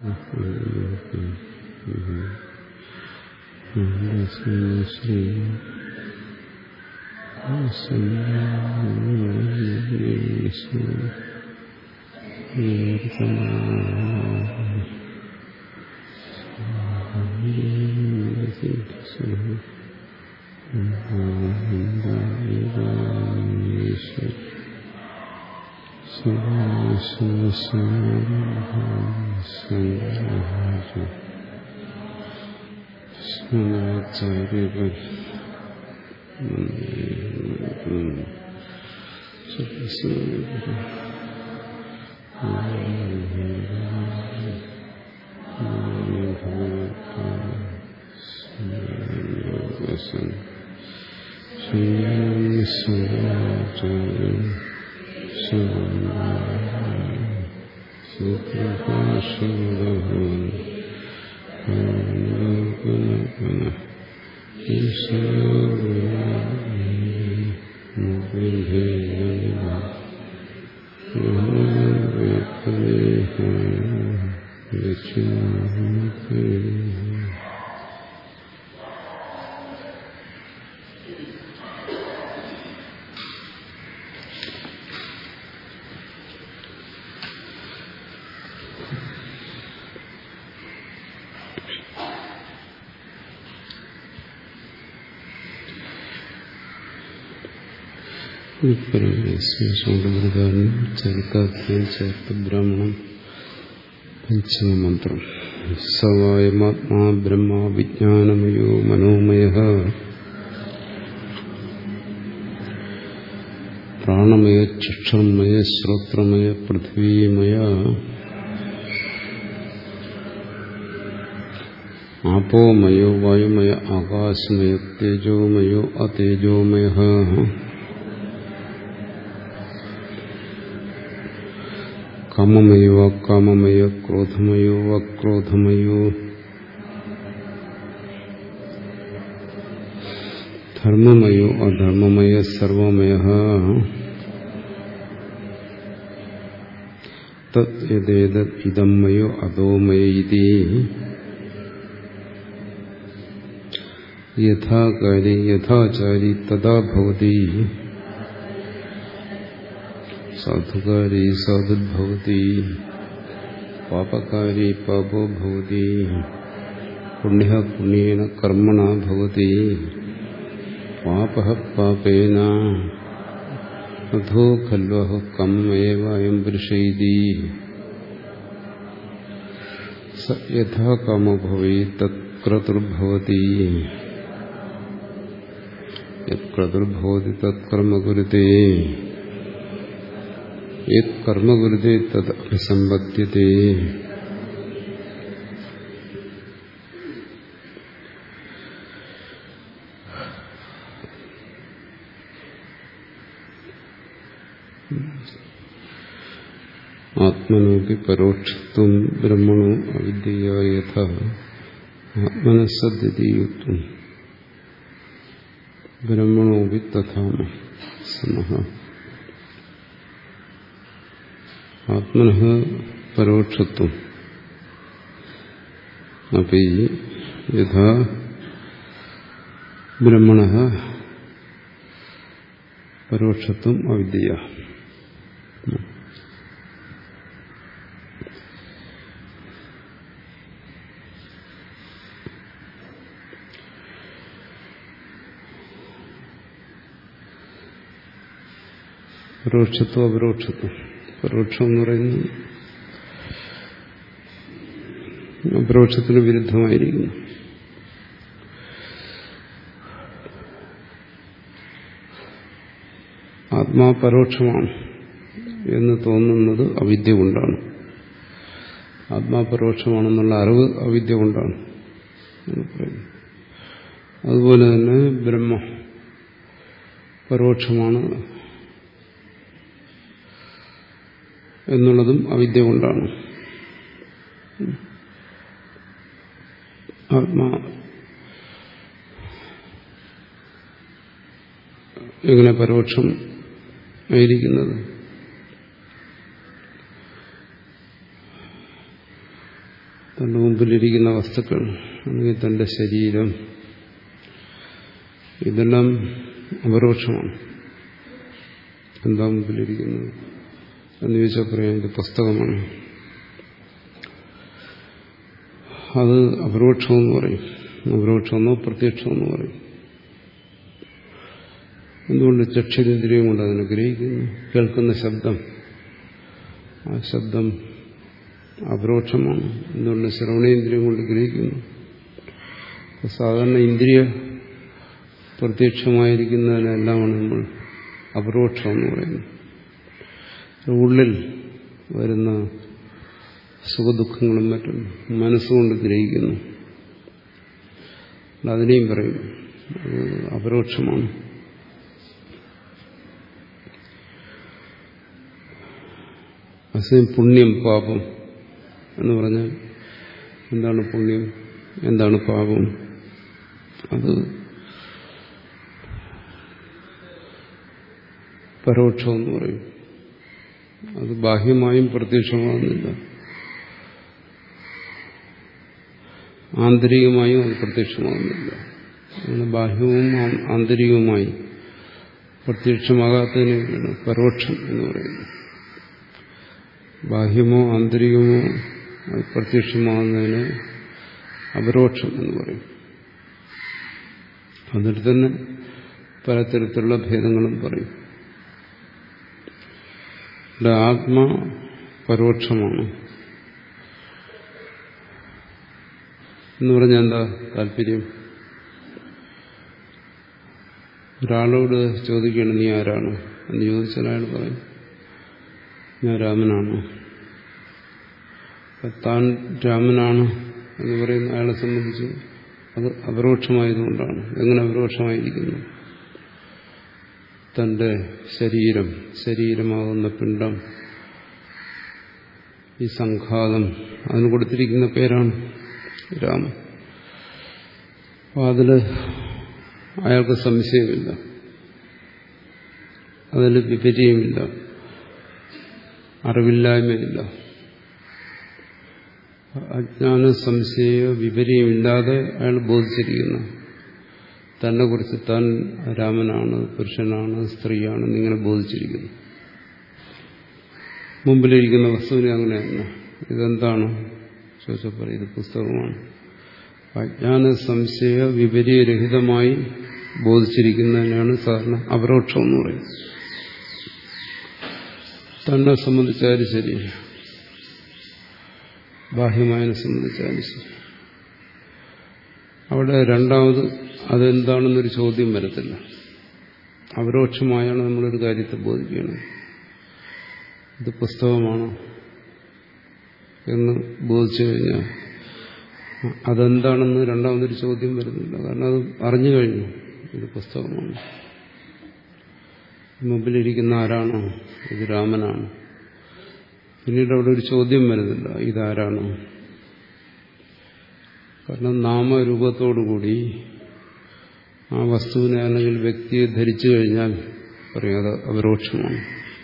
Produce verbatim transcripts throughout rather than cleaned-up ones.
ചരിതാർത്ഥ്യം ചേർത്ത് ബ്രാഹ്മണം പഞ്ചമമന്ത്രം. സവായമാത്മാ ബ്രഹ്മ വിജ്ഞാനമയോ മനോമയഃ പ്രാണമയ ചക്ഷുർമയ ശ്രോത്രമയ പൃഥ്വീമയ ആപോമയോ വായുമയ ആകാശമയ തേജോമയോ അതേജോമയഃ കാമമയോ അകാമമയോ ക്രോധമയോ അക്രോധമയോ ധർമ്മമയോ അധർമ്മമയ സർവമയഃ തത് യദേതത് ഇദം മയോ അധോമയ ഇതി യഥാകാരി യഥാചാരി തഥാ ഭവതി സാധുകാരി സാധുർഭവതി പാപകാരി പാപോ ഭവതി പുണ്യഃ പുണ്യേന കർമ്മണ ഭവതി പാപഃ പാപേന അധോ ഖൽവഃ കമ്മയേവ അയം പുരുഷൈതി സ യഥാ കാമോ ഭവേത് തത് ക്രതുർഭവതി യത് ക്രതുർഭവതി തത് കർമ്മ കുരുതേ യത് കർമ്മ കുരുതേ തത് അഭിസമ്പദ്യതേ. ആത്മനോപി പരോക്ഷത്വം ബ്രഹ്മണോ അവിദ്യയാ യഥാ ആത്മനസ്സദ്വിതീയത്വം ബ്രഹ്മണോപി തഥാ സമഃ. ആത്മനഃ പരോക്ഷത്വം അപി യഥാ ബ്രഹ്മണഃ പരോക്ഷത്വം അവിദ്യയാ. പരോക്ഷത്വം അപരോക്ഷത്വം. പരോക്ഷം എന്ന് പറയുന്നത് അപരോക്ഷത്തിന് വിരുദ്ധമായിരിക്കുന്നു. ആത്മാ പരോക്ഷമാണ് എന്ന് തോന്നുന്നത് അവിദ്യ കൊണ്ടാണ്. ആത്മാ പരോക്ഷമാണെന്നുള്ള അറിവ് അവിദ്യ കൊണ്ടാണ് എന്ന് പറയുന്നു. അതുപോലെ തന്നെ ബ്രഹ്മ പരോക്ഷമാണ് എന്നുള്ളതും അവിദ്യ കൊണ്ടാണ്. ആത്മാ എങ്ങനെ പരോക്ഷം ആയിരിക്കുന്നത്? തന്റെ മുമ്പിലിരിക്കുന്ന വസ്തുക്കൾ അല്ലെങ്കിൽ തന്റെ ശരീരം, ഇതെല്ലാം അപരോക്ഷമാണ്. എന്താ മുമ്പിലിരിക്കുന്നത് എന്ന് ചോദിച്ചാൽ പറയാം ഇത് പുസ്തകമാണ്. അത് അപരോക്ഷമെന്ന് പറയും. അപരോക്ഷമെന്നോ പ്രത്യക്ഷമെന്ന് പറയും. എന്തുകൊണ്ട്? ചക്ഷുരേന്ദ്രിയം കൊണ്ട് അതിനെ ഗ്രഹിക്കുന്നു. കേൾക്കുന്ന ശബ്ദം, ആ ശബ്ദം അപരോക്ഷമാണ്. എന്തുകൊണ്ട്? ശ്രവണേന്ദ്രിയം കൊണ്ട് ഗ്രഹിക്കുന്നു. സാധാരണ ഇന്ദ്രിയ പ്രത്യക്ഷമായിരിക്കുന്നതിനെല്ലാമാണ് നമ്മൾ അപരോക്ഷമെന്ന് പറയുന്നത്. ഉള്ളിൽ വരുന്ന സുഖദുഃഖങ്ങളും മറ്റും മനസ്സുകൊണ്ട് ഗ്രഹിക്കുന്നു. അതിനെയും പറയും അത് അപരോക്ഷമാണ്. അസമയം പുണ്യം പാപം എന്ന് പറഞ്ഞാൽ എന്താണ് പുണ്യം, എന്താണ് പാപം? അത് പരോക്ഷമെന്ന് പറയും. അത് ബാഹ്യമായും പ്രത്യക്ഷമാകുന്നില്ല, ആന്തരികമായും അത് പ്രത്യക്ഷമാകുന്നില്ല. അങ്ങനെ ബാഹ്യവും ആന്തരികവുമായി പ്രത്യക്ഷമാകാത്തതിനാണ് പരോക്ഷം എന്ന് പറയുന്നത്. ബാഹ്യമോ ആന്തരികമോ പ്രത്യക്ഷമാകുന്നതിന് അപരോക്ഷം എന്ന് പറയും. അതിൽ തന്നെ പലതരത്തിലുള്ള ഭേദങ്ങളും പറയും. ഇവിടെ ആത്മ പരോക്ഷമാണ് എന്ന് പറഞ്ഞാൽ എന്താ താല്പര്യം? ഒരാളോട് ചോദിക്കുകയാണ് നീ ആരാണ് എന്ന് ചോദിച്ചാൽ അയാൾ പറയും ഞാൻ രാമനാണ്. താൻ രാമനാണ് എന്ന് പറയുന്ന അയാളെ സംബന്ധിച്ച് അത് അപരോക്ഷമായതുകൊണ്ടാണ്. എങ്ങനെ അപരോക്ഷമായിരിക്കുന്നു? തന്റെ ശരീരം, ശരീരമാകുന്ന പിണ്ഡം, ഈ സംഘാതം, അതിന് കൊടുത്തിരിക്കുന്ന പേരാണ് രാമൻ. അപ്പോൾ അതിൽ അയാൾക്ക് സംശയമില്ല, അതിൽ വിപര്യമില്ല, അറിവില്ലായ്മയില്ല. അജ്ഞാന സംശയ വിപര്യമില്ലാതെ അയാൾ ബോധിച്ചിരിക്കുന്നു തന്നെ കുറിച്ച്. താൻ രാമനാണ്, പുരുഷനാണ്, സ്ത്രീയാണ് എന്നിങ്ങനെ ബോധിച്ചിരിക്കുന്നു. മുമ്പിലിരിക്കുന്ന വസ്തുവിനെ അങ്ങനെയല്ല. ഇതെന്താണ് ചോദിച്ചപ്പോൾ ഇത് പുസ്തകമാണ്. അജ്ഞാന സംശയ വിപര്യരഹിതമായി ബോധിച്ചിരിക്കുന്നതിനാണ് സാധാരണ അപരോക്ഷം എന്ന് പറയുന്നത്. തന്നെ സംബന്ധിച്ചാലും ശരി, ബാഹ്യമായതിനെ സംബന്ധിച്ചാലും ശരി, അവിടെ രണ്ടാമത് അതെന്താണെന്നൊരു ചോദ്യം വരത്തില്ല. അപരോക്ഷമായാണ് നമ്മളൊരു കാര്യത്തെ ബോധിക്കുന്നത്. ഇത് പുസ്തകമാണോ എന്ന് ബോധിച്ചു കഴിഞ്ഞാൽ അതെന്താണെന്ന് രണ്ടാമതൊരു ചോദ്യം വരുന്നില്ല. കാരണം അത് അറിഞ്ഞു കഴിഞ്ഞു, ഇത് പുസ്തകമാണ്. മുമ്പിലിരിക്കുന്ന ആരാണോ ഇത് രാമനാണ്. പിന്നീട് അവിടെ ഒരു ചോദ്യം വരുന്നില്ല, ഇതാരാണ്. കാരണം നാമരൂപത്തോടുകൂടി ആ വസ്തുവിനെ അല്ലെങ്കിൽ വ്യക്തിയെ ധരിച്ചു കഴിഞ്ഞാൽ പറയും അത് അപരോക്ഷമാണ്.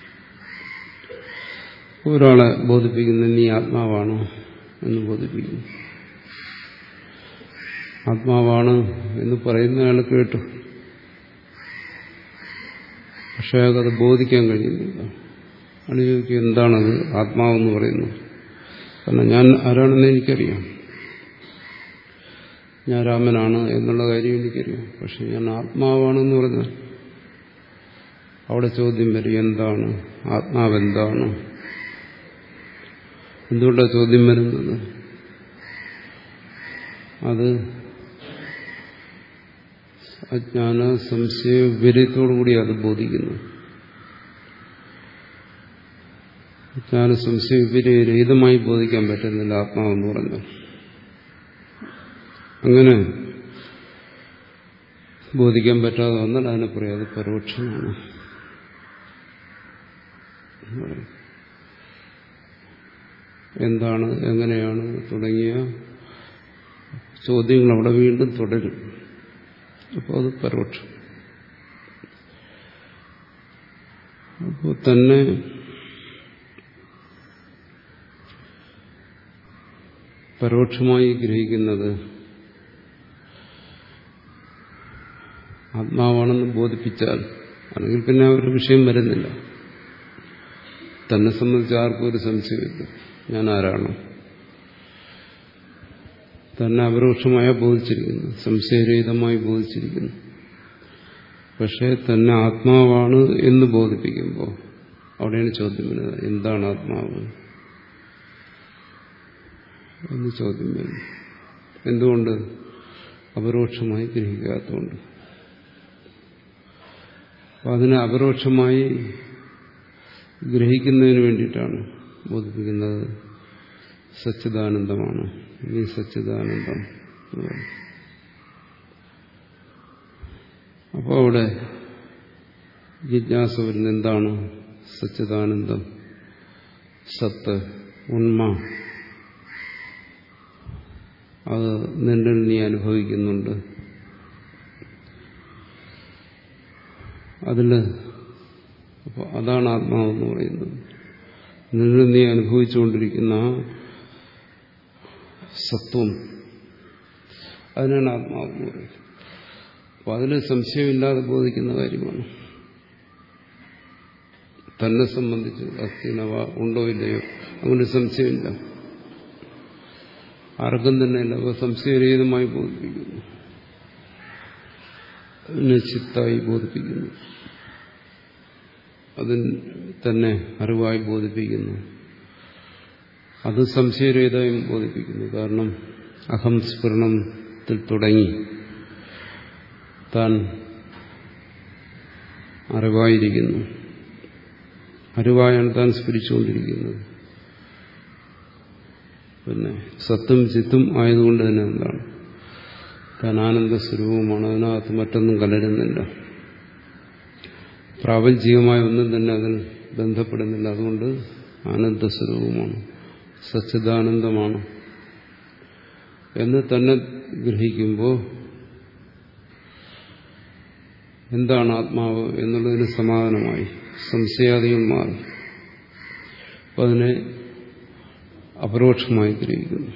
ഒരാളെ ബോധിപ്പിക്കുന്ന നീ ആത്മാവാണോ എന്ന് ബോധിപ്പിക്കുന്നു. ആത്മാവാണ് എന്ന് പറയുന്ന ആൾ കേട്ടു, പക്ഷെ അയാൾക്കത് ബോധിക്കാൻ കഴിയുന്നില്ല. അയാൾ ചോദിക്കും എന്താണത് ആത്മാവെന്ന് പറയുന്നത്? കാരണം ഞാൻ ആരാണെന്ന് എനിക്കറിയാം, ഞാൻ രാമനാണ് എന്നുള്ള കാര്യം എനിക്കറിയാം. പക്ഷെ ഞാൻ ആത്മാവാണെന്ന് പറഞ്ഞാൽ അവിടെ ചോദ്യം വരും, എന്താണ് ആത്മാവെന്താണ്? എന്തുകൊണ്ടാണ് ചോദ്യം വരുന്നത്? അത് അജ്ഞാന സംശയ വിപര്യത്തോടുകൂടി അത് ബോധിക്കുന്നു. അജ്ഞാന സംശയ വിപര്യരഹിതമായി ബോധിക്കാൻ പറ്റുന്നില്ല ആത്മാവെന്ന് പറഞ്ഞാൽ. അങ്ങനെ ബോധിക്കാൻ പറ്റാതെ വന്നാൽ അതിനെ പറയാം അത് പരോക്ഷമാണ്. എന്താണ്, എങ്ങനെയാണ് തുടങ്ങിയ ചോദ്യങ്ങൾ അവിടെ വീണ്ടും തുടരും. അപ്പോൾ അത് പരോക്ഷം. അപ്പോൾ തന്നെ പരോക്ഷമായി ഗ്രഹിക്കുന്നത് ആത്മാവാണെന്ന് ബോധിപ്പിച്ചാൽ അല്ലെങ്കിൽ പിന്നെ ആ ഒരു വിഷയം വരുന്നില്ല. തന്നെ സംബന്ധിച്ച് ആർക്കും ഒരു സംശയമില്ല, ഞാൻ ആരാണ്. തന്നെ അപരോക്ഷമായി ബോധിച്ചിരിക്കുന്നു, സംശയരഹിതമായി ബോധിച്ചിരിക്കുന്നു. പക്ഷേ തന്നെ ആത്മാവാണ് എന്ന് ബോധിപ്പിക്കുമ്പോൾ അവിടെയാണ് ചോദ്യം വരുന്നത്, എന്താണ് ആത്മാവ് എന്ന് ചോദ്യം വരുന്നു. എന്തുകൊണ്ട്? അപരോക്ഷമായി ഗ്രഹിക്കാത്തതുകൊണ്ട്. അപ്പം അതിനെ അപരോക്ഷമായി ഗ്രഹിക്കുന്നതിന് വേണ്ടിയിട്ടാണ് ബോധിപ്പിക്കുന്നത് സച്ചിദാനന്ദമാണ്, നീ സച്ചിദാനന്ദം. അപ്പോൾ അവിടെ ജിജ്ഞാസ വരുന്ന എന്താണ് സച്ചിദാനന്ദം, സത്ത്, ഉണ്മ, അത് നിന്റെ നീ അനുഭവിക്കുന്നുണ്ട്. അതില് അപ്പോൾ അതാണ് ആത്മാവെന്ന് പറയുന്നത്. നിന്നെ നീ അനുഭവിച്ചുകൊണ്ടിരിക്കുന്ന സത്വം, അതിനാണ് ആത്മാവെന്ന് പറയുന്നത്. അപ്പോൾ അതിൽ സംശയമില്ലാതെ ബോധിക്കുന്ന കാര്യമാണ്. തന്നെ സംബന്ധിച്ച് അസ്ഥിനവ ഉണ്ടോ ഇല്ലയോ അങ്ങനെ സംശയമില്ല, ആർക്കും തന്നെ ഇല്ല. അപ്പോൾ സംശയരഹിതമായി ബോധിപ്പിക്കുന്നു, അതിനെ ചിത്തായി ബോധിപ്പിക്കുന്നു, അതിന് തന്നെ അറിവായി ബോധിപ്പിക്കുന്നു, അത് സംശയരഹിതമായും ബോധിപ്പിക്കുന്നു. കാരണം അഹം സ്ഫുരണത്തിൽ തുടങ്ങി താൻ അറിവായിരിക്കുന്നു, അറിവായാണ് താൻ സ്ഫുരിച്ചുകൊണ്ടിരിക്കുന്നത്. പിന്നെ സത്തും ചിത്തും ആയതുകൊണ്ട് തന്നെ എന്താണ്, താൻ ആനന്ദസ്വരൂപമാണ്, അതിനകത്ത് മറ്റൊന്നും കലരുന്നില്ല, പ്രാപഞ്ചികമായ ഒന്നും തന്നെ അതിൽ ബന്ധപ്പെടുന്നില്ല. അതുകൊണ്ട് ആനന്ദസ്വരൂപമാണ്, സച്ചിദാനന്ദമാണ് എന്ന് തന്നെ ഗ്രഹിക്കുമ്പോൾ എന്താണ് ആത്മാവ് എന്നുള്ളതിന് സമാധാനമായി, സംശയാദികൾ മാറി. അപ്പം അതിനെ അപരോക്ഷമായി ഗ്രഹിക്കുന്നു.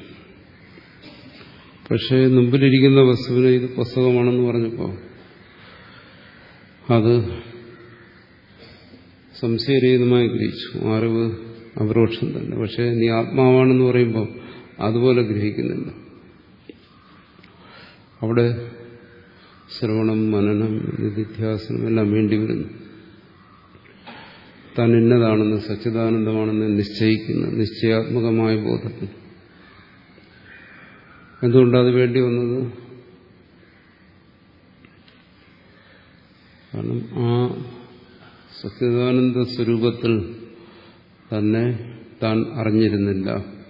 പക്ഷേ മുമ്പിലിരിക്കുന്ന വസ്തുവിനെ ഇത് പുസ്തകമാണെന്ന് പറഞ്ഞപ്പോൾ അത് സംശയരഹിതമായി ഗ്രഹിച്ചു, അറിവ് അപരോക്ഷം തന്നെ. പക്ഷേ നീ ആത്മാവാണെന്ന് പറയുമ്പോൾ അതുപോലെ ഗ്രഹിക്കുന്നില്ല. അവിടെ ശ്രവണം, മനനം, നിധിധ്യാസനം എല്ലാം വേണ്ടി വരുന്നു. താൻ ഇന്നതാണെന്ന്, സച്ചിദാനന്ദമാണെന്ന് നിശ്ചയിക്കുന്ന നിശ്ചയാത്മകമായ ബോധത്തിൽ. എന്തുകൊണ്ടത് വേണ്ടി വന്നത്? കാരണം ആ സച്ചിദാനന്ദ സ്വരൂപത്തിൽ തന്നെ താൻ അറിഞ്ഞിരുന്നില്ല.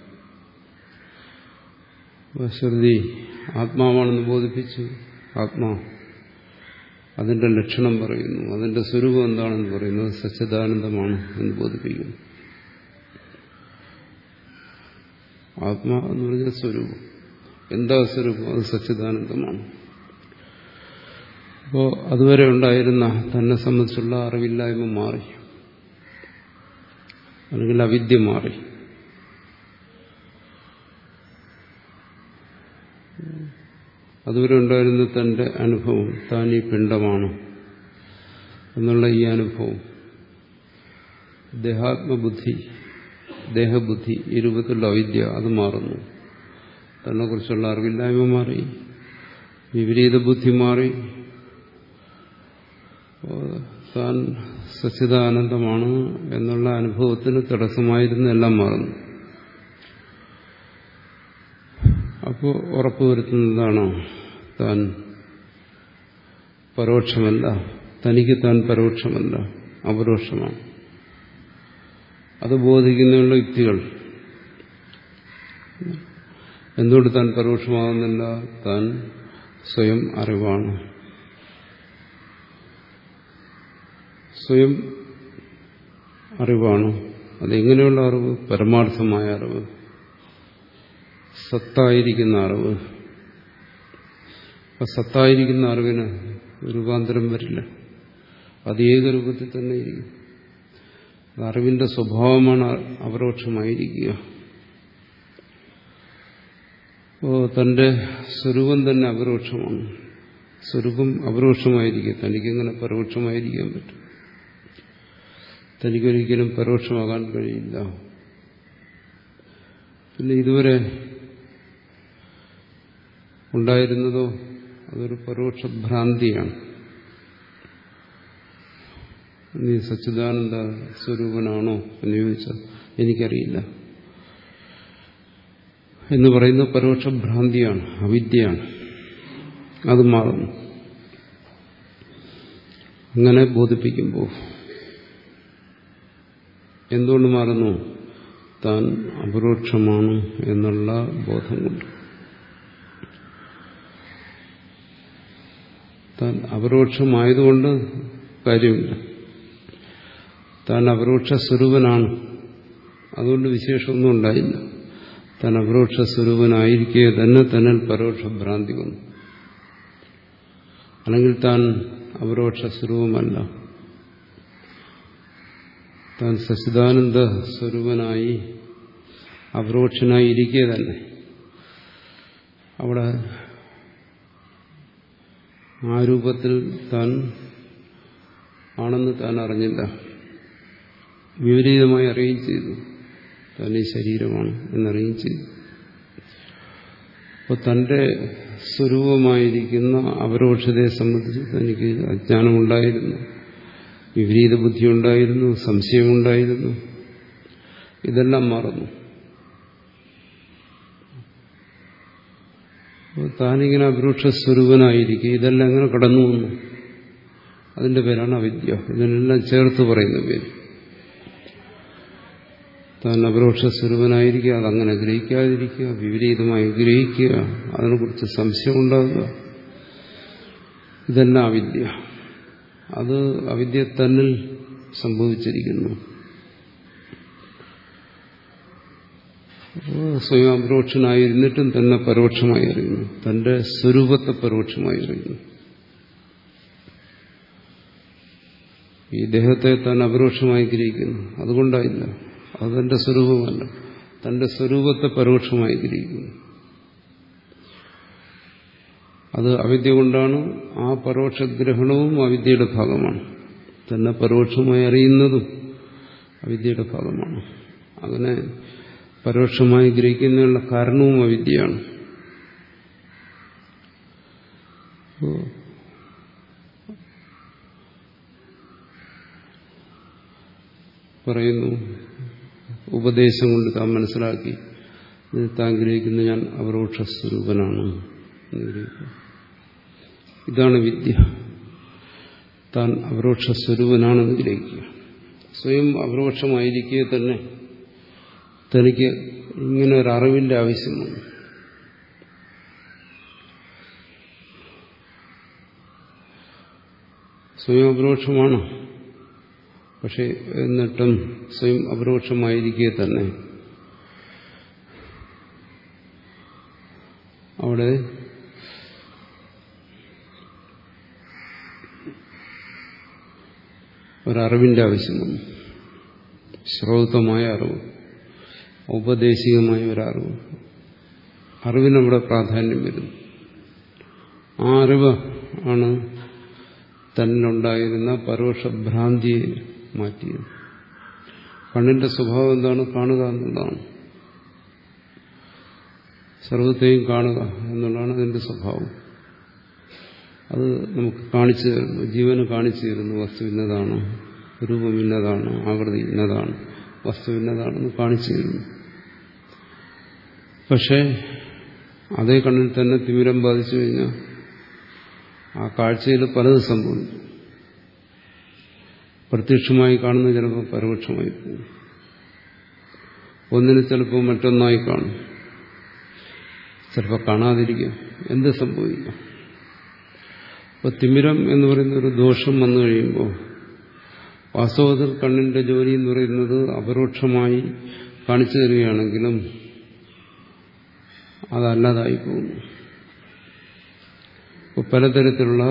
ശ്രുതി ആത്മാവാണെന്ന് ബോധിപ്പിച്ചു, ആത്മാ അതിന്റെ ലക്ഷണം പറയുന്നു, അതിന്റെ സ്വരൂപം എന്താണെന്ന് പറയുന്നത് സച്ചിദാനന്ദമാണ് എന്ന് ബോധിപ്പിക്കുന്നു. ആത്മാ എന്ന് പറഞ്ഞ സ്വരൂപം, എന്താ സ്വരൂപം? അത് സച്ചിദാനന്ദമാണ്. അപ്പോൾ അതുവരെ ഉണ്ടായിരുന്ന തന്നെ സംബന്ധിച്ചുള്ള അറിവില്ലായ്മ മാറി, അല്ലെങ്കിൽ അവിദ്യ മാറി. അതുവരെ ഉണ്ടായിരുന്ന തന്റെ അനുഭവം, താൻ ഈ പിണ്ഡമാണ് എന്നുള്ള ഈ അനുഭവം, ദേഹാത്മബുദ്ധി, ദേഹബുദ്ധി, ഈ രൂപത്തിലുള്ള അവിദ്യ അത് മാറുന്നു. തന്നെ കുറിച്ചുള്ള അറിവില്ലായ്മ മാറി, വിപരീത ബുദ്ധി മാറി. താൻ സച്ചിദാനന്ദമാണ് എന്നുള്ള അനുഭവത്തിന് തടസ്സമായിരുന്ന എല്ലാം മാറുന്നു. അപ്പോൾ ഉറപ്പുവരുത്തുന്നതാണോ താൻ പരോക്ഷമല്ല, തനിക്ക് താൻ പരോക്ഷമല്ല, അപരോക്ഷമാണ്. അത് ബോധിക്കുന്നതിനുള്ള യുക്തികൾ. എന്തുകൊണ്ട് താൻ പരോക്ഷമാകുന്നില്ല? താൻ സ്വയം അറിവാണ്. സ്വയം അറിവാണ്. അതെങ്ങനെയുള്ള അറിവ്? പരമാർത്ഥമായ അറിവ്, സത്തായിരിക്കുന്ന അറിവ്. ആ സത്തായിരിക്കുന്ന അറിവിന് രൂപാന്തരം വരില്ല, അത് ഏകരൂപത്തിൽ തന്നെ ഇരിക്കും. അറിവിന്റെ സ്വഭാവമാണ് അപരോക്ഷമായിരിക്കുക. ഓ തന്റെ സ്വരൂപം തന്നെ അപരോക്ഷമാണ്. സ്വരൂപം അപരോക്ഷമായിരിക്കും. തനിക്കെങ്ങനെ പരോക്ഷമായിരിക്കാൻ പറ്റും? തനിക്കൊരിക്കലും പരോക്ഷമാകാൻ കഴിയില്ല. പിന്നെ ഇതുവരെ ഉണ്ടായിരുന്നതോ അതൊരു പരോക്ഷ ഭ്രാന്തിയാണ്. നീ സച്ചിദാനന്ദ സ്വരൂപനാണോ എന്ന് ചോദിച്ചാൽ എനിക്കറിയില്ല എന്ന് പറയുന്ന പരോക്ഷ ഭ്രാന്തിയാണ്, അവിദ്യയാണ്. അത് മാറുന്നു. അങ്ങനെ ബോധിപ്പിക്കുമ്പോൾ എന്തുകൊണ്ട് മാറുന്നു? താൻ അപരോക്ഷമാണ് എന്നുള്ള ബോധം കൊണ്ട്. താൻ അപരോക്ഷമായതുകൊണ്ട് കാര്യമില്ല. താൻ അപരോക്ഷ സ്വരൂപനാണ്, അതുകൊണ്ട് വിശേഷമൊന്നും ഉണ്ടായില്ല. താൻ അപരോക്ഷ സ്വരൂപനായിരിക്കെ തന്നെ തന്നിൽ പരോക്ഷ ഭ്രാന്തി വന്നു. അല്ലെങ്കിൽ താൻ അപരോക്ഷ സ്വരൂപമല്ല, താൻ സച്ചിദാനന്ദ സ്വരൂപനായി അപരോക്ഷനായി ഇരിക്കെ തന്നെ അവിടെ ആ രൂപത്തിൽ താൻ ആണെന്ന് താൻ അറിഞ്ഞില്ല. വിപരീതമായി അറിയുകയും ചെയ്തു. താൻ ഈ ശരീരമാണ് എന്നറിയുകയും ചെയ്തു. അപ്പോൾ തന്റെ സ്വരൂപമായിരിക്കുന്ന അപരോക്ഷതയെ സംബന്ധിച്ച് തനിക്ക് അജ്ഞാനമുണ്ടായിരുന്നു, വിപരീത ബുദ്ധിയുണ്ടായിരുന്നു, സംശയമുണ്ടായിരുന്നു. ഇതെല്ലാം മാറുന്നു. താനിങ്ങനെ അപരോക്ഷ സ്വരൂപനായിരിക്കും. ഇതെല്ലാം എങ്ങനെ കടന്നു വന്നു? അതിന്റെ പേരാണ് അവിദ്യ. ഇതിനെല്ലാം ചേർത്ത് പറയുന്ന പേര്. താൻ അപരോക്ഷ സ്വരൂപനായിരിക്കുക, അതങ്ങനെ ഗ്രഹിക്കാതിരിക്കുക, വിപരീതമായി ഗ്രഹിക്കുക, അതിനെക്കുറിച്ച് സംശയം ഉണ്ടാകുക, ഇതെല്ലാം അവിദ്യ. അത് അവിദ്യ തന്നിൽ സംഭവിച്ചിരിക്കുന്നു. സ്വയം അപരോക്ഷനായിരുന്നിട്ടും തന്നെ പരോക്ഷമായി അറിയുന്നു. തന്റെ സ്വരൂപത്തെ പരോക്ഷമായി അറിയുന്നു. ഈ ദേഹത്തെ താൻ അപരോക്ഷമായി ഗ്രഹിക്കുന്നു. അതുകൊണ്ടായില്ല, അത് തന്റെ സ്വരൂപമല്ല. തന്റെ സ്വരൂപത്തെ പരോക്ഷമായി ഗ്രഹിക്കുന്നു. അത് അവിദ്യ കൊണ്ടാണ്. ആ പരോക്ഷഗ്രഹണവും അവിദ്യയുടെ ഭാഗമാണ്. തന്നെ പരോക്ഷമായി അറിയുന്നതും അവിദ്യയുടെ ഭാഗമാണ്. അങ്ങനെ പരോക്ഷമായി ഗ്രഹിക്കുന്നതിനുള്ള കാരണവും അവിദ്യയാണ്. പറയുന്നു, ഉപദേശം കൊണ്ട് താൻ മനസ്സിലാക്കി താൻ ഗ്രഹിക്കുന്ന ഞാൻ അപരോക്ഷ സ്വരൂപനാണ് എന്ന് ഗ്രഹിക്കുക. ഇതാണ് വിദ്യ. താൻ അപരോക്ഷ സ്വരൂപനാണെന്ന് ഗ്രഹിക്കുക. സ്വയം അപരോക്ഷമായിരിക്കെ തന്നെ തനിക്ക് ഇങ്ങനെ ഒരു അറിവിന്റെ ആവശ്യമാണ്. സ്വയം അപരോക്ഷമാണ്. പക്ഷെ എന്നിട്ടും സ്വയം അപരോക്ഷമായിരിക്കെ തന്നെ അവിടെ ഒരറിവിന്റെ ആവശ്യമാണ്. ശ്രോതമായ അറിവ്, ഔപദേശികമായ ഒരറിവ്. അറിവിനവിടെ പ്രാധാന്യം വരുന്നു. ആ അറിവ് ആണ് തന്നിലുണ്ടായിരുന്ന പരോക്ഷഭ്രാന്തിയെ മാറ്റിയത്. കണ്ണിന്റെ സ്വഭാവം എന്താണ്? കാണുക എന്നുള്ളതാണ്. സർവത്തെയും കാണുക എന്നുള്ളതാണ് അതിന്റെ സ്വഭാവം. അത് നമുക്ക് കാണിച്ചു തരുന്നു, ജീവന് കാണിച്ചു തരുന്നു. വസ്തു ഇന്നതാണ്, രൂപം ഇന്നതാണ്, ആകൃതി ഇന്നതാണ്, വസ്തു ഇന്നതാണെന്ന് കാണിച്ചു തരുന്നു. പക്ഷേ അതേ കണ്ണിൽ തന്നെ തിമിരം ബാധിച്ചു കഴിഞ്ഞാൽ ആ കാഴ്ചയിൽ പലതും സംഭവിക്കും. പ്രത്യക്ഷമായി കാണുന്നത് ചിലപ്പോൾ പരോക്ഷമായി പോകും. ഒന്നിന് ചിലപ്പോൾ മറ്റൊന്നായി കാണും, ചിലപ്പോൾ കാണാതിരിക്കാം. എന്ത് സംഭവിക്കാം? അപ്പോൾ തിമിരം എന്ന് പറയുന്ന ഒരു ദോഷം വന്നു കഴിയുമ്പോൾ വാസ്തവത്തിൽ കണ്ണിന്റെ ജോലി എന്ന് പറയുന്നത് അപരോക്ഷമായി കാണിച്ചു തരികയാണെങ്കിലും അതല്ലാതായി പോകുന്നു. അപ്പോൾ പലതരത്തിലുള്ള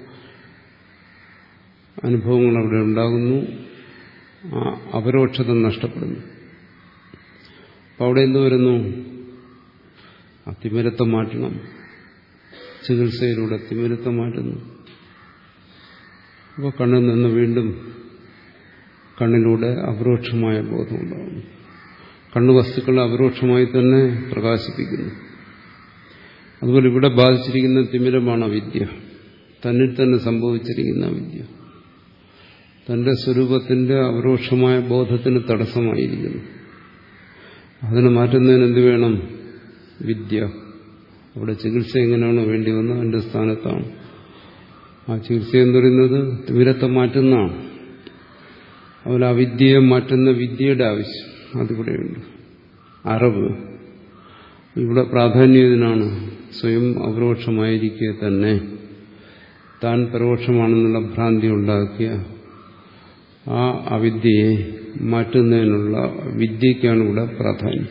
അനുഭവങ്ങൾ അവിടെ ഉണ്ടാകുന്നു. ആ അപരോക്ഷത നഷ്ടപ്പെടുന്നു. അപ്പോൾ അവിടെ എന്ത് വരുന്നു? ആ തിമിരത്തെ മാറ്റണം. ചികിത്സയിലൂടെ തിമിരത്തെ മാറ്റുന്നു. അപ്പോൾ കണ്ണിൽ നിന്ന് വീണ്ടും കണ്ണിലൂടെ അപരോക്ഷമായ ബോധമുണ്ടാകുന്നു. കണ്ണു വസ്തുക്കളെ അപരോക്ഷമായി തന്നെ പ്രകാശിപ്പിക്കുന്നു. അതുപോലെ ഇവിടെ ബാധിച്ചിരിക്കുന്ന തിമിരമാണ് അവിദ്യ. തന്നിൽ തന്നെ സംഭവിച്ചിരിക്കുന്ന അവിദ്യ തന്റെ സ്വരൂപത്തിന്റെ അപരോക്ഷമായ ബോധത്തിന് തടസ്സമായിരിക്കുന്നു. അതിനെ മാറ്റുന്നതിന് എന്ത് വേണം? വിദ്യ. അവിടെ ചികിത്സ എങ്ങനെയാണോ വേണ്ടി വന്നത് അതിന്റെ സ്ഥാനത്താണ്. ആ ചികിത്സ എന്ന് പറയുന്നത് തിമിരത്തെ മാറ്റുന്നതാണ്. അതുപോലെ അവിദ്യയെ മാറ്റുന്ന വിദ്യയുടെ ആവശ്യം അതിവിടെയുണ്ട്. അറിവ് ഇവിടെ പ്രാധാന്യത്തിനാണ്. സ്വയം അപരോക്ഷമായിരിക്കെ തന്നെ താൻ പരോക്ഷമാണെന്നുള്ള ഭ്രാന്തി ഉണ്ടാക്കിയ ആ അവിദ്യയെ മാറ്റുന്നതിനുള്ള വിദ്യയ്ക്കാണ് ഇവിടെ പ്രാധാന്യം.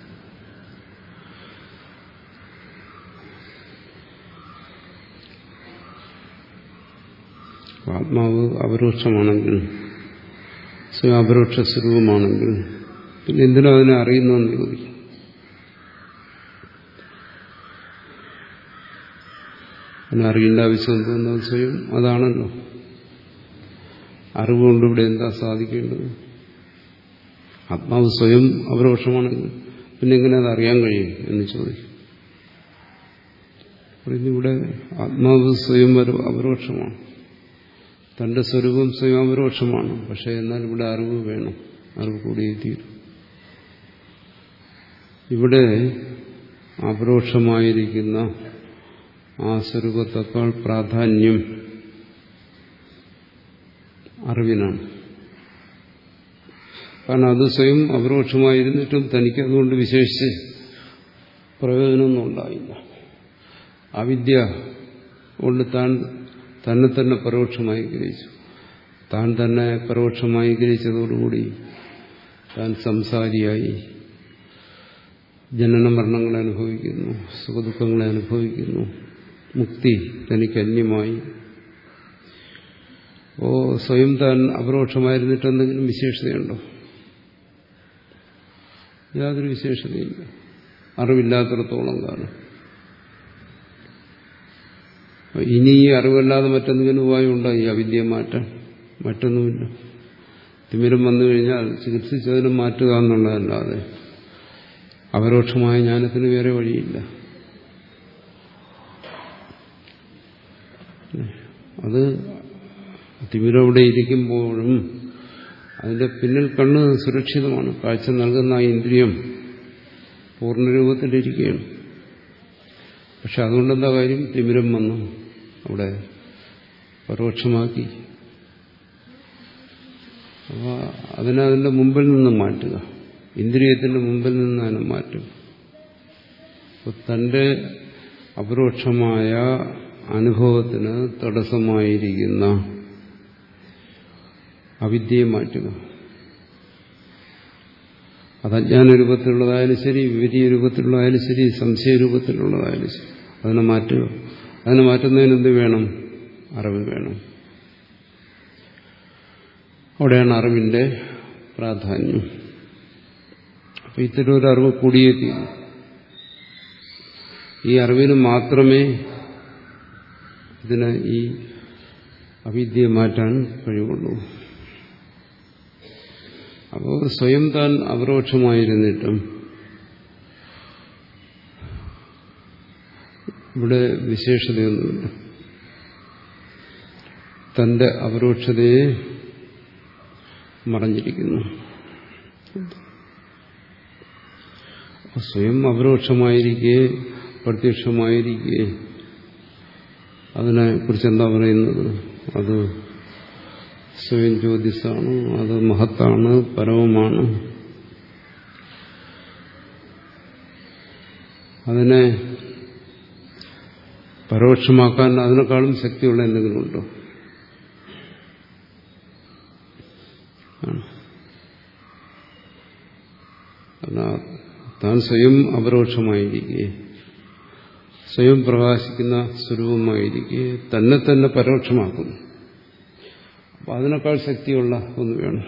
ആത്മാവ് അപരോക്ഷമാണെങ്കിൽ, സ്വയം അപരോക്ഷ സ്വരൂപമാണെങ്കിൽ പിന്നെ എന്തിനാ അതിനെ അറിയുന്നതെന്ന് ചോദിക്കും. അതിനെ അറിയേണ്ട ആവശ്യം എന്തോന്ന്? സ്വയം അതാണല്ലോ. അറിവുകൊണ്ട് ഇവിടെ എന്താ സാധിക്കേണ്ടത്? ആത്മാവ് സ്വയം അപരോക്ഷമാണെങ്കിൽ പിന്നെ എങ്ങനെ അത് അറിയാൻ കഴിയും എന്ന് ചോദിക്കും. ഇവിടെ ആത്മാവ് സ്വയം അപരോക്ഷമാണ്. തന്റെ സ്വരൂപം സ്വയം അപരോക്ഷമാണ്. പക്ഷെ എന്നാൽ ഇവിടെ അറിവ് വേണം. അറിവ് കൂടിയേ തീരും. ഇവിടെ അപരോക്ഷമായിരിക്കുന്ന ആ സ്വരൂപത്തേക്കാൾ പ്രാധാന്യം അറിവിനാണ്. കാരണം അത് സ്വയം അപരോക്ഷമായിരുന്നിട്ടും തനിക്ക് അതുകൊണ്ട് വിശേഷിച്ച് പ്രയോജനമൊന്നും ഉണ്ടായില്ല. അവിദ്യ കൊണ്ട് താൻ തന്നെ തന്നെ പരോക്ഷമായി ഗ്രഹിച്ചു. താൻ തന്നെ പരോക്ഷമായി ഗ്രഹിച്ചതോടുകൂടി താൻ സംസാരിയായി. ജനന മരണങ്ങളെ അനുഭവിക്കുന്നു, സുഖദുഃഖങ്ങളെ അനുഭവിക്കുന്നു. മുക്തി തനിക്ക് അന്യമായി. ഓ സ്വയം താൻ അപരോക്ഷമായിരുന്നിട്ട് എന്തെങ്കിലും വിശേഷതയുണ്ടോ? യാതൊരു വിശേഷതയില്ല. അറിവില്ലാത്തിടത്തോളം കാലം. ഇനി ഈ അറിവല്ലാതെ മറ്റെന്തെങ്കിലും ഉപായം ഉണ്ടായി അവിദ്യ മാറ്റാൻ? മറ്റൊന്നുമില്ല. തിമിരം വന്നു കഴിഞ്ഞാൽ ചികിത്സിച്ചതിന് മാറ്റുക എന്നുള്ളതല്ലാതെ അപരോക്ഷമായ ജ്ഞാനത്തിന് വേറെ വഴിയില്ല. അത് തിമിരം അവിടെ ഇരിക്കുമ്പോഴും അതിന്റെ പിന്നിൽ കണ്ണ് സുരക്ഷിതമാണ്. കാഴ്ച നൽകുന്ന ആ ഇന്ദ്രിയം പൂർണ്ണരൂപത്തിലിരിക്കുകയാണ്. പക്ഷെ അതുകൊണ്ടെന്താ കാര്യം? തിമിരം വന്നു അവിടെ പരോക്ഷമാക്കി. അപ്പോൾ അതിനെ അതിന്റെ മുമ്പിൽ നിന്ന് മാറ്റുക. ഇന്ദ്രിയത്തിന്റെ മുമ്പിൽ നിന്ന് അതിനെ മാറ്റും. അപ്പോൾ തന്റെ അപരോക്ഷമായ അനുഭവത്തിന് തടസ്സമായിരിക്കുന്ന അവിദ്യയെ മാറ്റുക. അത് അജ്ഞാന രൂപത്തിലുള്ളതായാലും ശരി, വിപരീയ രൂപത്തിലുള്ളതായാലും ശരി, സംശയ രൂപത്തിലുള്ളതായാലും ശരി, അതിനെ മാറ്റുക. അതിനെ മാറ്റുന്നതിന് എന്ത് വേണം? അറിവ് വേണം. അവിടെയാണ് അറിവിന്റെ പ്രാധാന്യം. അപ്പൊ ഇത്തരം ഒരു അറിവ് കൂടിയേ തീരും. ഈ അറിവിന് മാത്രമേ ഇതിനെ ഈ അവിദ്യയെ മാറ്റാൻ കഴിവുള്ളൂ. അപ്പോൾ സ്വയം താൻ അപരോക്ഷമായിരുന്നിട്ടും ഇവിടെ വിശേഷതയൊന്നുമില്ല. തന്റെ അപരോക്ഷതയെ മറഞ്ഞിരിക്കുന്നു. സ്വയം അപരോക്ഷമായിരിക്കെ, പ്രത്യക്ഷമായിരിക്കെ അതിനെ കുറിച്ച് എന്താ പറയുന്നത്? അത് സ്വയം ജ്യോതിസാണ്, അത് മഹത്താണ്, പരമമാണ്. അതിനെ പരോക്ഷമാക്കാൻ അതിനേക്കാളും ശക്തിയുള്ള എന്തെങ്കിലും ഉണ്ടോ? താൻ സ്വയം അപരോക്ഷമായിരിക്കെ, സ്വയം പ്രകാശിക്കുന്ന സ്വരൂപമായിരിക്കെ തന്നെ തന്നെ പരോക്ഷമാക്കുന്നു. അപ്പം അതിനേക്കാൾ ശക്തിയുള്ള ഒന്ന് വേണം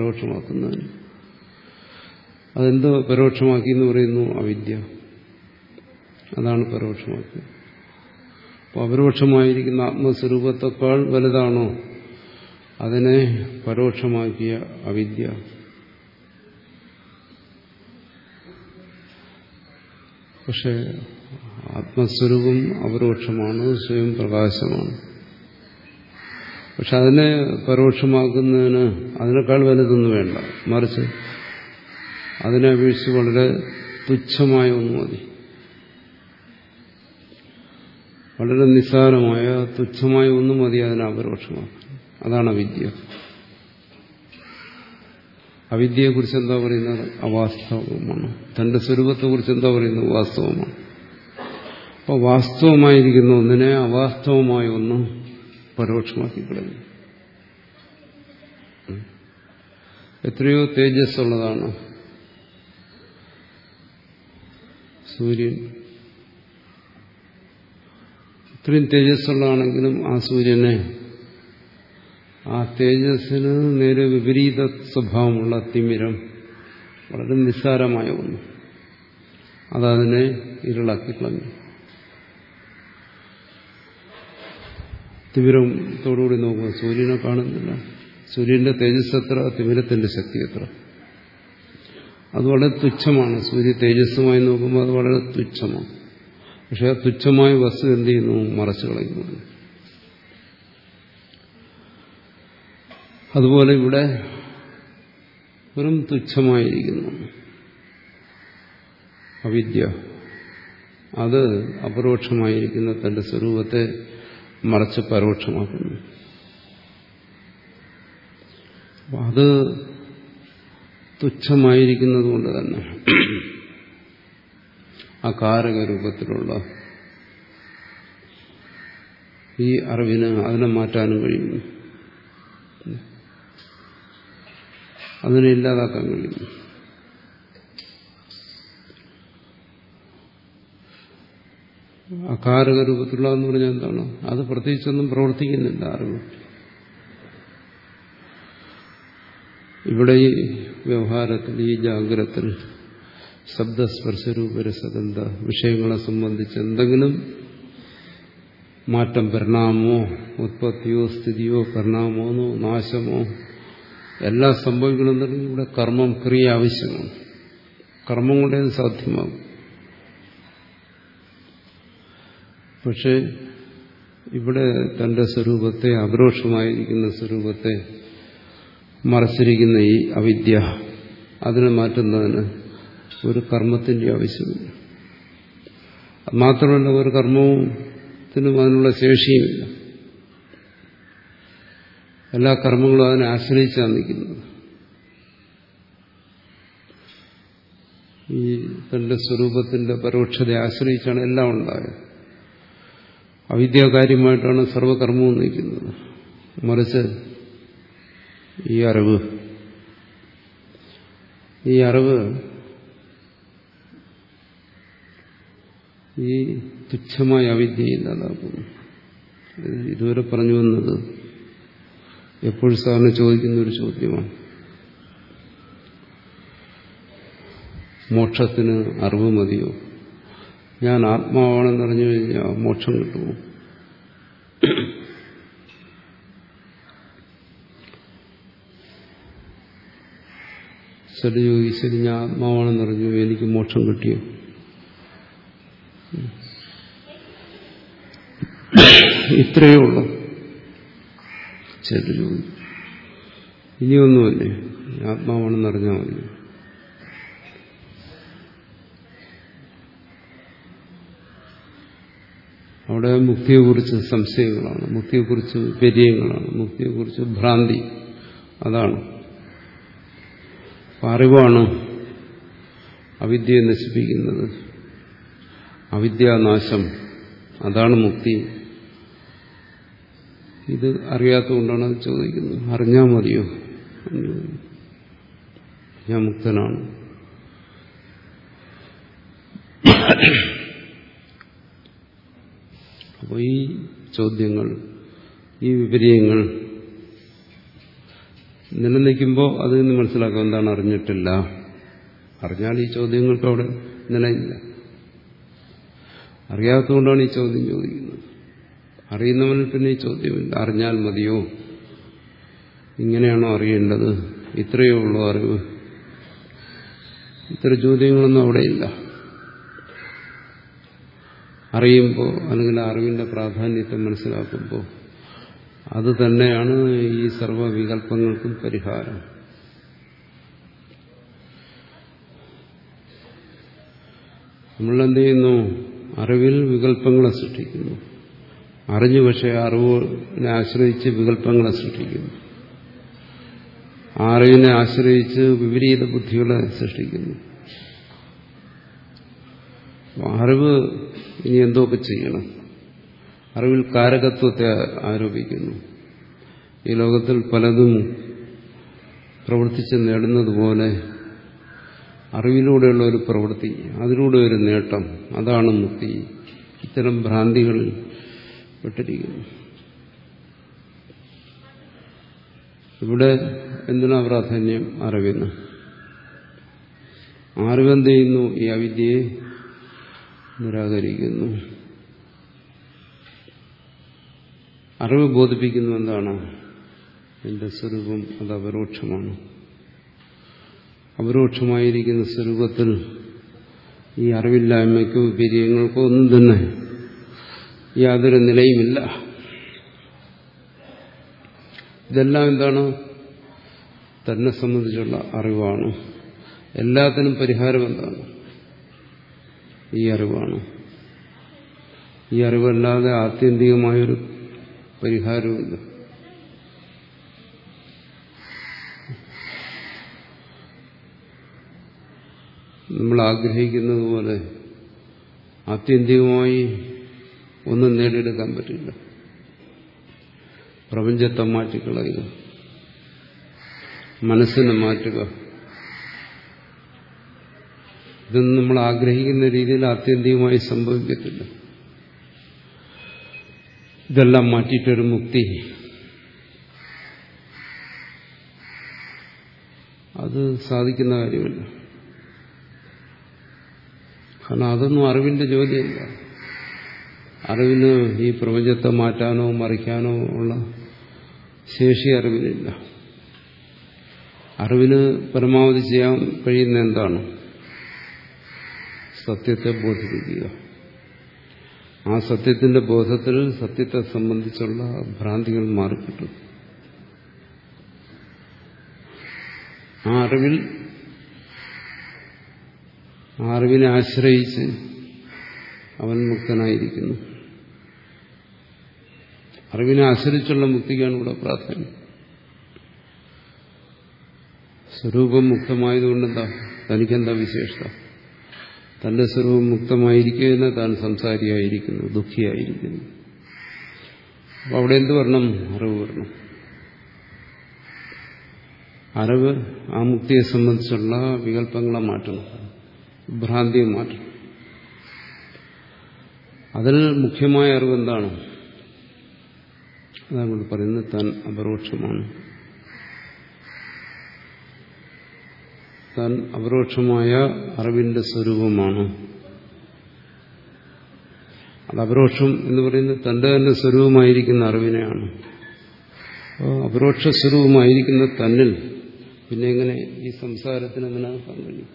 പരോക്ഷമാക്കുന്നതിന്. അതെന്തോ പരോക്ഷമാക്കി എന്ന് പറയുന്നു? അവിദ്യ. അതാണ് പരോക്ഷമാക്കുക. അപ്പോൾ അപരോക്ഷമായിരിക്കുന്ന ആത്മസ്വരൂപത്തെക്കാൾ വലുതാണോ അതിനെ പരോക്ഷമാക്കിയ അവിദ്യ? പക്ഷെ ആത്മസ്വരൂപം അപരോക്ഷമാണ്, സ്വയം പ്രകാശമാണ്. പക്ഷെ അതിനെ പരോക്ഷമാക്കുന്നതിന് അതിനേക്കാൾ വലുതൊന്നും വേണ്ട, മറിച്ച് അതിനെ അപേക്ഷിച്ച് വളരെ തുച്ഛമായ ഒന്ന് മതി. വളരെ നിസ്സാരമായ തുച്ഛമായ ഒന്ന് മതി അതിനെ അപരോക്ഷമാക്കാൻ. അതാണ് അവിദ്യ. അവിദ്യയെക്കുറിച്ച് എന്താ പറയുന്നത്? അവാസ്തവമാണ്. തന്റെ സ്വരൂപത്തെക്കുറിച്ച് എന്താ പറയുന്നത്? വാസ്തവമാണ്. അപ്പോൾ വാസ്തവമായിരിക്കുന്ന ഒന്നിനെ അവാസ്തവമായ ഒന്ന് പരോക്ഷമാക്കി കളഞ്ഞു. എത്രയോ തേജസ്സുള്ളതാണ് സൂര്യൻ. ഇത്രയും തേജസ്സുള്ളതാണെങ്കിലും ആ സൂര്യനെ, ആ തേജസ്സിന് നേരെ വിപരീത സ്വഭാവമുള്ള തിമിരം, വളരെ നിസ്സാരമായ ഒന്ന്, അതതിനെ ഇരുളാക്കി കളഞ്ഞു. തിമിരത്തോടുകൂടി നോക്കുക, സൂര്യനെ കാണുന്നില്ല. സൂര്യന്റെ തേജസ് എത്ര, തിമിരത്തിന്റെ ശക്തി എത്ര? അത് വളരെ തുച്ഛമാണ്. സൂര്യ തേജസ്സുമായി നോക്കുമ്പോൾ അത് വളരെ തുച്ഛമാണ്. പക്ഷെ ആ തുച്ഛമായ വസ്തു എന്ത് ചെയ്യുന്നു? മറച്ചു കളയുന്നു. അതുപോലെ ഇവിടെ വെറും തുച്ഛമായിരിക്കുന്നു അവിദ്യ. അത് അപരോക്ഷമായിരിക്കുന്ന തന്റെ സ്വരൂപത്തെ മറച്ച് പരോക്ഷമാക്കുന്നു. അത് തുച്ഛമായിരിക്കുന്നത് കൊണ്ട് തന്നെ ആ കാരക രൂപത്തിലുള്ള ഈ അറിവിന് അതിനെ മാറ്റാനും കഴിയുന്നു, അതിനെ ഇല്ലാതാക്കാൻ കഴിയുന്നു. അകാരക രൂപത്തിലുള്ളതെന്ന് പറഞ്ഞാൽ എന്താണ്? അത് പ്രത്യേകിച്ചൊന്നും പ്രവർത്തിക്കുന്നില്ല അറിവ്. ഇവിടെ ഈ വ്യവഹാരത്തിൽ, ഈ ജാഗ്രതത്തിൽ ശബ്ദസ്പർശരൂപരസഗന്ധ വിഷയങ്ങളെ സംബന്ധിച്ച് എന്തെങ്കിലും മാറ്റം, പരിണാമമോ ഉത്പത്തിയോ സ്ഥിതിയോ പരിണാമമോ നാശമോ എല്ലാം സംഭവിക്കണമെന്നുണ്ടെങ്കിൽ ഇവിടെ കർമ്മം, ക്രിയ ആവശ്യമാണ്. കർമ്മം കൊണ്ടേ അത് സാധ്യമാകും. പക്ഷെ ഇവിടെ തന്റെ സ്വരൂപത്തെ, അപരോക്ഷമായിരിക്കുന്ന സ്വരൂപത്തെ മറച്ചിരിക്കുന്ന ഈ അവിദ്യ, അതിനെ മാറ്റുന്നതിന് ഒരു കർമ്മത്തിന്റെ ആവശ്യമില്ല. അത് മാത്രമല്ല, ഒരു കർമ്മത്തിനും അതിനുള്ള ശേഷിയുമില്ല. എല്ലാ കർമ്മങ്ങളും അതിനെ ആശ്രയിച്ചാണ് നിൽക്കുന്നത്. ഈ തന്റെ സ്വരൂപത്തിന്റെ പരോക്ഷതയെ ആശ്രയിച്ചാണ് എല്ലാം ഉണ്ടായത്. അവിദ്യാകാര്യമായിട്ടാണ് സർവകർമ്മവും നിൽക്കുന്നത്. മറിച്ച് ഈ അറിവ് ഈ അറിവ് ഈ തുച്ഛമായ അവിദ്യയെ ഇല്ലാതാക്കുന്നു. ഇതുവരെ പറഞ്ഞു വന്നത് എപ്പോഴും സാറിന് ചോദിക്കുന്ന ഒരു ചോദ്യമാണ്. മോക്ഷത്തിന് അറിവ് മതിയോ? ഞാൻ ആത്മാവാണെന്ന് അറിഞ്ഞു കഴിഞ്ഞാൽ മോക്ഷം കിട്ടുമോ? ശരി ശരി ഞാൻ ആത്മാവാണെന്ന് അറിഞ്ഞു, എനിക്ക് മോക്ഷം കിട്ടിയോ? ഇത്രയേ ഉള്ളൂ. ശരി ചോദിക്കും. ഇനിയൊന്നുമല്ലേ, ആത്മാവാണെന്ന് അറിഞ്ഞാൽ മതി. അവിടെ മുക്തിയെക്കുറിച്ച് സംശയങ്ങളാണ്, മുക്തിയെക്കുറിച്ച് വ്യര്യങ്ങളാണ്, മുക്തിയെക്കുറിച്ച് ഭ്രാന്തി. അതാണ് അറിവാണ് അവിദ്യയെ നശിപ്പിക്കുന്നത്. അവിദ്യാനാശം, അതാണ് മുക്തി. ഇത് അറിയാത്തതുകൊണ്ടാണ് അത് ചോദിക്കുന്നത്. അറിഞ്ഞാൽ മതിയോ? ഞാൻ മുക്തനാണ്. അപ്പോൾ ഈ ചോദ്യങ്ങൾ, ഈ വിപര്യങ്ങൾ നിലനിൽക്കുമ്പോൾ അതിൽ നിന്ന് മനസ്സിലാക്കാം എന്താണ് അറിഞ്ഞിട്ടില്ല. അറിഞ്ഞാൽ ഈ ചോദ്യങ്ങൾക്ക് അവിടെ നിലയില്ല. അറിയാത്തതുകൊണ്ടാണ് ഈ ചോദ്യം ചോദിക്കുന്നത്. അറിയുന്നവന് പിന്നെ ഈ ചോദ്യമില്ല. അറിഞ്ഞാൽ മതിയോ? ഇങ്ങനെയാണോ അറിയേണ്ടത്? ഇത്രയേ ഉള്ളൂ അറിവ്? ഇത്തരം ചോദ്യങ്ങളൊന്നും അവിടെയില്ല. അറിയുമ്പോൾ അല്ലെങ്കിൽ അറിവിന്റെ പ്രാധാന്യത്തെ മനസ്സിലാക്കുമ്പോൾ അത് തന്നെയാണ് ഈ സർവ്വവികല്പങ്ങൾക്കും പരിഹാരം. നമ്മളെന്ത് ചെയ്യുന്നു? അറിവിൽ വികല്പങ്ങളെ സൃഷ്ടിക്കുന്നു. അറിഞ്ഞു പക്ഷേ അറിവിനെ ആശ്രയിച്ച് വികല്പങ്ങളെ സൃഷ്ടിക്കുന്നു. അറിവിനെ ആശ്രയിച്ച് വിപരീത ബുദ്ധികളെ സൃഷ്ടിക്കുന്നു. അറിവ് ഇനി എന്തൊക്കെ ചെയ്യണം? അറിവിൽ കാരകത്വത്തെ ആരോപിക്കുന്നു. ഈ ലോകത്തിൽ പലതും പ്രവർത്തിച്ച് നേടുന്നത് പോലെ അറിവിലൂടെയുള്ള ഒരു പ്രവൃത്തി, അതിലൂടെ ഒരു നേട്ടം, അതാണ് മുക്തി. ഇത്തരം ഭ്രാന്തികളിൽ പെട്ടിരിക്കുന്നു. ഇവിടെ എന്തിനാ പ്രാധാന്യം? അറിവിന്. അറിവെന്ത് ചെയ്യുന്നു? ഈ അവിദ്യയെ നിരാകരിക്കുന്നു. അറിവ് ബോധിപ്പിക്കുന്നു എന്താണ്? എന്റെ സ്വരൂപം അത് അപരോക്ഷമാണ്. അപരോക്ഷമായിരിക്കുന്ന സ്വരൂപത്തിൽ ഈ അറിവില്ലായ്മയ്ക്കോ വിപര്യങ്ങൾക്കോ ഒന്നും തന്നെ യാതൊരു നിലയുമില്ല. ഇതെല്ലാം എന്താണ്? തന്നെ സംബന്ധിച്ചുള്ള അറിവാണ്. എല്ലാത്തിനും പരിഹാരം എന്താണ്? ഈ അറിവാണ്. ഈ അറിവല്ലാതെ ആത്യന്തികമായൊരു പരിഹാരവുമില്ല. നമ്മൾ ആഗ്രഹിക്കുന്നത് പോലെ ആത്യന്തികമായി ഒന്നും നേടിയെടുക്കാൻ പറ്റില്ല. പ്രപഞ്ചത്തെ മാറ്റിക്കളയുക, മനസ്സിനെ മാറ്റുക, ഇതൊന്നും നമ്മൾ ആഗ്രഹിക്കുന്ന രീതിയിൽ ആത്യന്തികമായി സംഭവിക്കത്തില്ല. ഇതെല്ലാം മാറ്റിയിട്ടൊരു മുക്തി, അത് സാധിക്കുന്ന കാര്യമല്ല. കാരണം അതൊന്നും അറിവിന്റെ ജോലിയല്ല. അറിവിന് ഈ പ്രപഞ്ചത്തെ മാറ്റാനോ മറിക്കാനോ ഉള്ള ശേഷി അറിവിനില്ല. അറിവിന് പരമാവധി ചെയ്യാൻ കഴിയുന്ന എന്താണ്? സത്യത്തെ ബോധിപ്പിക്കുക. ആ സത്യത്തിന്റെ ബോധത്തിൽ സത്യത്തെ സംബന്ധിച്ചുള്ള ഭ്രാന്തികൾ മാറിക്കിട്ടും. ആ അറിവിൽ ആ അറിവിനെ ആശ്രയിച്ച് അവൻ മുക്തനായിരിക്കുന്നു. അറിവിനെ ആശ്രയിച്ചുള്ള മുക്തിക്കാണ് ഇവിടെ പ്രാധാന്യം. സ്വരൂപം മുക്തമായതുകൊണ്ടെന്താ? തനിക്കെന്താ വിശേഷത? തന്റെ സ്വരൂപം മുക്തമായിരിക്കുന്ന താൻ സംസാരിയായിരിക്കുന്നു, ദുഃഖിയായിരിക്കുന്നു. അപ്പൊ അവിടെ എന്ത് വരണം? അറിവ് വരണം. അറിവ് ആ മുക്തിയെ സംബന്ധിച്ചുള്ള വികല്പങ്ങളെ മാറ്റണം, ഭ്രാന്തിയെ മാറ്റണം. അതിൽ മുഖ്യമായ അറിവ് എന്താണ്? അതാണ് ഇവിടെ പറയുന്നത്, താൻ അപരോക്ഷമാണ്. താൻ അപരോക്ഷമായ അറിവിന്റെ സ്വരൂപമാണ്. അത് അപരോക്ഷം എന്ന് പറയുന്നത് തന്റെ തന്നെ സ്വരൂപമായിരിക്കുന്ന അറിവിനെയാണ്. അപ്പോൾ അപരോക്ഷ സ്വരൂപമായിരിക്കുന്ന തന്നിൽ പിന്നെ എങ്ങനെ ഈ സംസാരത്തിന് നിലനിൽക്കാൻ കഴിയും?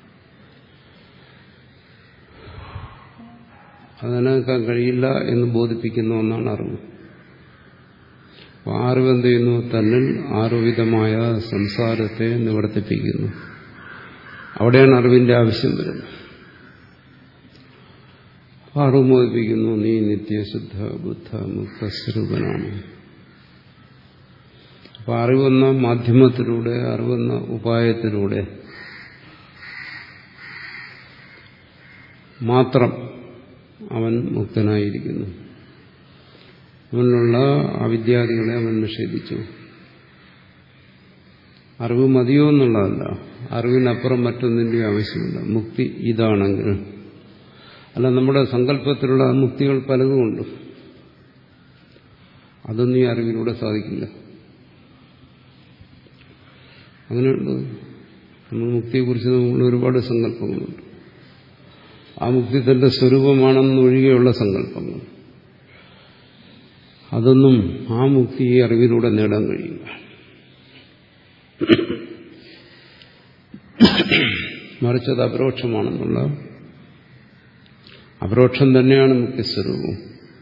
അത് നിലനിൽക്കാൻ കഴിയില്ല എന്ന് ബോധിപ്പിക്കുന്ന ഒന്നാണ് അറിവ്. അപ്പോൾ അറിവ് എന്ത് ചെയ്യുന്നു? തന്നിൽ ആരോപിതമായ സംസാരത്തെ നിവർത്തിപ്പിക്കുന്നു. അവിടെയാണ് അറിവിന്റെ ആവശ്യം വരുന്നത്. അറിവ് ബോധിപ്പിക്കുന്നു, നീ നിത്യശുദ്ധ ബുദ്ധ മുക്തസ്വരൂപനാണ്. അപ്പൊ അറിവെന്ന മാധ്യമത്തിലൂടെ, അറിവെന്ന ഉപായത്തിലൂടെ മാത്രം അവൻ മുക്തനായിരിക്കുന്നു. അവനുള്ള അവിദ്യാദികളെ അവൻ നിഷേധിച്ചു. അറിവ് മതിയോ എന്നുള്ളതല്ല, അറിവിനപ്പുറം മറ്റൊന്നിന്റെ ആവശ്യമില്ല. മുക്തി ഇതാണെങ്കിൽ, അല്ല നമ്മുടെ സങ്കല്പത്തിലുള്ള മുക്തികൾ പലതുമുണ്ട്, അതൊന്നും ഈ അറിവിലൂടെ സാധിക്കില്ല. അങ്ങനെയുണ്ട്. നമ്മൾ മുക്തിയെക്കുറിച്ച് നമ്മൾ ഒരുപാട് സങ്കല്പങ്ങളുണ്ട്. ആ മുക്തി തന്റെ സ്വരൂപമാണെന്നൊഴികെയുള്ള സങ്കല്പങ്ങൾ, അതൊന്നും ആ മുക്തിയെ അറിവിലൂടെ നേടാൻ കഴിയില്ല. മറിച്ചത് അപരോക്ഷമാണെന്നുള്ള അപരോക്ഷം തന്നെയാണ് മുക്തിസ്വരൂപം.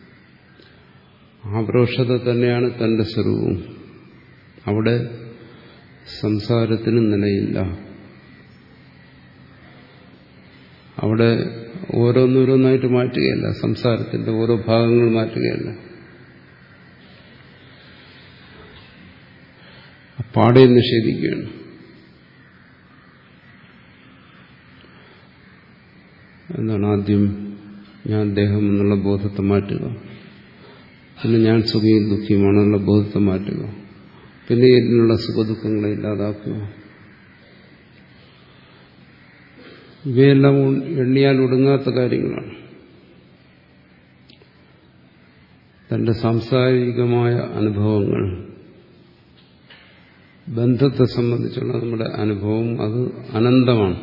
അപരോക്ഷത തന്നെയാണ് തന്റെ സ്വരൂപം. അവിടെ സംസാരത്തിന് നിലയില്ല. അവിടെ ഓരോന്നോരോന്നായിട്ട് മാറ്റുകയല്ല, സംസാരത്തിന്റെ ഓരോ ഭാഗങ്ങൾ മാറ്റുകയല്ല, പാടെ നിഷേധിക്കുകയാണ്. എന്താണ്? ആദ്യം ഞാൻ ദേഹം എന്നുള്ള ബോധത്തെ മാറ്റുക, പിന്നെ ഞാൻ സുഖിയും ദുഃഖിയുമാണെന്നുള്ള ബോധത്തെ മാറ്റുക, പിന്നെ ഇതിനുള്ള സുഖദുഃഖങ്ങളെ ഇല്ലാതാക്കുക. ഇവയെല്ലാം എണ്ണിയാൽ ഒടുങ്ങാത്ത കാര്യങ്ങളാണ്. തന്റെ സാംസാരികമായ അനുഭവങ്ങൾ, ബന്ധത്തെ സംബന്ധിച്ചുള്ള നമ്മുടെ അനുഭവം അത് അനന്തമാണ്.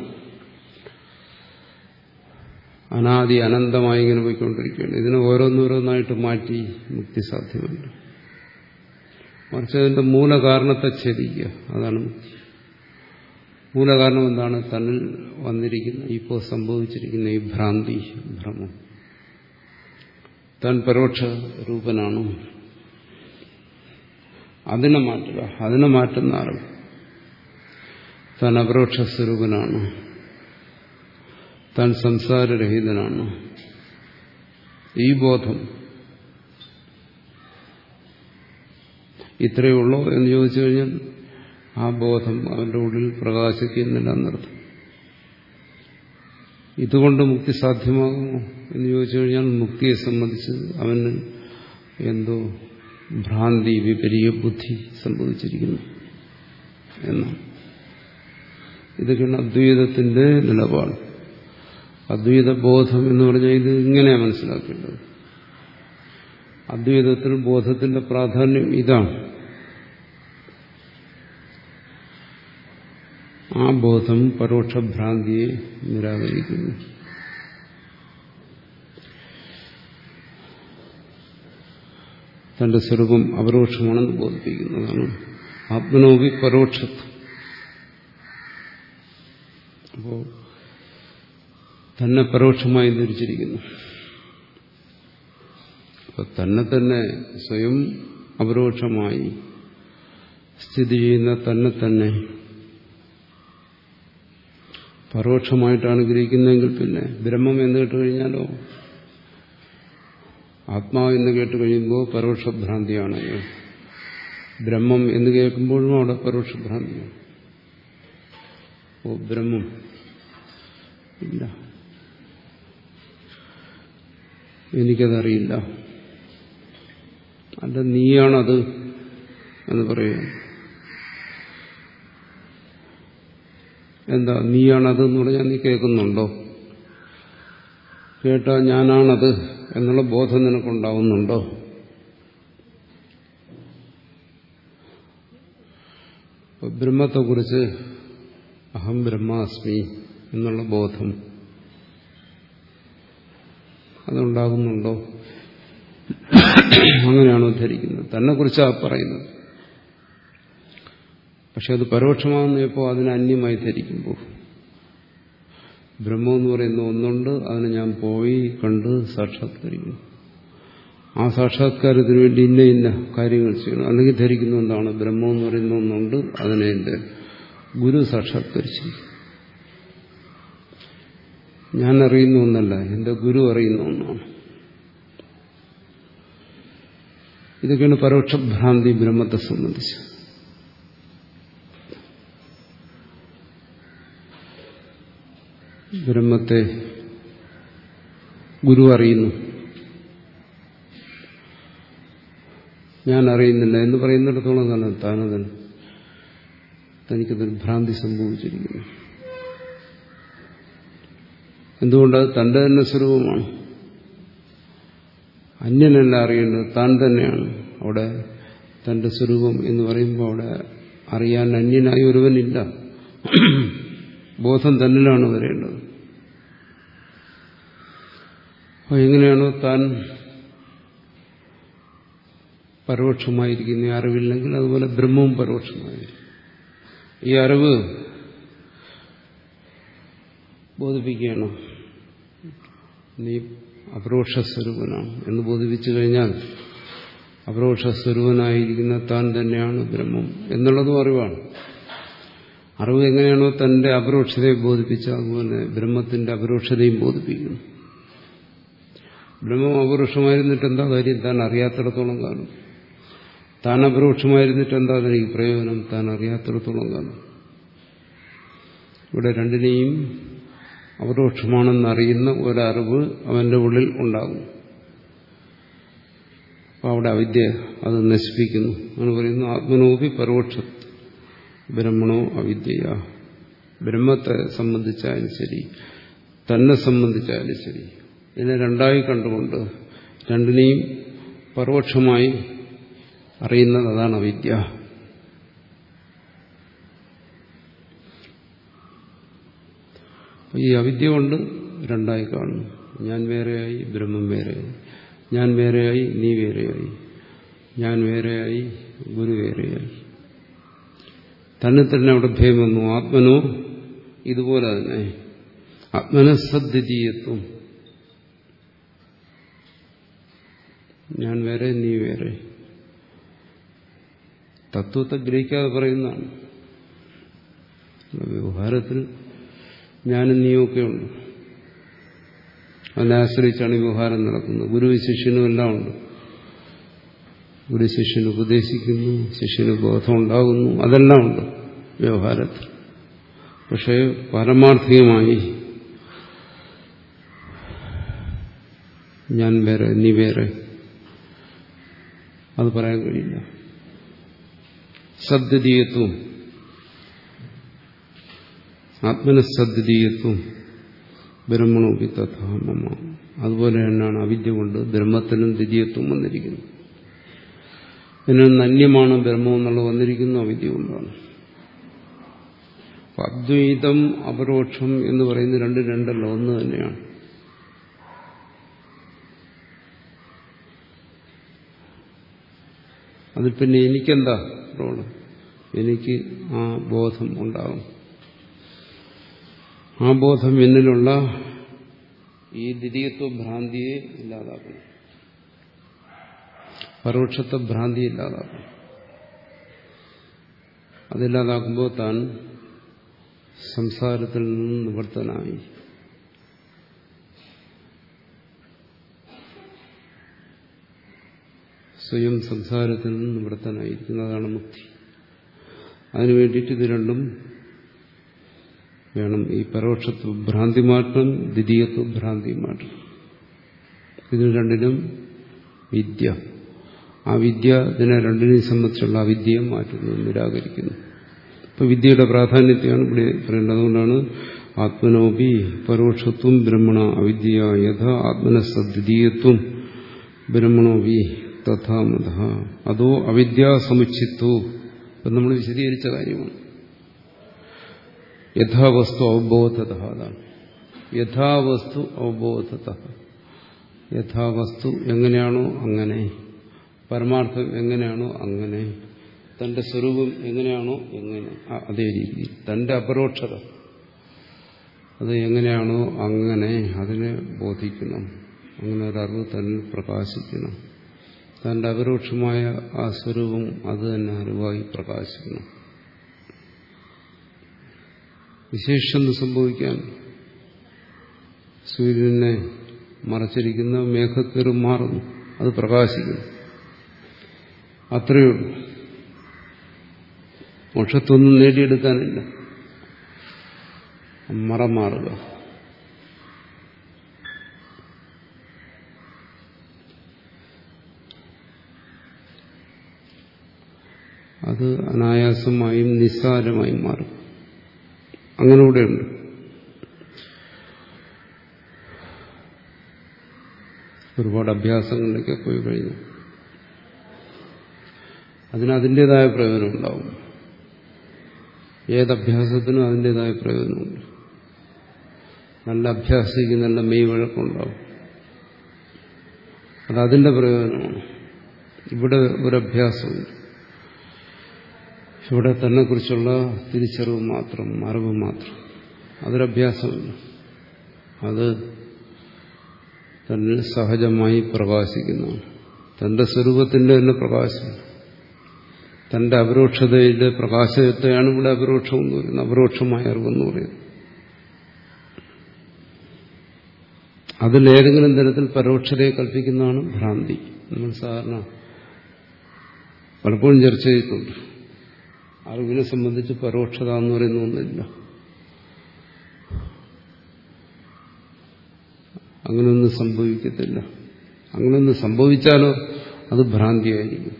അനാദി അനന്തമായി ഇങ്ങനെ പോയിക്കൊണ്ടിരിക്കുകയാണ്. ഇതിനെ ഓരോന്നോരോന്നായിട്ട് മാറ്റി മുക്തി സാധ്യമല്ല. മറിച്ച് അതിന്റെ മൂലകാരണത്തെ ഛേദിക്കുക, അതാണ് മുക്തി. മൂലകാരണം എന്താണ്? തന്നിൽ വന്നിരിക്കുന്ന, ഇപ്പോൾ സംഭവിച്ചിരിക്കുന്ന ഈ ഭ്രാന്തി, ഭ്രമം. താൻ പരോക്ഷ രൂപനാണ്, അതിനെ മാറ്റുക. അതിനെ മാറ്റുന്ന അറിവ്. താൻ അപരോക്ഷ സ്വരൂപനാണ്, താൻ സംസാരരഹിതനാണ്. ഈ ബോധം ഇത്രയേ ഉള്ളൂ എന്ന് ചോദിച്ചു കഴിഞ്ഞാൽ ആ ബോധം അവന്റെ ഉള്ളിൽ പ്രകാശിക്കുന്നില്ല എന്നർത്ഥം. ഇതുകൊണ്ട് മുക്തി സാധ്യമാകുമോ എന്ന് ചോദിച്ചു കഴിഞ്ഞാൽ മുക്തിയെ സംബന്ധിച്ച് അവന് എന്തോ ഭ്രാന്തി, വിപരീയ ബുദ്ധി സംഭവിച്ചിരിക്കുന്നു എന്നാണ്. ഇതൊക്കെയാണ് അദ്വൈതത്തിന്റെ നിലപാട്. അദ്വൈത ബോധം എന്ന് പറഞ്ഞാൽ ഇത് ഇങ്ങനെയാണ് മനസ്സിലാക്കേണ്ടത്. അദ്വൈതത്തിൽ ബോധത്തിന്റെ പ്രാധാന്യം ഇതാണ്. ആ ബോധം പരോക്ഷഭ്രാന്തിയെ നിരാകരിക്കുന്നു. തന്റെ സ്വരൂപം അപരോക്ഷമാണെന്ന് ബോധിപ്പിക്കുന്നതാണ്. ആത്മനോപി പരോക്ഷത്വം. അപ്പോ തന്നെ പരോക്ഷമായി ധരിച്ചിരിക്കുന്നു. അപ്പൊ തന്നെ തന്നെ സ്വയം അപരോക്ഷമായി സ്ഥിതി ചെയ്യുന്ന തന്നെ തന്നെ പരോക്ഷമായിട്ടാണ് ഗ്രഹിക്കുന്നതെങ്കിൽ പിന്നെ ബ്രഹ്മം എന്ന് കേട്ടുകഴിഞ്ഞാലോ, ആത്മാവ് എന്ന് കേട്ട് കഴിയുമ്പോൾ പരോക്ഷഭ്രാന്തിയാണ്. ബ്രഹ്മം എന്ന് കേൾക്കുമ്പോഴും അവിടെ പരോക്ഷഭ്രാന്തിയാണ്. ഓ, ബ്രഹ്മം ഇല്ല, എനിക്കതറിയില്ല, അല്ല നീയാണത് എന്ന് പറയുക. എന്താ നീയാണത് എന്ന് പറഞ്ഞാൽ നീ കേൾക്കുന്നുണ്ടോ? കേട്ടാൽ ഞാനാണത് എന്നുള്ള ബോധം നിനക്കുണ്ടാവുന്നുണ്ടോ? ബ്രഹ്മത്തെക്കുറിച്ച് അഹം ബ്രഹ്മാസ്മി എന്നുള്ള ബോധം അതുണ്ടാകുന്നുണ്ടോ? അങ്ങനെയാണോ ധരിക്കുന്നത്? തന്നെ കുറിച്ചാണ് പറയുന്നത്. പക്ഷെ അത് പരോക്ഷമാകുന്നപ്പോൾ അതിനെ അന്യമായി ധരിക്കുമ്പോൾ, ബ്രഹ്മം എന്ന് പറയുന്ന ഒന്നുണ്ട്, അതിനെ ഞാൻ പോയി കണ്ട് സാക്ഷാത്കരിക്കുന്നു. ആ സാക്ഷാത്കാരത്തിന് വേണ്ടി ഇന്ന ഇന്ന കാര്യങ്ങൾ ചെയ്യണം. അല്ലെങ്കിൽ ധരിക്കുന്ന എന്താണ്? ബ്രഹ്മം എന്ന് പറയുന്ന ഒന്നുണ്ട്, അതിനെ എന്റെ ഗുരു സാക്ഷാത്കരിച്ചിരിക്കും. ഞാൻ അറിയുന്ന ഒന്നല്ല, എന്റെ ഗുരു അറിയുന്ന ഒന്നാണ്. ഇതൊക്കെയാണ് പരോക്ഷഭ്രാന്തി ബ്രഹ്മത്തെ സംബന്ധിച്ച്. ബ്രഹ്മത്തെ ഗുരു അറിയുന്നു, ഞാൻ അറിയുന്നില്ല എന്ന് പറയുന്നിടത്തോളം കാലം താനതൻ തനിക്കതൊരു ഭ്രാന്തി സംഭവിച്ചിരിക്കുന്നു. എന്തുകൊണ്ടത് തന്റെ തന്നെ സ്വരൂപമാണ്. അന്യനല്ല അറിയേണ്ടത്, താൻ തന്നെയാണ്. അവിടെ തന്റെ സ്വരൂപം എന്ന് പറയുമ്പോൾ അവിടെ അറിയാൻ അന്യനായി ഒരുവനില്ല. ബോധം തന്നിലാണ് വരേണ്ടത്. അപ്പോൾ എങ്ങനെയാണോ താൻ പരോക്ഷമായിരിക്കുന്ന അറിവില്ലെങ്കിൽ അതുപോലെ ബ്രഹ്മവും പരോക്ഷമായിരിക്കും. ഈ അറിവ് ബോധിപ്പിക്കുകയാണ്, നീ അപരോക്ഷസ്വരൂപനാണ് എന്ന് ബോധിപ്പിച്ചു കഴിഞ്ഞാൽ അപരോക്ഷസ്വരൂപനായിരിക്കുന്ന താൻ തന്നെയാണ് ബ്രഹ്മം എന്നുള്ളതും അറിവാണ്. അറിവ് എങ്ങനെയാണോ തന്റെ അപരോക്ഷതയെ ബോധിപ്പിച്ച അതുപോലെ ബ്രഹ്മത്തിന്റെ അപരോക്ഷതയും ബോധിപ്പിക്കുന്നു. ബ്രഹ്മം അപരോക്ഷമായിരുന്നിട്ട് എന്താ കാര്യം? താൻ അറിയാത്തിടത്തോളം കാലം. താൻ അപരോക്ഷമായിരുന്നിട്ട് എന്താ തനിക്ക് പ്രയോജനം? താൻ അറിയാത്തിടത്തോളം കാലം. ഇവിടെ രണ്ടിനെയും അപരോക്ഷമാണെന്നറിയുന്ന ഒരറിവ് അവന്റെ ഉള്ളിൽ ഉണ്ടാകും. അപ്പോൾ അവിടെ അവിദ്യ അത് നശിപ്പിക്കുന്നു. അങ്ങനെ പറയുന്നു, ആത്മനോപി പരോക്ഷ ബ്രഹ്മണോ അവിദ്യ. ബ്രഹ്മത്തെ സംബന്ധിച്ചായാലും ശരി, തന്നെ സംബന്ധിച്ചായാലും ശരി, ഇതിനെ രണ്ടായി കണ്ടുകൊണ്ട് രണ്ടിനെയും പരോക്ഷമായി അറിയുന്നത് അതാണ് അവിദ്യ. ഈ അവിദ്യ കൊണ്ട് രണ്ടായി കാണുന്നു. ഞാൻ വേറെയായി, ബ്രഹ്മം വേറെയായി. ഞാൻ വേറെയായി, നീ വേറെയായി. ഞാൻ വേറെയായി, ഗുരു വേറെയായി. തന്നെ തന്നെ അവിടെ ഭേദം വന്നു. ആത്മനോ ഇതുപോലെ തന്നെ ആത്മനസദ്വിതീയത്വം. ഞാൻ വേറെ, നീ വേറെ. തത്വത്തെ ഗ്രഹിക്കാതെ പറയുന്നതാണ്. വ്യവഹാരത്തിൽ ഞാനും നീയൊക്കെ ഉണ്ട്. അതിനെ ആശ്രയിച്ചാണ് ഈ വ്യവഹാരം നടക്കുന്നത്. ഗുരു ശിഷ്യനും എല്ലാം ഉണ്ട്. ഗുരു ശിഷ്യന് ഉപദേശിക്കുന്നു, ശിഷ്യന് ബോധം ഉണ്ടാകുന്നു, അതെല്ലാം ഉണ്ട് വ്യവഹാരത്തിൽ. പക്ഷേ പാരമാർത്ഥികമായി ഞാൻ വേറെ, നീ വേറെ, അത് പറയാൻ കഴിയില്ല. സദ്വിതീയത്വം, ആത്മനസദ്വിതീയത്വം ബ്രഹ്മണോപി തഥാ മമ. അതുപോലെ തന്നെയാണ് അവിദ്യ കൊണ്ട് ബ്രഹ്മത്തിനും ദ്വിതീയത്വം വന്നിരിക്കുന്നത്. ഇതിന് അന്യമാണ് ബ്രഹ്മം എന്നുള്ളത് വന്നിരിക്കുന്നു അവിദ്യ കൊണ്ടാണ്. അദ്വൈതം അപരോക്ഷം എന്ന് പറയുന്നത് രണ്ട് രണ്ടല്ല, ഒന്ന് തന്നെയാണ്. അതിൽ പിന്നെ എനിക്കെന്താ റോള്? എനിക്ക് ആ ബോധം ഉണ്ടാകും. ആ ബോധം എന്നിലുള്ള ഈ ദ്വിതീയത്വ ഭ്രാന്തിയെ ഇല്ലാതാക്കണം, പരോക്ഷത്വ ഭ്രാന്തി ഇല്ലാതാക്കണം. അതില്ലാതാക്കുമ്പോൾ താൻ സംസാരത്തിൽ നിന്ന് നിവൃത്തനായി. സ്വയം സംസാരത്തിൽ നിന്ന് നിവൃത്തനായിരിക്കുന്നതാണ് മുക്തി. അതിനു വേണ്ടിയിട്ട് ഇത് രണ്ടും വേണം. ഈ പരോക്ഷത്വ ഭ്രാന്തി മാറ്റം, ദ്വിതീയത്വ ഭ്രാന്തി മാറ്റം. ഇത് രണ്ടിനും വിദ്യ. ആ വിദ്യ ഇതിനെ രണ്ടിനെയും സംബന്ധിച്ചുള്ള അവിദ്യയെ മാറ്റുന്നു, നിരാകരിക്കുന്നു. ഇപ്പൊ വിദ്യയുടെ പ്രാധാന്യത്തെയാണ് ഇവിടെ പറയുന്നത്. അതുകൊണ്ടാണ് ആത്മനോപി പരോക്ഷത്വം ബ്രഹ്മണ അവിദ്യ യഥ ആത്മനസദ്വിതീയത്വം ബ്രഹ്മണോപി തഥാമത അതോ അവിദ്യാസമുച്ചിത്വ. ഇപ്പം നമ്മൾ വിശദീകരിച്ച കാര്യമാണ്. യഥാവസ്തു അവബോധത. അതാണ് യഥാവസ്തു അവബോധത. യഥാവസ്തു എങ്ങനെയാണോ അങ്ങനെ, പരമാർത്ഥം എങ്ങനെയാണോ അങ്ങനെ, തന്റെ സ്വരൂപം എങ്ങനെയാണോ എങ്ങനെ, അതേ രീതിയിൽ തന്റെ അപരോക്ഷത അത് എങ്ങനെയാണോ അങ്ങനെ അതിനെ ബോധിക്കണം. അങ്ങനെ ഒരറിവ് തന്നിൽ പ്രകാശിക്കണം. തന്റെ അപരോക്ഷമായ ആ സ്വരൂപം അത് തന്നെ അറിവായി പ്രകാശിക്കണം. വിശേഷം സംഭവിക്കാൻ സൂര്യനെ മറച്ചിരിക്കുന്ന മേഘക്കീറ് മാറുന്നു, അത് പ്രകാശിക്കുന്നു. അത്രയേ ഉള്ളൂ. മോക്ഷത്തൊന്നും നേടിയെടുക്കാനില്ല, മറ മാറുക. അത് അനായാസമായും നിസ്സാരമായും മാറും. അങ്ങനെ കൂടെയുണ്ട്. ഒരുപാട് അഭ്യാസങ്ങളിലൊക്കെ പോയി കഴിഞ്ഞു അതിന് അതിൻ്റെതായ പ്രയോജനം ഉണ്ടാവും. ഏതഭ്യാസത്തിനും അതിൻ്റെതായ പ്രയോജനമുണ്ട്. നല്ല അഭ്യാസിക്ക് നല്ല മെയ് വഴക്കമുണ്ടാവും. അതതിൻ്റെ പ്രയോജനമാണ്. ഇവിടെ ഒരു അഭ്യാസമുണ്ട്. ഇവിടെ തന്നെ കുറിച്ചുള്ള തിരിച്ചറിവ് മാത്രം, അറിവ് മാത്രം. അതൊരഭ്യാസമല്ല. അത് തന്നെ സഹജമായി പ്രകാശിക്കുന്നതാണ്. തന്റെ സ്വരൂപത്തിന്റെ തന്നെ പ്രകാശം, തന്റെ അപരോക്ഷതയിലെ പ്രകാശത്തെയാണ് ഇവിടെ അപരോക്ഷം എന്ന് പറയുന്നത്, അപരോക്ഷമായ അറിവെന്ന് പറയുന്നത്. അതിലേതെങ്കിലും തരത്തിൽ പരോക്ഷതയെ കൽപ്പിക്കുന്നതാണ് ഭ്രാന്തി. നമ്മൾ സാധാരണ പലപ്പോഴും ചർച്ച ചെയ്തിട്ടുണ്ട്. അറിവിനെ സംബന്ധിച്ച് പരോക്ഷത എന്ന് പറയുന്ന ഒന്നില്ല. അങ്ങനെയൊന്നും സംഭവിക്കത്തില്ല. അങ്ങനെയൊന്നും സംഭവിച്ചാലോ അത് ഭ്രാന്തിയായിരിക്കും.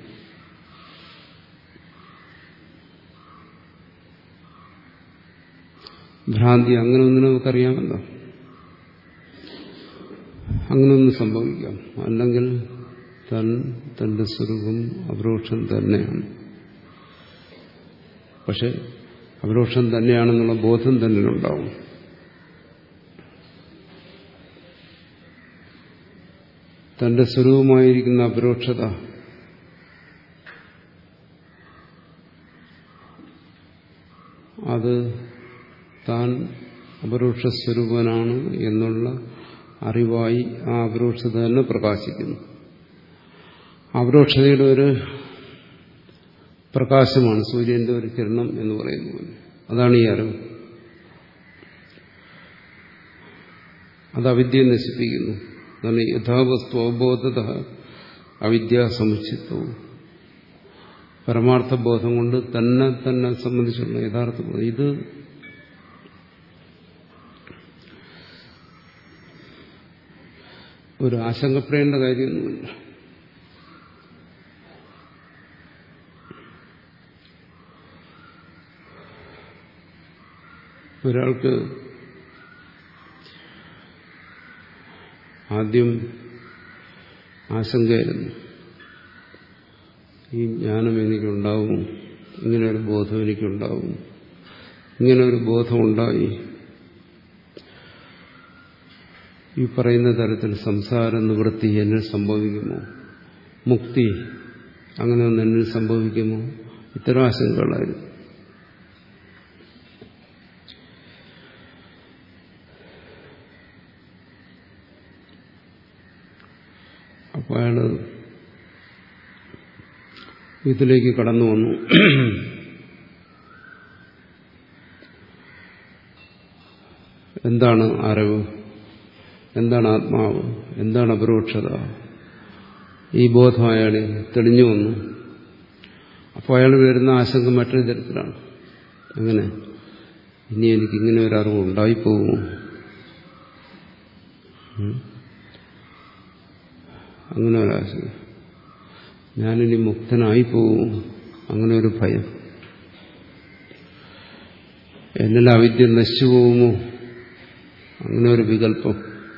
ഭ്രാന്തി അങ്ങനെ ഒന്നിനെ നമുക്കറിയാമല്ലോ. അങ്ങനെയൊന്നും സംഭവിക്കാം. അല്ലെങ്കിൽ താൻ തന്റെ സ്വരൂപം അപരോക്ഷം തന്നെയാണ്. പക്ഷെ അപരോക്ഷം തന്നെയാണെന്നുള്ള ബോധം തന്നെ ഉണ്ടാവും. തന്റെ സ്വരൂപമായിരിക്കുന്ന അപരോക്ഷത അത് താൻ അപരോക്ഷ സ്വരൂപനാണ് എന്നുള്ള അറിവായി ആ അപരോക്ഷത തന്നെ പ്രകാശിക്കുന്നു. അപരോക്ഷതയുടെ ഒരു പ്രകാശമാണ് സൂര്യന്റെ ഒരു കിരണം എന്ന് പറയുന്നത്. അതാണ് ഈ അറിവ്. അത് അവിദ്യയെ നശിപ്പിക്കുന്നു. അതാണ് യഥാവസ്തു അവബോധത അവിദ്യാസമുച്ചിത്വവും. പരമാർത്ഥ ബോധം കൊണ്ട് തന്നെ തന്നെ സംബന്ധിച്ചുള്ള യഥാർത്ഥ ബോധം. ഇത് ഒരു ആശങ്കപ്പെടേണ്ട കാര്യമൊന്നുമില്ല. ഒരാൾക്ക് ആദ്യം ആശങ്കയായിരുന്നു, ഈ ജ്ഞാനം എനിക്കുണ്ടാവും, ഇങ്ങനെയൊരു ബോധം എനിക്കുണ്ടാവും. ഇങ്ങനെയൊരു ബോധമുണ്ടായി ഈ പറയുന്ന തരത്തിൽ സംസാര നിവൃത്തി എന്നിൽ സംഭവിക്കുമോ, മുക്തി അങ്ങനെ ഒന്ന് എന്നിൽ സംഭവിക്കുമോ, ഇത്തരം ആശങ്കകളായിരുന്നു. അപ്പോൾ അയാള് ഇതിലേക്ക് കടന്നു വന്നു. എന്താണ് അറിവ്, എന്താണ് ആത്മാവ്, എന്താണ് അപരോക്ഷത, ഈ ബോധം അയാൾ തെളിഞ്ഞു വന്നു. അപ്പോൾ അയാൾ വരുന്ന ആശങ്ക മറ്റൊരു തരത്തിലാണ്. അങ്ങനെ ഇനി എനിക്കിങ്ങനെ ഒരു അറിവ് ഉണ്ടായിപ്പോകുമോ, അങ്ങനെ ഒരാശങ്ക. ഞാനിനി മുക്തനായി പോകുമോ, അങ്ങനെ ഒരു ഭയം. എന്നിൽ അവിദ്യ നശിച്ചു പോകുമോ, അങ്ങനെ ഒരു വികല്പം.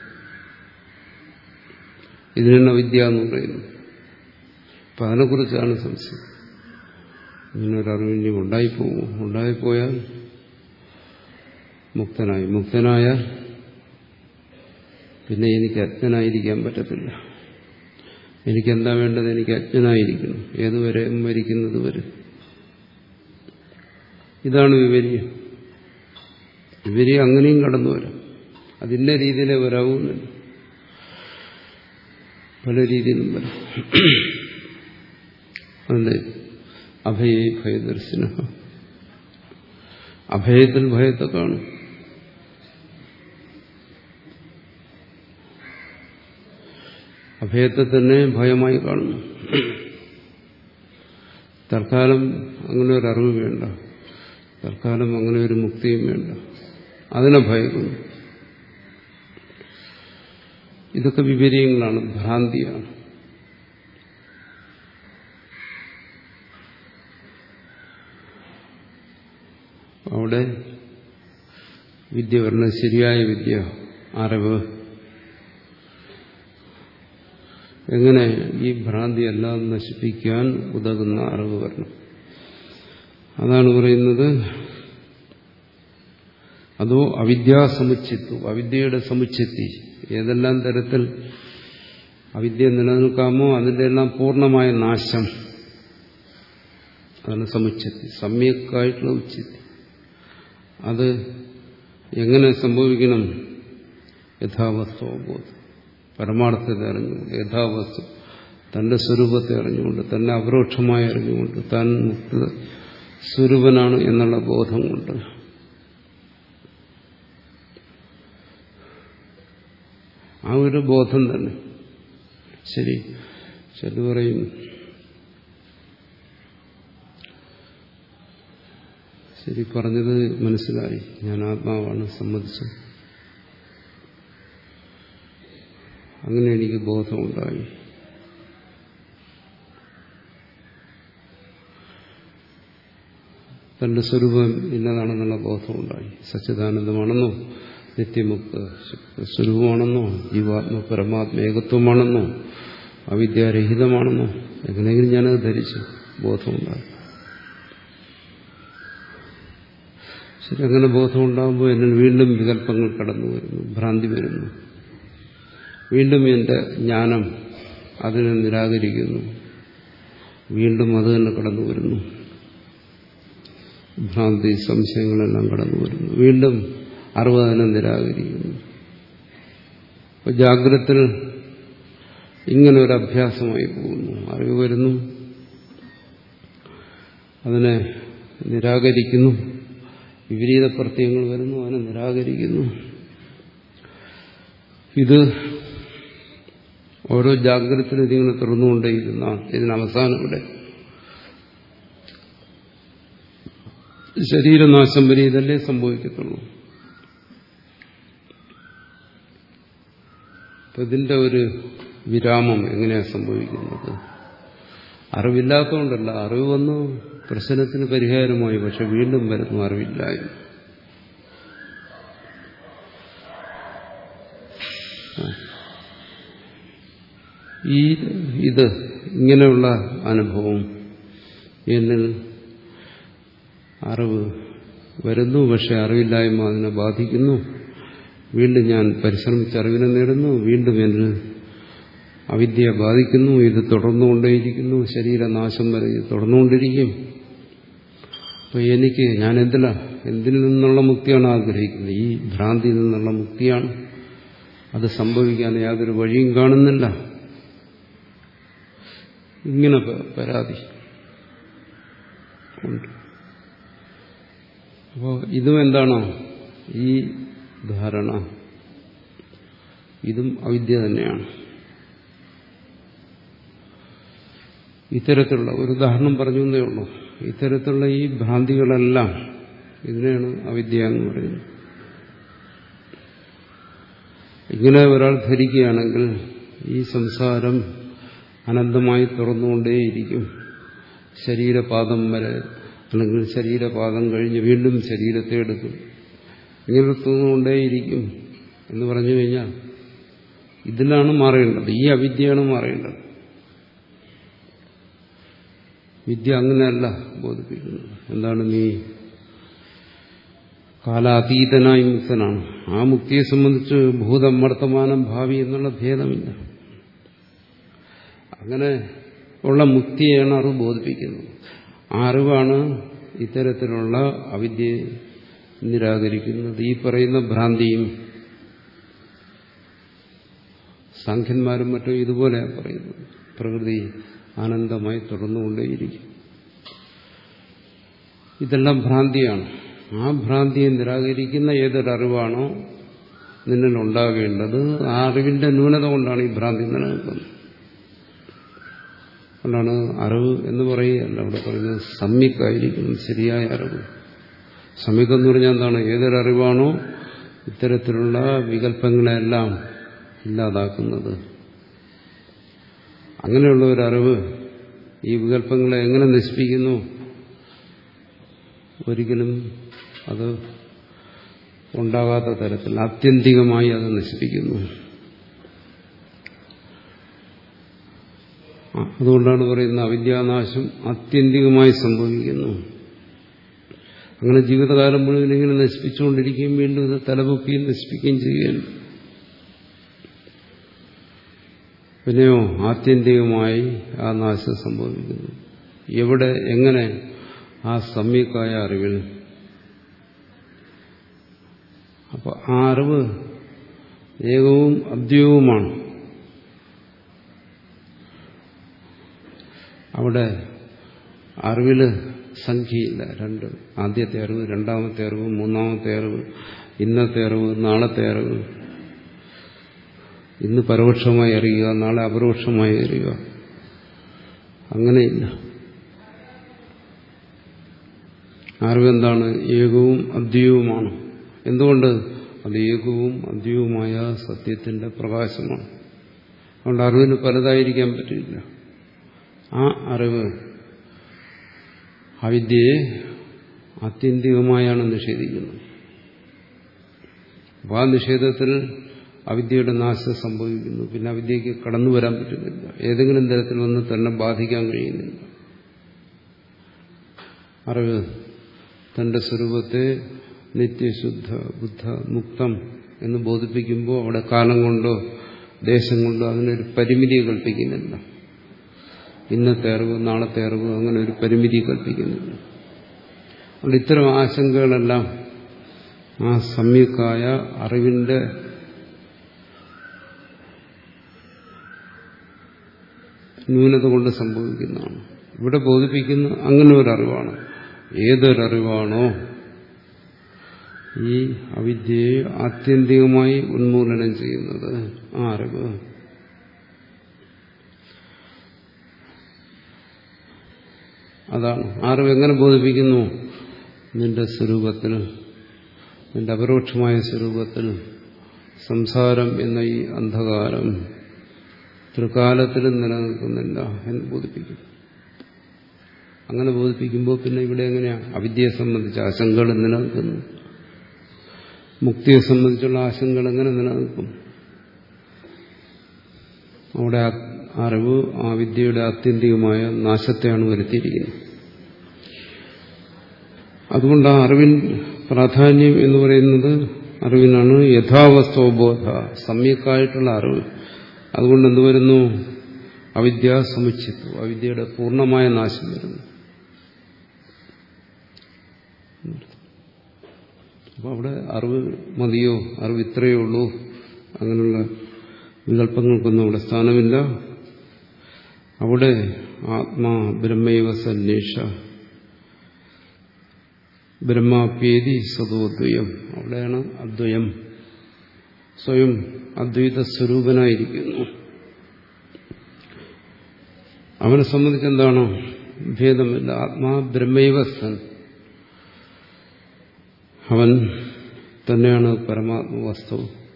ഇതിനാണ് അവിദ്യ എന്ന് പറയുന്നത്. അപ്പം അതിനെക്കുറിച്ചാണ് സംശയം. ഇങ്ങനൊരറിവ് ഇനി ഉണ്ടായിപ്പോകുമോ, ഉണ്ടായിപ്പോയാൽ മുക്തനായി, മുക്തനായാൽ പിന്നെ എനിക്ക് അജ്ഞനായിരിക്കാൻ പറ്റത്തില്ല. എനിക്കെന്താ വേണ്ടത്, എനിക്ക് അജ്ഞനായിരിക്കണം, ഏതുവരെ മരിക്കുന്നത് വരെ. ഇതാണ് വിവര്യം. വിവര്യം അങ്ങനെയും കടന്നു വരാം. അതിൻ്റെ രീതിയിലേ വരാവുന്നില്ല, പല രീതിയിലും വരാം. അതെ, അഭയേ ഭയദർശിന. അഭയത്തിൽ ഭയത്തെ കാണും. അഭയത്തെ തന്നെ ഭയമായി കാണുന്നു. തൽക്കാലം അങ്ങനെ ഒരു അറിവ് വേണ്ട, തൽക്കാലം അങ്ങനെ ഒരു മുക്തിയും വേണ്ട, അതിനെ ഭയക്കുന്നു. ഇതൊക്കെ വിപര്യങ്ങളാണ്, ഭ്രാന്തിയാണ്. അവിടെ വിദ്യ വരണം, ശരിയായ വിദ്യ, അറിവ്. എങ്ങനെ ഈ ഭ്രാന്തിയെല്ലാം നശിപ്പിക്കാൻ ഉതകുന്ന അറിവ് വരണം. അതാണ് പറയുന്നത്. അതോ അവിദ്യാസമുച്ചിത്വം, അവിദ്യയുടെ സമുച്ചത്തി. ഏതെല്ലാം തരത്തിൽ അവിദ്യ നിലനിൽക്കാമോ അതിൻ്റെ എല്ലാം പൂർണ്ണമായ നാശം. അതാണ് സമുച്ചത്തി, സമ്യക്കായിട്ടുള്ള ഉച്ചത്തി. അത് എങ്ങനെ സംഭവിക്കണം? യഥാവസ്തു അവബോധം, പരമാർത്ഥത്തെ അറിഞ്ഞുകൊണ്ട്, യഥാവസ്തു തന്റെ സ്വരൂപത്തെ അറിഞ്ഞുകൊണ്ട്, തന്നെ അപരോക്ഷമായി അറിഞ്ഞുകൊണ്ട്, താൻ മുക്ത സ്വരൂപനാണ് എന്നുള്ള ബോധം കൊണ്ട്. ആ ഒരു ബോധം തന്നെ. ശരി, ചില പറയും ശരി, പറഞ്ഞത് മനസ്സിലായി, ഞാൻ ആത്മാവാണ്, സമ്മതിച്ചു, അങ്ങനെ എനിക്ക് ബോധമുണ്ടായി. തന്റെ സ്വരൂപം ഇന്നതാണെന്നുള്ള ബോധമുണ്ടായി. സച്ചിദാനന്ദമാണെന്നോ, നിത്യമുക്ത സ്വരൂപമാണെന്നോ, ജീവാത്മ പരമാത്മ ഏകത്വമാണെന്നോ, അവിദ്യാരഹിതമാണെന്നോ, എങ്ങനെയെങ്കിലും ഞാനത് ധരിച്ചു, ബോധമുണ്ടായി. ശരി, അങ്ങനെ ബോധമുണ്ടാകുമ്പോൾ എന്നിൽ വീണ്ടും വികല്പങ്ങൾ കടന്നു വരുന്നു, ഭ്രാന്തി വരുന്നു. വീണ്ടും എന്റെ ജ്ഞാനം അതിനെ നിരാകരിക്കുന്നു, വീണ്ടും അത് തന്നെ കടന്നു വരുന്നു. ഭ്രാന്തി സംശയങ്ങളെല്ലാം കടന്നു വരുന്നു, വീണ്ടും അറിവ് അതിനെ നിരാകരിക്കുന്നു. അപ്പോൾ ജാഗ്രതത്തിൽ ഇങ്ങനെ ഒരു അഭ്യാസമായി പോകുന്നു. അറിവ് വരുന്നു, അതിനെ നിരാകരിക്കുന്നു, വിപരീത പ്രത്യയങ്ങൾ വരുന്നു, അതിനെ നിരാകരിക്കുന്നു. ഇത് ഓരോ ജാഗ്രതത്തിലും ഇതിങ്ങനെ തുറന്നുകൊണ്ടേയിരുന്ന ഇതിനവസാനം ഇവിടെ ശരീരനാശം വരെ ഇതല്ലേ സംഭവിക്കത്തുള്ളൂ. അപ്പൊ ഇതിന്റെ ഒരു വിരാമം എങ്ങനെയാ സംഭവിക്കുന്നത്? അറിവില്ലാത്തതുകൊണ്ടല്ല, അറിവ് വന്നു പ്രശ്നത്തിന് പരിഹാരമായി, പക്ഷെ വീണ്ടും വരുന്നു അറിവില്ലായ്മ. ഈ ഇത് ഇങ്ങനെയുള്ള അനുഭവം എന്നിൽ അറിവ് വരുന്നു, പക്ഷെ അറിവില്ലായ്മ അതിനെ ബാധിക്കുന്നു. വീണ്ടും ഞാൻ പരിശ്രമിച്ച് അറിവിനെ നേടുന്നു, വീണ്ടും എന്നിൽ അവിദ്യയെ ബാധിക്കുന്നു. ഇത് തുടർന്നുകൊണ്ടേയിരിക്കുന്നു, ശരീരനാശം വരെ ഇത് തുടർന്നുകൊണ്ടിരിക്കും. അപ്പോൾ എനിക്ക് ഞാൻ എന്തില എന്തിൽ നിന്നുള്ള മുക്തിയാണ് ആഗ്രഹിക്കുന്നത്? ഈ ഭ്രാന്തിയിൽ നിന്നുള്ള മുക്തിയാണ്. അത് സംഭവിക്കാൻ യാതൊരു വഴിയും കാണുന്നില്ല. ഇങ്ങനെ പരാതി ഉണ്ട്. അപ്പോൾ ഇതും എന്താണ്? ഈ ധാരണ ഇതും അവിദ്യ തന്നെയാണ്. ഇത്തരത്തിലുള്ള ഒരു ഉദാഹരണം പറഞ്ഞു എന്നേ ഉള്ളൂ. ഇത്തരത്തിലുള്ള ഈ ഭ്രാന്തികളെല്ലാം ഇതിനെയാണ് അവിദ്യ എന്ന് പറയുന്നത്. ഇങ്ങനെ ഒരാൾ ധരിക്കുകയാണെങ്കിൽ ഈ സംസാരം അനന്തമായി തുറന്നുകൊണ്ടേയിരിക്കും. ശരീരപാദം വരെ, അല്ലെങ്കിൽ ശരീരപാദം കഴിഞ്ഞ് വീണ്ടും ശരീരത്തെ എടുക്കും. ഇങ്ങനെ തുറന്നുകൊണ്ടേയിരിക്കും എന്ന് പറഞ്ഞു കഴിഞ്ഞാൽ ഇതിലാണ് മാറേണ്ടത്. ഈ അവിദ്യയാണ് മാറേണ്ടത്. വിദ്യ അങ്ങനെയല്ല ബോധിപ്പിക്കുന്നത്. എന്താണ്? നീ കാലാതീതനായി മുക്തനാണ്. ആ മുക്തിയെ സംബന്ധിച്ച് ഭൂതം വർത്തമാനം ഭാവി എന്നുള്ള ഭേദമില്ല. അങ്ങനെ ഉള്ള മുക്തിയെയാണ് അറിവ് ബോധിപ്പിക്കുന്നത്. ആ അറിവാണ് ഇത്തരത്തിലുള്ള അവിദ്യയെ നിരാകരിക്കുന്നത്. ഈ പറയുന്ന ഭ്രാന്തിയും സാഖ്യന്മാരും മറ്റും ഇതുപോലെയാണ് പറയുന്നത്. പ്രകൃതി ആനന്ദമായി തുടർന്നുകൊണ്ടേയിരിക്കും. ഇതെല്ലാം ഭ്രാന്തിയാണ്. ആ ഭ്രാന്തിയെ നിരാകരിക്കുന്ന ഏതൊരറിവാണോ നിന്നിൽ ഉണ്ടാകേണ്ടത്, ആ അറിവിന്റെ ന്യൂനത കൊണ്ടാണ് ഈ ഭ്രാന്തി നിലനിൽക്കുന്നത്. അതുകൊണ്ടാണ് അറിവ് എന്ന് പറയുകയല്ല അവിടെ പറയുന്നത്, സമ്യക്കായിരിക്കണം ശരിയായ അറിവ്. സമ്യക്ക് എന്ന് പറഞ്ഞാൽ എന്താണ്? ഏതൊരറിവാണോ ഇത്തരത്തിലുള്ള വികല്പങ്ങളെല്ലാം ഇല്ലാതാക്കുന്നത്. അങ്ങനെയുള്ള ഒരറിവ് ഈ വികല്പങ്ങളെ എങ്ങനെ നശിപ്പിക്കുന്നു? ഒരിക്കലും അത് ഉണ്ടാകാത്ത തരത്തിൽ ആത്യന്തികമായി അത് നശിപ്പിക്കുന്നു. അതുകൊണ്ടാണ് പറയുന്നത് അവിദ്യാനാശം ആത്യന്തികമായി സംഭവിക്കുന്നു. അങ്ങനെ ജീവിതകാലം മുഴുവൻ ഇങ്ങനെ നശിപ്പിച്ചുകൊണ്ടിരിക്കുകയും വീണ്ടും ഇത് തലപൊക്കുകയും നശിപ്പിക്കുകയും ചെയ്യുകയാണ്. പിന്നെയോ ആത്യന്തികമായി ആ നാശം സംഭവിക്കുന്നു. എവിടെ, എങ്ങനെ? ആ സമ്യക്കായ അറിവിൽ. അപ്പൊ ആ അറിവ് ഏകവും അദ്വൈതവുമാണ്. അവിടെ അറിവില് സംഖ്യയില്ല. രണ്ട്, ആദ്യത്തെ അറിവ്, രണ്ടാമത്തെ അറിവ്, മൂന്നാമത്തെ അറിവ്, ഇന്നത്തെ അറിവ്, നാളത്തെ അറിവ്. ഇന്ന് പരോക്ഷമായി അറിയുക, നാളെ അപരോക്ഷമായി അറിയുക, അങ്ങനെയില്ല. അറിവെന്താണ്? ഏകവും അദ്വൈതവുമാണ്. എന്തുകൊണ്ട്? അത് ഏകവും അദ്വൈതവുമായ സത്യത്തിന്റെ പ്രകാശമാണ്. അതുകൊണ്ട് അറിവിന് പലതായിരിക്കാൻ പറ്റില്ല. ആ അറിവ് അവിദ്യയെ ആത്യന്തികമായാണ് നിഷേധിക്കുന്നത്. അപ്പോൾ ആ നിഷേധത്തിൽ അവിദ്യയുടെ നാശം സംഭവിക്കുന്നു. പിന്നെ അവിദ്യയ്ക്ക് കടന്നു വരാൻ പറ്റുന്നില്ല. ഏതെങ്കിലും തരത്തിൽ വന്ന് തന്നെ ബാധിക്കാൻ കഴിയുന്നില്ല. അറിവ് തന്റെ സ്വരൂപത്തെ നിത്യശുദ്ധ ബുദ്ധ മുക്തം എന്ന് ബോധിപ്പിക്കുമ്പോൾ അവിടെ കാലം കൊണ്ടോ ദേശം കൊണ്ടോ അതിനൊരു പരിമിതി കൽപ്പിക്കുന്നില്ല. ഇന്നത്തെ അറിവ്, നാളത്തെ അറിവ്, അങ്ങനെ ഒരു പരിമിതി കൽപ്പിക്കുന്നില്ല. അതുകൊണ്ട് ഇത്തരം ആശങ്കകളെല്ലാം ആ സമ്യക്കായ അറിവിന്റെ ന്യൂനത കൊണ്ട് സംഭവിക്കുന്നതാണ്. ഇവിടെ ബോധിപ്പിക്കുന്ന അങ്ങനെ ഒരറിവാണ്. ഏതൊരറിവാണോ ഈ അവിദ്യയെ ആത്യന്തികമായി ഉന്മൂലനം ചെയ്യുന്നത്, ആ അറിവ് അതാണ്. അറിവ് എങ്ങനെ ബോധിപ്പിക്കുന്നു? നിന്റെ സ്വരൂപത്തിൽ, നിന്റെ അപരോക്ഷമായ സ്വരൂപത്തിൽ സംസാരം എന്ന ഈ അന്ധകാരം ത്രികാലത്തിലും നിലനിൽക്കുന്നില്ല എന്ന് ബോധിപ്പിക്കുന്നു. അങ്ങനെ ബോധിപ്പിക്കുമ്പോൾ പിന്നെ ഇവിടെ എങ്ങനെയാ അവിദ്യയെ സംബന്ധിച്ച ആശങ്കകൾ നിലനിൽക്കുന്നു? മുക്തിയെ സംബന്ധിച്ചുള്ള ആശങ്കകൾ എങ്ങനെ നിലനിൽക്കും? അവിടെ അറിവ് ആ വിദ്യയുടെ ആത്യന്തികമായ നാശത്തെയാണ് വരുത്തിയിരിക്കുന്നത്. അതുകൊണ്ട് ആ അറിവിൻ പ്രാധാന്യം എന്ന് പറയുന്നത് അറിവിനാണ്. യഥാവസ്ഥോബോധ, സമ്യക്കായിട്ടുള്ള അറിവ്. അതുകൊണ്ട് എന്ത് വരുന്നു? അവിദ്യ സമുച്ചിത്തു, അവിദ്യയുടെ പൂർണ്ണമായ നാശം വരുന്നു. അപ്പൊ അവിടെ അറിവ് മതിയോ, അറിവ് ഇത്രയേ ഉള്ളൂ, അങ്ങനെയുള്ള വികല്പങ്ങൾക്കൊന്നും അവിടെ സ്ഥാനമില്ല. അവിടെ ആത്മാ ബ്രഹ്മൈവ സന്വേഷ ബ്രഹ്മാപ്യേതി സതോദ്വയം. അവിടെയാണ് അദ്വയം. സ്വയം അദ്വൈത സ്വരൂപനായിരിക്കുന്നു. അവനെ സംബന്ധിച്ചെന്താണ്? ഭേദമില്ല. ആത്മാ ബ്രഹ്മൈവ സൻ, അവൻ തന്നെയാണ് പരമാത്മ വസ്തു.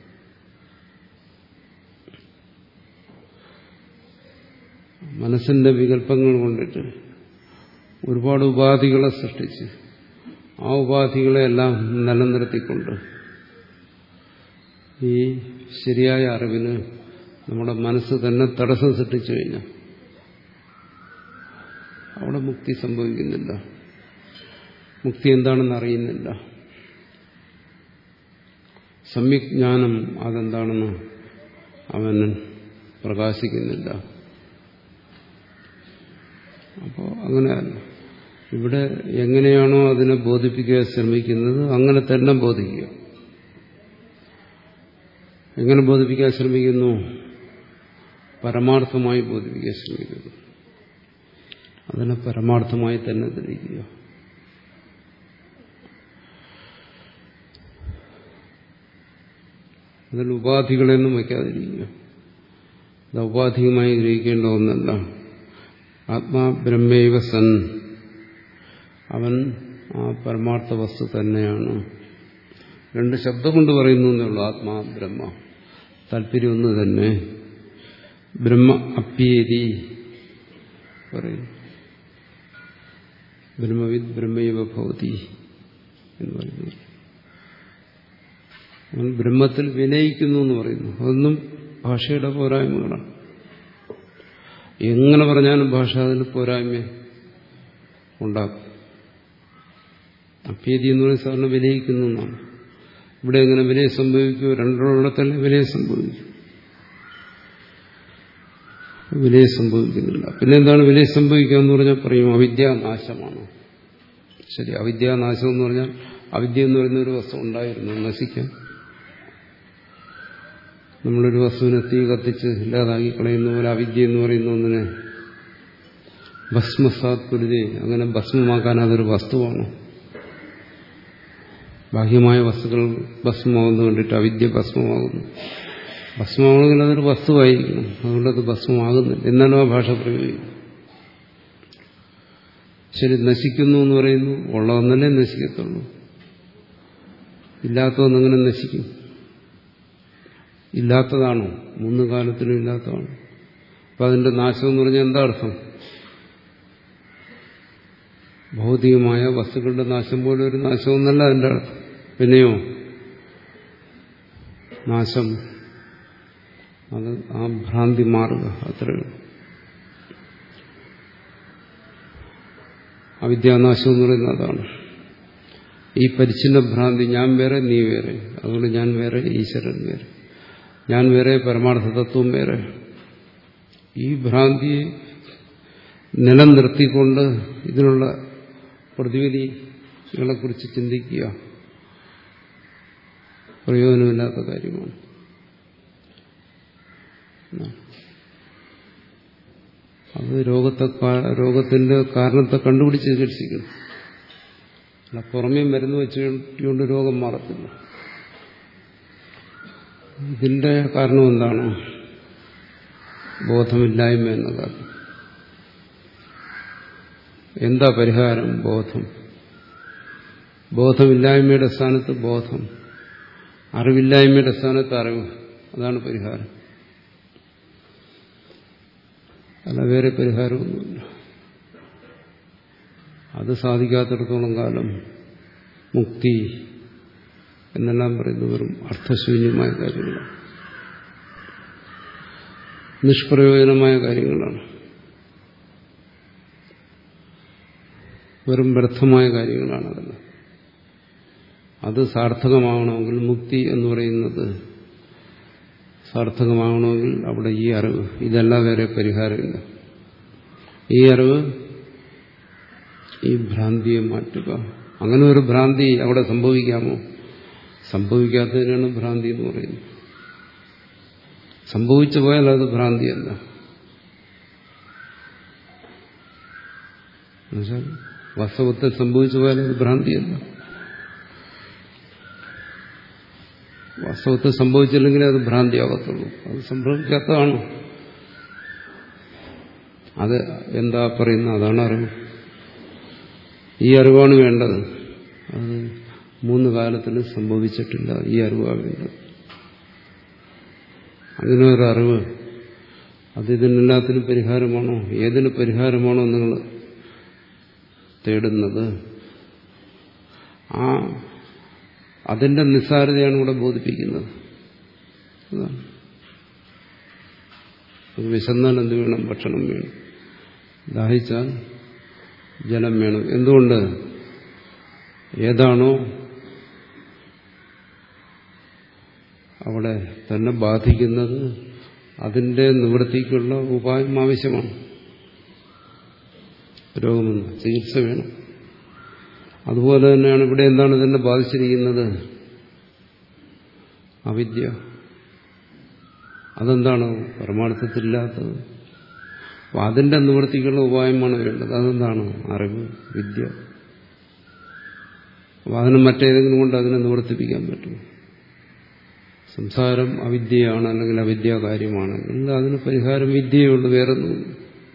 മനസ്സിന്റെ വികല്പങ്ങൾ കൊണ്ടിട്ട് ഒരുപാട് ഉപാധികളെ സൃഷ്ടിച്ച് ആ ഉപാധികളെല്ലാം നിലനിർത്തിക്കൊണ്ട് ഈ ശരിയായ അറിവിന് നമ്മുടെ മനസ്സ് തന്നെ തടസ്സം സൃഷ്ടിച്ചു കഴിഞ്ഞാൽ അവിടെ മുക്തി സംഭവിക്കുന്നില്ല. മുക്തി എന്താണെന്ന് അറിയുന്നില്ല. സമ്യജ്ഞാനം അതെന്താണെന്ന് അവൻ പ്രകാശിക്കുന്നില്ല. അപ്പോൾ അങ്ങനെയല്ല. ഇവിടെ എങ്ങനെയാണോ അതിനെ ബോധിപ്പിക്കാൻ ശ്രമിക്കുന്നത് അങ്ങനെ തന്നെ ബോധിക്കുക. എങ്ങനെ ബോധിപ്പിക്കാൻ ശ്രമിക്കുന്നു? പരമാർത്ഥമായി ബോധിപ്പിക്കാൻ ശ്രമിക്കുന്നു. അതിനെ പരമാർത്ഥമായി തന്നെ ധരിക്കുക. അതിൽ ഉപാധികളെന്നും വയ്ക്കാതിരിക്കുക. അത് ഔപാധികമായി ഗ്രഹിക്കേണ്ട ഒന്നല്ല. ആത്മാ ബ്രഹ്മൈവ സൻ, അവൻ ആ പരമാർത്ഥ വസ്തു തന്നെയാണ്. രണ്ട് ശബ്ദം കൊണ്ട് പറയുന്നു എന്നുള്ളൂ. ആത്മാ ബ്രഹ്മ, താല്പര്യം ഒന്ന് തന്നെ. ബ്രഹ്മ അപ്യേരി പറയുന്നു. ബ്രഹ്മവിദ് ബ്രഹ്മൈവ ഭവതി എന്ന് പറയുന്നു. അവൻ ബ്രഹ്മത്തിൽ വിനയിക്കുന്നു എന്ന് പറയുന്നു. അതൊന്നും ഭാഷയുടെ പോരായ്മകളാണ്. എങ്ങനെ പറഞ്ഞാലും ഭാഷ അതിന് പോരായ്മ ഉണ്ടാക്കും. അപ്യേതി എന്ന് പറയുന്ന സാറിന് വിനയിക്കുന്നു എന്നാണ്. ഇവിടെ എങ്ങനെ വിനയം സംഭവിക്കുമോ? രണ്ടിടത്തല്ലേ വിനയം സംഭവിക്കും. വിലയം സംഭവിക്കുന്നില്ല. പിന്നെ എന്താണ് വിലയം സംഭവിക്കുക എന്ന് പറഞ്ഞാൽ പറയും അവിദ്യാനാശമാണ്. ശരി, അവിദ്യാനാശം എന്ന് പറഞ്ഞാൽ അവിദ്യ എന്ന് പറയുന്ന ഒരു വസ്തു ഉണ്ടായിരുന്നു, നശിക്കാം. നമ്മളൊരു വസ്തുവിനെ തീ കത്തിച്ച് ഇല്ലാതാക്കി കളയുന്ന പോലെ അവിദ്യ എന്ന് പറയുന്ന ഒന്നിനെ ഭസ്മസാത്പുരുതി, അങ്ങനെ ഭസ്മമാക്കാൻ അതൊരു വസ്തുവാണ്. ബാഹ്യമായ വസ്തുക്കൾ ഭസ്മമാകുന്നു കണ്ടിട്ട് അവിദ്യ ഭസ്മമാകുന്നു. ഭസ്മമാണെങ്കിൽ അതൊരു വസ്തുവായിരിക്കണം, അതുകൊണ്ടത് ഭസ്മമാകുന്നില്ല. എന്നാലും ആ ഭാഷ പ്രയോഗിക്കും. ശരി, നശിക്കുന്നു എന്ന് പറയുന്നു, ഉള്ളതെന്നല്ലേ നശിക്കത്തുള്ളൂ. ഇല്ലാത്തതെന്നെങ്ങനെ നശിക്കും? ഇല്ലാത്തതാണോ? മൂന്ന് കാലത്തിനും ഇല്ലാത്തതാണ്. അപ്പൊ അതിന്റെ നാശം എന്ന് പറഞ്ഞാൽ എന്താ അർത്ഥം? ഭൗതികമായ വസ്തുക്കളുടെ നാശം പോലെ ഒരു നാശമൊന്നല്ല അതിന്റെ അർത്ഥം. പിന്നെയോ നാശം, അത് ആ ഭ്രാന്തി മാറുക, അത്രയുള്ളൂ. അവിദ്യാനാശം എന്ന് പറയുന്നത് അതാണ്. ഈ പരിച്ഛിന്ന ഭ്രാന്തി, ഞാൻ വേറെ നീ വേറെ, അതുകൊണ്ട് ഞാൻ വേറെ ഈശ്വരൻ വേറെ, ഞാൻ വേറെ പരമാർത്ഥ തത്വം വേറെ, ഈ ഭ്രാന്തിയെ നിലനിർത്തിക്കൊണ്ട് ഇതിനുള്ള പ്രതിവിധികളെക്കുറിച്ച് ചിന്തിക്കുക പ്രയോജനമില്ലാത്ത കാര്യമാണ്. അത് രോഗത്തെ രോഗത്തിന്റെ കാരണത്തെ കണ്ടുപിടിച്ച് ചികിത്സിക്കണം. അല്ല പുറമേ മരുന്ന് വെച്ചുകൊണ്ട് രോഗം മാറത്തില്ല. ഇതിന്റെ കാരണം എന്താണ്? ബോധമില്ലായ്മ എന്ന കാരണം. എന്താ പരിഹാരം? ബോധം. ബോധമില്ലായ്മയുടെ സ്ഥാനത്ത് ബോധം, അറിവില്ലായ്മയുടെ സ്ഥാനത്ത് അറിവ്. അതാണ് പരിഹാരം. അല്ല വേറെ പരിഹാരമൊന്നുമില്ല. അത് സാധിക്കാത്തിടത്തോളം കാലം മുക്തി എന്നെല്ലാം പറയുന്നവരും അർത്ഥശൂന്യമായ കാര്യങ്ങളാണ്, നിഷ്പ്രയോജനമായ കാര്യങ്ങളാണ്, വെറും വ്യർത്ഥമായ കാര്യങ്ങളാണ്. അതെല്ലാം അത് സാർത്ഥകമാകണമെങ്കിൽ, മുക്തി എന്ന് പറയുന്നത് സാർത്ഥകമാകണമെങ്കിൽ അവിടെ ഈ അറിവ്, ഇതെല്ലാം വേറെ പരിഹാരമില്ല. ഈ അറിവ് ഈ ഭ്രാന്തിയെ മാറ്റുക. അങ്ങനെ ഒരു ഭ്രാന്തി അവിടെ സംഭവിക്കാമോ? സംഭവിക്കാത്തതിനാണ് ഭ്രാന്തി എന്ന് പറയുന്നത്. സംഭവിച്ചു പോയാൽ അത് ഭ്രാന്തിയല്ല. എന്നുവെച്ചാൽ വാസ്തവത്തിൽ സംഭവിച്ചു പോയാൽ അത് ഭ്രാന്തിയല്ല. വാസ്തവത്തിൽ സംഭവിച്ചില്ലെങ്കിലേ അത് ഭ്രാന്തിയാകത്തുള്ളൂ. അത് സംഭവിക്കാത്തതാണ്. അത് എന്താ പറയുന്നത്? അതാണ് അറിവ്. ഈ അറിവാണ് വേണ്ടത്. അത് മൂന്ന് കാലത്തിൽ സംഭവിച്ചിട്ടില്ല. ഈ അറിവാണ് വേണ്ടത്. അതിനൊരറിവ്, അത് ഇതിനെല്ലാത്തിനും പരിഹാരമാണോ? ഏതിന് പരിഹാരമാണോ നിങ്ങൾ തേടുന്നത്? ആ അതിന്റെ നിസ്സാരതയാണ് ഇവിടെ ബോധിപ്പിക്കുന്നത്. വിശന്നാൽ എന്ത് വേണം? ഭക്ഷണം വേണം. ദാഹിച്ചാൽ ജലം വേണം. എന്തുകൊണ്ട്? ഏതാണോ അവിടെ തന്നെ ബാധിക്കുന്നത് അതിന്റെ നിവൃത്തിക്കുള്ള ഉപായം ആവശ്യമാണ്. രോഗമെന്ന് ചികിത്സ വേണം. അതുപോലെ തന്നെയാണ് ഇവിടെ എന്താണ് ഇതിനെ ബാധിച്ചിരിക്കുന്നത്? അവിദ്യ. അതെന്താണ്? പരമാർത്ഥത്തിലില്ലാത്തത്. അപ്പൊ അതിന്റെ നിവൃത്തിക്കുള്ള ഉപായമാണ് വേണ്ടത്. അതെന്താണ്? അറിവ്, വിദ്യ. അപ്പൊ അതിന് മറ്റേതെങ്കിലും കൊണ്ട് അതിനെ നിവർത്തിപ്പിക്കാൻ പറ്റും. സംസാരം അവിദ്യയാണ്, അല്ലെങ്കിൽ അവിദ്യാകാര്യമാണെങ്കിൽ അതിന് പരിഹാരം വിദ്യയുള്ളൂ, വേറൊന്നുമില്ല.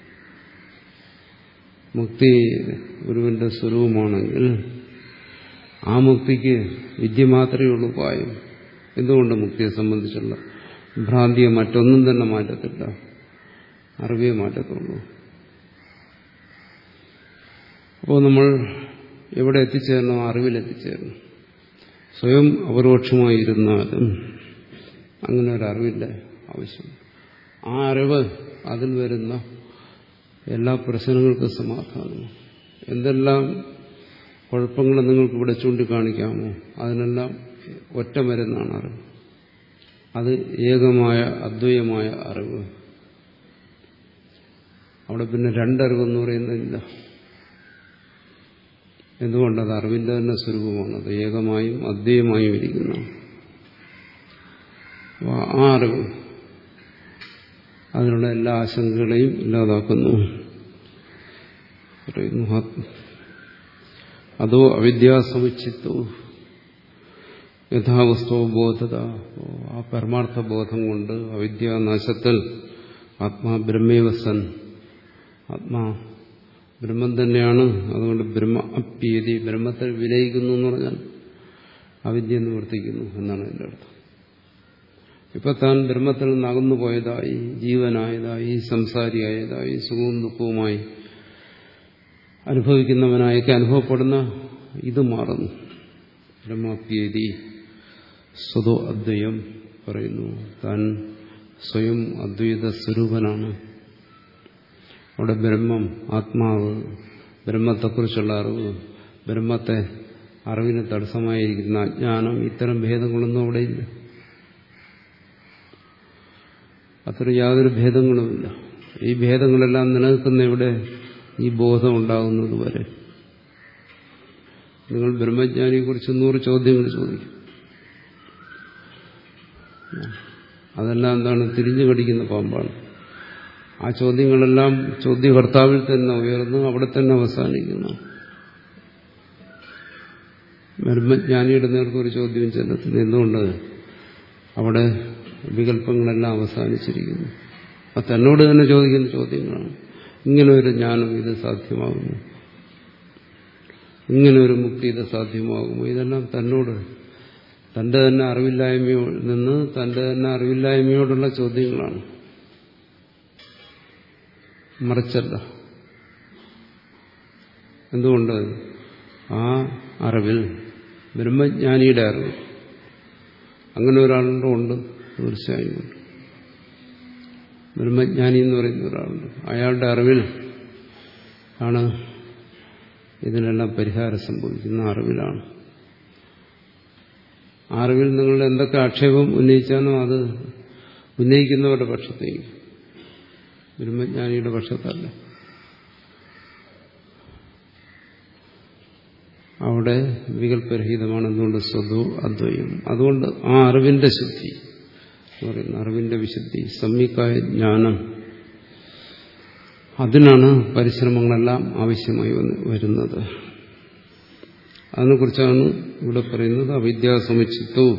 മുക്തി ഗുരുവിന്റെ സ്വരൂപമാണെങ്കിൽ ആ മുക്തിക്ക് വിദ്യ മാത്രമേ ഉള്ളൂ ഉപായം. എന്തുകൊണ്ട്? മുക്തിയെ സംബന്ധിച്ചുള്ള ഭ്രാന്തിയെ മറ്റൊന്നും തന്നെ മാറ്റത്തില്ല, അറിവേ മാറ്റത്തുള്ളൂ. അപ്പോൾ നമ്മൾ എവിടെ എത്തിച്ചേരണം? അറിവിലെത്തിച്ചേരണം. സ്വയം അപരോക്ഷമായിരുന്നാലും അങ്ങനെ ഒരു അറിവില്ല ആവശ്യം. ആ അറിവ്, അതിൽ വരുന്ന എല്ലാ പ്രശ്നങ്ങൾക്കും സമാധാനമാണ്. എന്തെല്ലാം കുഴപ്പങ്ങൾ നിങ്ങൾക്ക് ഇവിടെ ചൂണ്ടിക്കാണിക്കാമോ അതിനെല്ലാം ഒറ്റ മരുന്നാണ് അറിവ്. അത് ഏകമായ അദ്വൈതമായ അറിവ്. അവിടെ പിന്നെ രണ്ടറിവെന്ന് പറയുന്നില്ല. എന്തുകൊണ്ടത് അറിവിന്റെ തന്നെ സ്വരൂപമാണ്. അത് ഏകമായും അദ്വൈതമായും ഇരിക്കുന്നു. അപ്പോൾ ആ അറിവ് അതിനുള്ള എല്ലാ ആശങ്കകളെയും ഇല്ലാതാക്കുന്നു. പറയുന്നു അതോ അവിദ്യാസമുച്ചിത്തോ യഥാവസ്തോ ബോധത. ആ പരമാർത്ഥ ബോധം കൊണ്ട് അവിദ്യാനാശത്തിൽ ആത്മാ ബ്രഹ്മേവസൻ, ആത്മാ ബ്രഹ്മം തന്നെയാണ്. അതുകൊണ്ട് ബ്രഹ്മ അപ്യേതി, ബ്രഹ്മത്തെ വിലയിക്കുന്നു എന്ന് പറഞ്ഞാൽ അവിദ്യ നിവർത്തിക്കുന്നു എന്നാണ് എൻ്റെ അർത്ഥം. ഇപ്പൊ താൻ ബ്രഹ്മത്തിൽ നിന്ന് അകന്നു പോയതായി, ജീവനായതായി, സംസാരിയായതായി, സുഖവും ദുഃഖവുമായി അനുഭവിക്കുന്നവനായൊക്കെ അനുഭവപ്പെടുന്ന ഇത് മാറുന്നു. ബ്രഹ്മാപ്യേതി സ്വതോ അദ്വയം പറയുന്നു. താൻ സ്വയം അദ്വൈത സ്വരൂപനാണ്. അവിടെ ബ്രഹ്മം, ആത്മാവ്, ബ്രഹ്മത്തെക്കുറിച്ചുള്ള അറിവ്, ബ്രഹ്മത്തെ അറിവിന് തടസ്സമായിരിക്കുന്ന അജ്ഞാനം, ഇത്തരം ഭേദങ്ങളൊന്നും അവിടെയില്ല. അത്ര യാതൊരു ഭേദങ്ങളുമില്ല. ഈ ഭേദങ്ങളെല്ലാം നിലനിൽക്കുന്ന ഇവിടെ ഈ ബോധം ഉണ്ടാകുന്നത് വരെ. നിങ്ങൾ ബ്രഹ്മജ്ഞാനിയെക്കുറിച്ച് നൂറ് ചോദ്യങ്ങൾ ചോദിക്കും. അതെല്ലാം എന്താണ്? തിരിഞ്ഞു കടിക്കുന്ന പാമ്പാണ്. ആ ചോദ്യങ്ങളെല്ലാം ചോദ്യകർത്താവിൽ തന്നെ ഉയർന്ന് അവിടെ തന്നെ അവസാനിക്കുന്നു. ബ്രഹ്മജ്ഞാനിയുടെ നേർക്ക് ഒരു ചോദ്യം ചെല്ലത്തില്ല. എന്തുകൊണ്ട്? അവിടെ വികല്പങ്ങളെല്ലാം അവസാനിച്ചിരിക്കുന്നു. അത് തന്നോട് തന്നെ ചോദിക്കുന്ന ചോദ്യങ്ങളാണ്. ഇങ്ങനെ ഒരു ജ്ഞാനം ഇത് സാധ്യമാകുമോ? ഇങ്ങനെ ഒരു മുക്തി ഇത് സാധ്യമാകുമോ? ഇതെല്ലാം തന്നോട്, തന്റെ തന്നെ അറിവില്ലായ്മയോട് നിന്ന് തന്റെ തന്നെ അറിവില്ലായ്മയോടുള്ള ചോദ്യങ്ങളാണ്, മറിച്ചല്ല. എന്തുകൊണ്ട്? ആ അറിവിൽ, ബ്രഹ്മജ്ഞാനിയുടെ അറിവ്, അങ്ങനെ ഒരാളുണ്ടോ? ഉണ്ട്, തീർച്ചയായും ഉണ്ട്. ബ്രഹ്മജ്ഞാനി എന്ന് പറയുന്ന ഒരാളുണ്ട്. അയാളുടെ അറിവിൽ ആണ് ഇതിനെല്ലാം പരിഹാരം സംഭവിക്കുന്ന അറിവിലാണ്. അറിവിൽ നിങ്ങൾ എന്തൊക്കെ ആക്ഷേപം ഉന്നയിച്ചാലും അത് ഉന്നയിക്കുന്നവരുടെ പക്ഷത്തേക്ക്, ബ്രഹ്മജ്ഞാനിയുടെ പക്ഷത്തല്ല. അവിടെ വികല്പരഹിതമാണ്. എന്തുകൊണ്ട്? സ്വതോ അദ്വയം. അതുകൊണ്ട് ആ അറിവിന്റെ ശുദ്ധി എന്ന് പറയുന്ന അറിവിന്റെ വിശുദ്ധി, സമ്യക്കായ ജ്ഞാനം, അതിനാണ് പരിശ്രമങ്ങളെല്ലാം ആവശ്യമായി വരുന്നത്. അതിനെക്കുറിച്ചാണ് ഇവിടെ പറയുന്നത്. അവിദ്യാസമുച്ചിത്തവും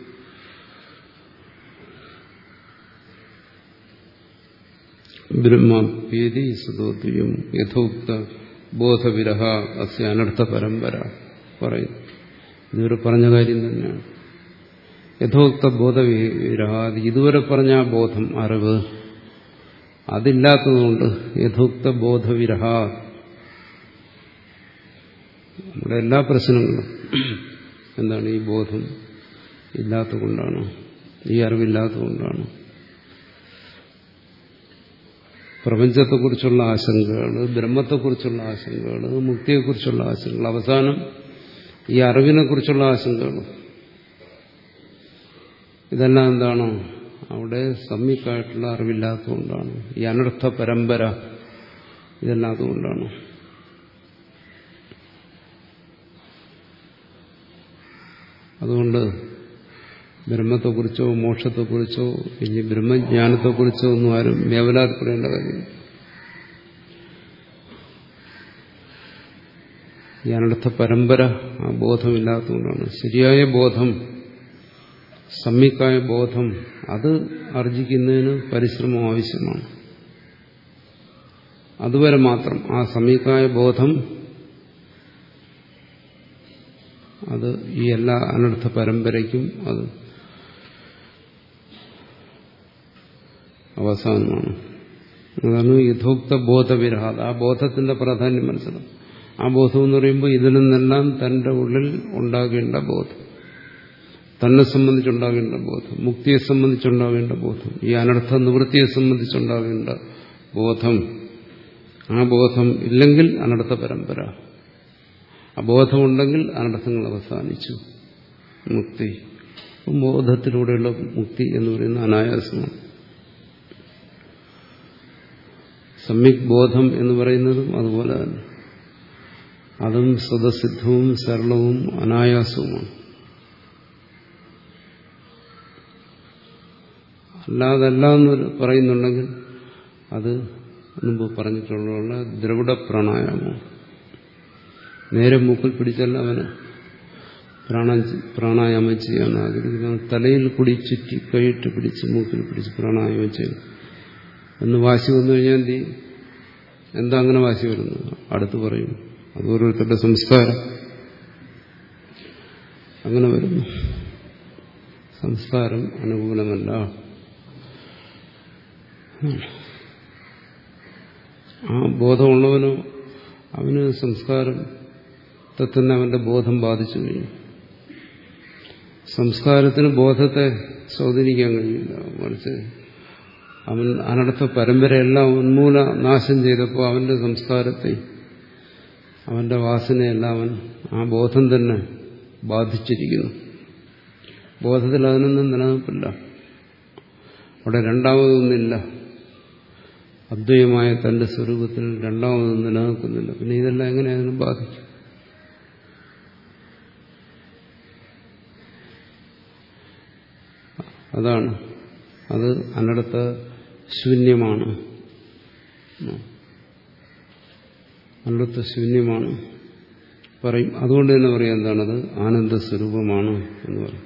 ബ്രഹ്മപ്യേതി സുതോദ്വയം യഥോക്ത ബോധവിരഹ അസ്യ അനർത്ഥ പരമ്പര പറയുന്നു. ഇതുവരെ പറഞ്ഞ കാര്യം തന്നെയാണ്. യഥോക്ത ബോധവിരഹ, ഇതുവരെ പറഞ്ഞ ആ ബോധം, അറിവ്, അതില്ലാത്തതുകൊണ്ട് യഥോക്ത ബോധവിരഹ, നമ്മുടെ എല്ലാ പ്രശ്നങ്ങളും എന്താണ്? ഈ ബോധം ഇല്ലാത്തതുകൊണ്ടാണ്, ഈ അറിവില്ലാത്തതുകൊണ്ടാണ്. പ്രപഞ്ചത്തെക്കുറിച്ചുള്ള ആശങ്കകൾ, ബ്രഹ്മത്തെക്കുറിച്ചുള്ള ആശങ്കകൾ, മുക്തിയെക്കുറിച്ചുള്ള ആശങ്കകൾ, അവസാനം ഈ അറിവിനെക്കുറിച്ചുള്ള ആശങ്കകൾ, ഇതെല്ലാം എന്താണോ? അവിടെ സമ്യക്കായിട്ടുള്ള അറിവില്ലാത്തതുകൊണ്ടാണ്. ഈ അനർത്ഥ പരമ്പര ഇതെല്ലാം അതുകൊണ്ടാണ്. അതുകൊണ്ട് ബ്രഹ്മത്തെക്കുറിച്ചോ മോക്ഷത്തെക്കുറിച്ചോ ഇനി ബ്രഹ്മജ്ഞാനത്തെക്കുറിച്ചോ ഒന്നും ആരും വേവലാതിപ്പെടേണ്ട കാര്യം. ഈ അനർത്ഥ പരമ്പര ആ ബോധമില്ലാത്തതുകൊണ്ടാണ്. ശരിയായ ബോധം, സമ്യക്കായ ബോധം, അത് ആർജിക്കുന്നതിന് പരിശ്രമം ആവശ്യമാണ്. അതുവരെ മാത്രം ആ സമ്യക്കായ ബോധം അത് ഈ എല്ലാ അനർത്ഥ പരമ്പരയ്ക്കും അത് അവസാനമാണ്. അതാണ് യഥോക്ത ബോധവിരഹ. ആ ബോധത്തിന്റെ പ്രാധാന്യം മനസ്സിലാവും. ആ ബോധം എന്ന് പറയുമ്പോൾ ഇതിൽ നിന്നെല്ലാം തന്റെ ഉള്ളിൽ ഉണ്ടാകേണ്ട ബോധം, തന്നെ സംബന്ധിച്ചുണ്ടാകേണ്ട ബോധം, മുക്തിയെ സംബന്ധിച്ചുണ്ടാകേണ്ട ബോധം, ഈ അനർത്ഥ നിവൃത്തിയെ സംബന്ധിച്ചുണ്ടാകേണ്ട ബോധം. ആ ബോധം ഇല്ലെങ്കിൽ അനർത്ഥ പരമ്പര, അബോധമുണ്ടെങ്കിൽ അനർത്ഥങ്ങൾ അവസാനിച്ചു, മുക്തി. ബോധത്തിലൂടെയുള്ള മുക്തി എന്ന് പറയുന്ന അനായാസമാണ്. സമ്യക് ബോധം എന്ന് പറയുന്നതും അതുപോലെ തന്നെ. അതും സ്വതസിദ്ധവും സരളവും അനായാസവുമാണ്. അല്ലാതല്ല എന്ന് പറയുന്നുണ്ടെങ്കിൽ അത് മുമ്പ് പറഞ്ഞിട്ടുള്ള ദ്രവിഡ പ്രാണായാമം. നേരെ മൂക്കിൽ പിടിച്ചല്ല അവന് പ്രാണ പ്രാണായാമം ചെയ്യാൻ ആഗ്രഹിക്കുന്നു. തലയിൽ കൂടി ചുറ്റി കൈയിട്ട് പിടിച്ച് മൂക്കിൽ പിടിച്ച് പ്രാണായാമം ചെയ്യും എന്ന് വാശി വന്നു കഴിഞ്ഞാൽ എന്ത് ചെയ്യും? എന്താ അങ്ങനെ വാശി വരുന്നത്? അടുത്ത് പറയും അത് ഓരോരുത്തരുടെ സംസ്കാരം അങ്ങനെ വരുന്നു. സംസ്കാരം അനുകൂലമല്ല. ആ ബോധമുള്ളവനോ അവന് സംസ്കാരത്തെ തന്നെ അവന്റെ ബോധം ബാധിച്ചു കഴിഞ്ഞു. സംസ്കാരത്തിന് ബോധത്തെ സ്വാധീനിക്കാൻ കഴിയില്ല. മറിച്ച് അവൻ അനർത്ഥ പരമ്പരയെല്ലാം ഉന്മൂല നാശം ചെയ്തപ്പോൾ അവന്റെ സംസ്കാരത്തെ അവന്റെ വാസനയെല്ലാം അവൻ ആ ബോധം തന്നെ ബാധിച്ചിരിക്കുന്നു. ബോധത്തിൽ അതിനൊന്നും നിലനിൽപ്പില്ല. അവിടെ രണ്ടാമതൊന്നില്ല. അദ്വൈതമായ തന്റെ സ്വരൂപത്തിൽ രണ്ടാമതൊന്നും നിലനിൽക്കുന്നില്ല. പിന്നെ ഇതെല്ലാം എങ്ങനെ അതിനെ ബാധിക്കും? അതാണ് അത് അനർത്ഥ ശൂന്യമാണ്. അനർത്ഥ ശൂന്യമാണ് പറയും. അതുകൊണ്ട് തന്നെ പറയാം എന്താണത്? ആനന്ദസ്വരൂപമാണ് എന്ന് പറയും.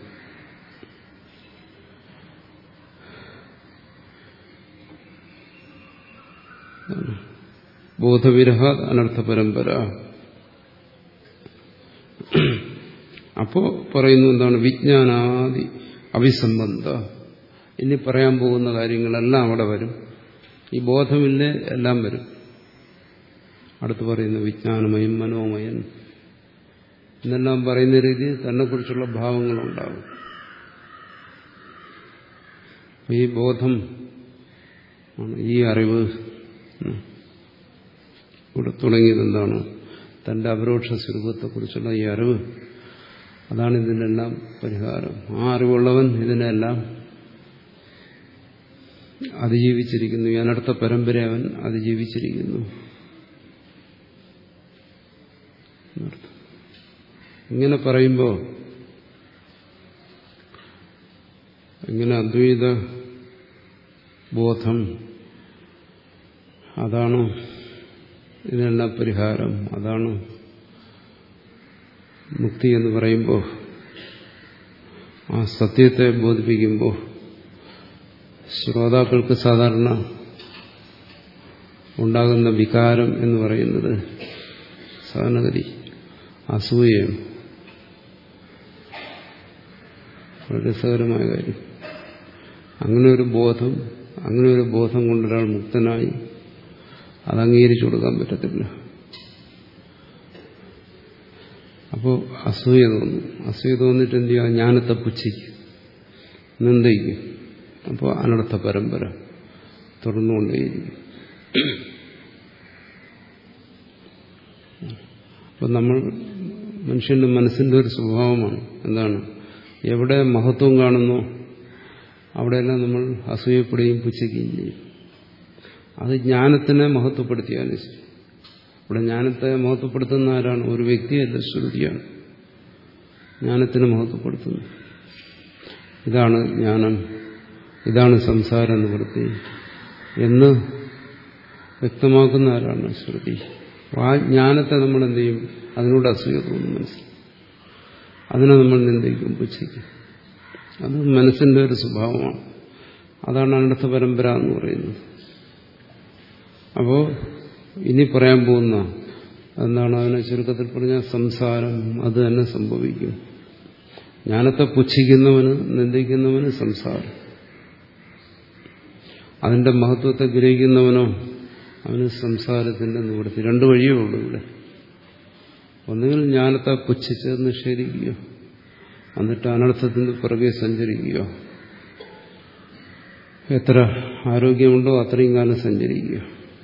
ബോധവിരഹ അനർത്ഥ പരമ്പര. അപ്പോ പറയുന്നു എന്താണ്? വിജ്ഞാനാദി അഭിസംബന്ധ. ഇനി പറയാൻ പോകുന്ന കാര്യങ്ങളെല്ലാം അവിടെ വരും. ഈ ബോധമില്ലേ എല്ലാം വരും. അടുത്ത് പറയുന്നു വിജ്ഞാനമയം മനോമയൻ എന്നെല്ലാം പറയുന്ന രീതിയിൽ തന്നെക്കുറിച്ചുള്ള ഭാവങ്ങളുണ്ടാകും. ഈ ബോധം ഈ അറിവ് ഇവിടെ തുടങ്ങിയത് എന്താണ്? തന്റെ അപരോക്ഷ സ്വരൂപത്തെക്കുറിച്ചുള്ള ഈ അറിവ്, അതാണ് ഇതിനെല്ലാം പരിഹാരം. ആ അറിവുള്ളവൻ ഇതിനെല്ലാം അതിജീവിച്ചിരിക്കുന്നു. ഈ അനർത്ഥ പരമ്പര അവൻ അതിജീവിച്ചിരിക്കുന്നു. ഇങ്ങനെ പറയുമ്പോൾ ഇങ്ങനെ അദ്വൈത ബോധം അതാണ് ഇതിനെല്ലാം പരിഹാരം, അതാണ് മുക്തി എന്ന് പറയുമ്പോൾ, ആ സത്യത്തെ ബോധിപ്പിക്കുമ്പോൾ ശ്രോതാക്കൾക്ക് സാധാരണ ഉണ്ടാകുന്ന വികാരം എന്ന് പറയുന്നത് സാധാരണഗതി അസൂയയാണ്. വളരെ രസകരമായ കാര്യം. അങ്ങനെ ഒരു ബോധം അങ്ങനെ ഒരു ബോധം കൊണ്ടൊരാൾ മുക്തനായി അത് അംഗീകരിച്ചു കൊടുക്കാൻ പറ്റത്തില്ല. അപ്പോൾ അസൂയ തോന്നും. അസൂയ തോന്നിട്ട് എന്ത് ചെയ്യുക? ജ്ഞാനത്തെ പുച്ഛിക്കും, നിന്ദിക്കും. അപ്പോൾ അനർത്ഥ പരമ്പര തുടർന്നുകൊണ്ടേയിരിക്കും. അപ്പം നമ്മൾ മനുഷ്യന്റെ മനസ്സിന്റെ ഒരു സ്വഭാവമാണ്. എന്താണ്? എവിടെ മഹത്വം കാണുന്നോ അവിടെയെല്ലാം നമ്മൾ അസൂയപ്പെടുകയും പുച്ഛിക്കുകയും ചെയ്യും. അത് ജ്ഞാനത്തിനെ മഹത്വപ്പെടുത്തിയാലും ശരി. ഇവിടെ ജ്ഞാനത്തെ മഹത്വപ്പെടുത്തുന്ന ആരാണ്? ഒരു വ്യക്തിയല്ല, ശ്രുതിയാണ് ജ്ഞാനത്തിനെ മഹത്വപ്പെടുത്തുന്നത്. ഇതാണ് ജ്ഞാനം, ഇതാണ് സംസാര നിവൃത്തി എന്ന് വ്യക്തമാക്കുന്ന ആരാണ്? ശ്രുതി. ആ ജ്ഞാനത്തെ നമ്മൾ എന്ത് ചെയ്യും? അതിനോട് അസൂയ തോന്നും മനസ്സിൽ. അതിനെ നമ്മൾ നിന്ദിക്കും, പുച്ഛിക്കും. അത് മനസ്സിന്റെ ഒരു സ്വഭാവമാണ്. അതാണ് അനർത്ഥ പരമ്പര എന്ന് പറയുന്നത്. അപ്പോ ഇനി പറയാൻ പോകുന്ന എന്താണ്? അതിനെ ചുരുക്കത്തിൽ പറഞ്ഞാൽ സംസാരം അത് തന്നെ സംഭവിക്കും. ജ്ഞാനത്തെ പുച്ഛിക്കുന്നവന്, നിന്ദിക്കുന്നവന് സംസാരം. അതിന്റെ മഹത്വത്തെ ഗ്രഹിക്കുന്നവനോ അവന് സംസാരത്തിന്റെ നിവൃത്തി. രണ്ടു വഴിയേ ഉള്ളൂ ഇവിടെ. ഒന്നുകിൽ ജ്ഞാനത്തെ പുച്ഛിച്ച് നിഷേധിക്കുകയോ എന്നിട്ട് അനർത്ഥത്തിന് പുറകെ സഞ്ചരിക്കുകയോ, എത്ര ആരോഗ്യമുണ്ടോ അത്രയും കാലം സഞ്ചരിക്കുക.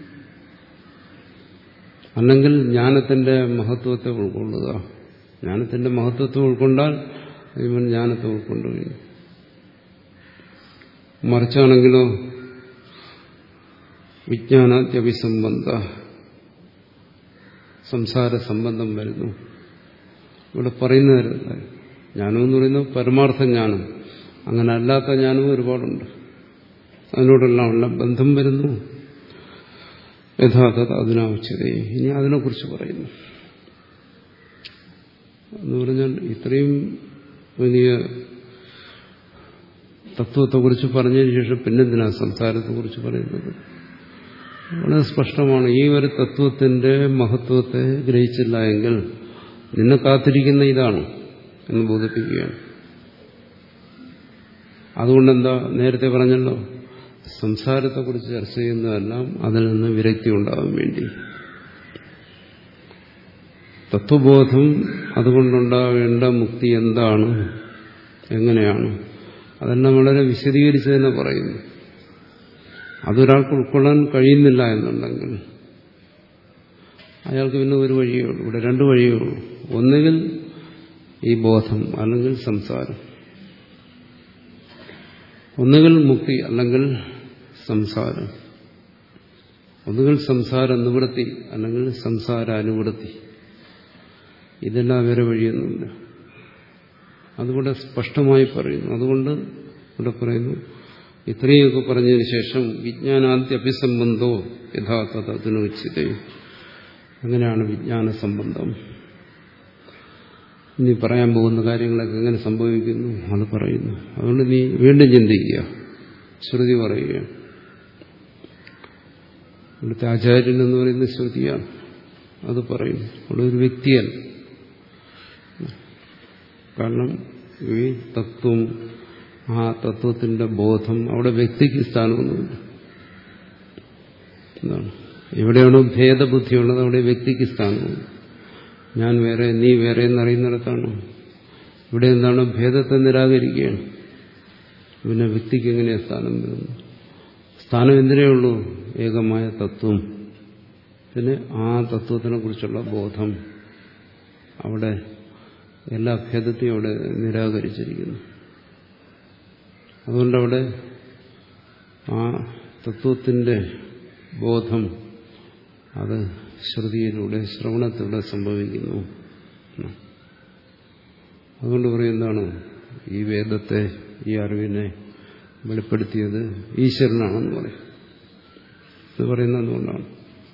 അല്ലെങ്കിൽ ജ്ഞാനത്തിന്റെ മഹത്വത്തെ ഉൾക്കൊള്ളുക. ജ്ഞാനത്തിന്റെ മഹത്വത്തെ ഉൾക്കൊണ്ടാൽ ഇവൻ ജ്ഞാനത്തെ ഉൾക്കൊണ്ടു കഴിഞ്ഞു. മറിച്ചാണെങ്കിലോ വിജ്ഞാനാദ്യഭിസംബന്ധ സംസാര സംബന്ധം വരുന്നു. ഇവിടെ പറയുന്നത് ജ്ഞാനം എന്ന് പറയുന്നത് പരമാർത്ഥ ജ്ഞാനം, അങ്ങനെ അല്ലാത്ത ജ്ഞാനവും ഒരുപാടുണ്ട്. അതിനോടെല്ലാം ഉള്ള ബന്ധം വരുന്നു. യഥാർത്ഥ അതിനാവശ്യത. ഇനി അതിനെക്കുറിച്ച് പറയുന്നു എന്ന് പറഞ്ഞാൽ ഇത്രയും വലിയ തത്വത്തെക്കുറിച്ച് പറഞ്ഞതിന് ശേഷം പിന്നെന്തിനാ സംസാരത്തെക്കുറിച്ച് പറയുന്നത്? വളരെ സ്പഷ്ടമാണ്. ഈ ഒരു തത്വത്തിന്റെ മഹത്വത്തെ ഗ്രഹിച്ചില്ല എങ്കിൽ നിന്നെ കാത്തിരിക്കുന്ന ഇതാണ് എന്ന് ബോധിപ്പിക്കുകയാണ്. അതുകൊണ്ടെന്താ, നേരത്തെ പറഞ്ഞല്ലോ, സംസാരത്തെക്കുറിച്ച് ചർച്ച ചെയ്യുന്നതെല്ലാം അതിൽ നിന്ന് വിരക്തി ഉണ്ടാകാൻ വേണ്ടി. തത്വബോധം അതുകൊണ്ടുണ്ടാകേണ്ട മുക്തി എന്താണ്, എങ്ങനെയാണ്, അതെല്ലാം വളരെ വിശദീകരിച്ച് തന്നെ പറയുന്നു. അതൊരാൾക്ക് ഉൾക്കൊള്ളാൻ കഴിയുന്നില്ല എന്നുണ്ടെങ്കിൽ അയാൾക്ക് പിന്നെ ഒരു വഴിയേ ഉള്ളൂ. ഇവിടെ രണ്ട് വഴിയേ ഉള്ളൂ. ഒന്നുകിൽ ഈ ബോധം, അല്ലെങ്കിൽ സംസാരം. ഒന്നുകിൽ മുക്തി, അല്ലെങ്കിൽ സംസാരം. ഒന്നുകിൽ സംസാര നിവൃത്തി, അല്ലെങ്കിൽ സംസാര അനുവൃത്തി. ഇതെല്ലാം വേറെ വഴിയൊന്നുമില്ല. അതുകൂടെ സ്പഷ്ടമായി പറയുന്നു. അതുകൊണ്ട് ഇവിടെ പറയുന്നു, ഇത്രയൊക്കെ പറഞ്ഞതിന് ശേഷം വിജ്ഞാനാദ്യഭിസംബന്ധോ യഥാർത്ഥ തദ്നുച്യതേ. അങ്ങനെയാണ് വിജ്ഞാന സംബന്ധം. ഇനി പറയാൻ പോകുന്ന കാര്യങ്ങളൊക്കെ എങ്ങനെ സംഭവിക്കുന്നു അത് പറയുന്നു. അതുകൊണ്ട് നീ വീണ്ടും ചിന്തിക്കുക. ശ്രുതി പറയുകയാണ്. ഇവിടുത്തെ ആചാര്യൻ എന്ന് പറയുന്നത് ശ്രുതിയാണ്. അത് പറയുന്നു. അവിടെ ഒരു വ്യക്തിയല്ല. കാരണം ഈ തത്വം, ആ തത്വത്തിന്റെ ബോധം, അവിടെ വ്യക്തിക്ക് സ്ഥാനമൊന്നുമില്ല. എന്താണ്, എവിടെയാണോ ഭേദബുദ്ധിയുള്ളത് അവിടെ വ്യക്തിക്ക് സ്ഥാനമുണ്ട്. ഞാൻ വേറെ, നീ വേറെ എന്നറിയുന്നിടത്താണ്. ഇവിടെ എന്താണ്, ഭേദത്തെ നിരാകരിക്കുകയാണ്. പിന്നെ വ്യക്തിക്ക് എങ്ങനെയാണ് സ്ഥാനം വരുന്നു? സ്ഥാനം എന്തിനേ ഉള്ളൂ? ഏകമായ തത്വം. പിന്നെ ആ തത്വത്തിനെ കുറിച്ചുള്ള ബോധം. അവിടെ എല്ലാ ഭേദത്തെയും അവിടെ നിരാകരിച്ചിരിക്കുന്നു. അതുകൊണ്ടവിടെ ആ തത്വത്തിന്റെ ബോധം അത് ശ്രുതിയിലൂടെ, ശ്രവണത്തിലൂടെ സംഭവിക്കുന്നു. അതുകൊണ്ട് പറയുന്നതാണ്, ഈ വേദത്തെ, ഈ അറിവിനെ വെളിപ്പെടുത്തിയത് ഈശ്വരനാണെന്ന് പറയും. ഇത് പറയുന്നത് എന്തുകൊണ്ടാണ്?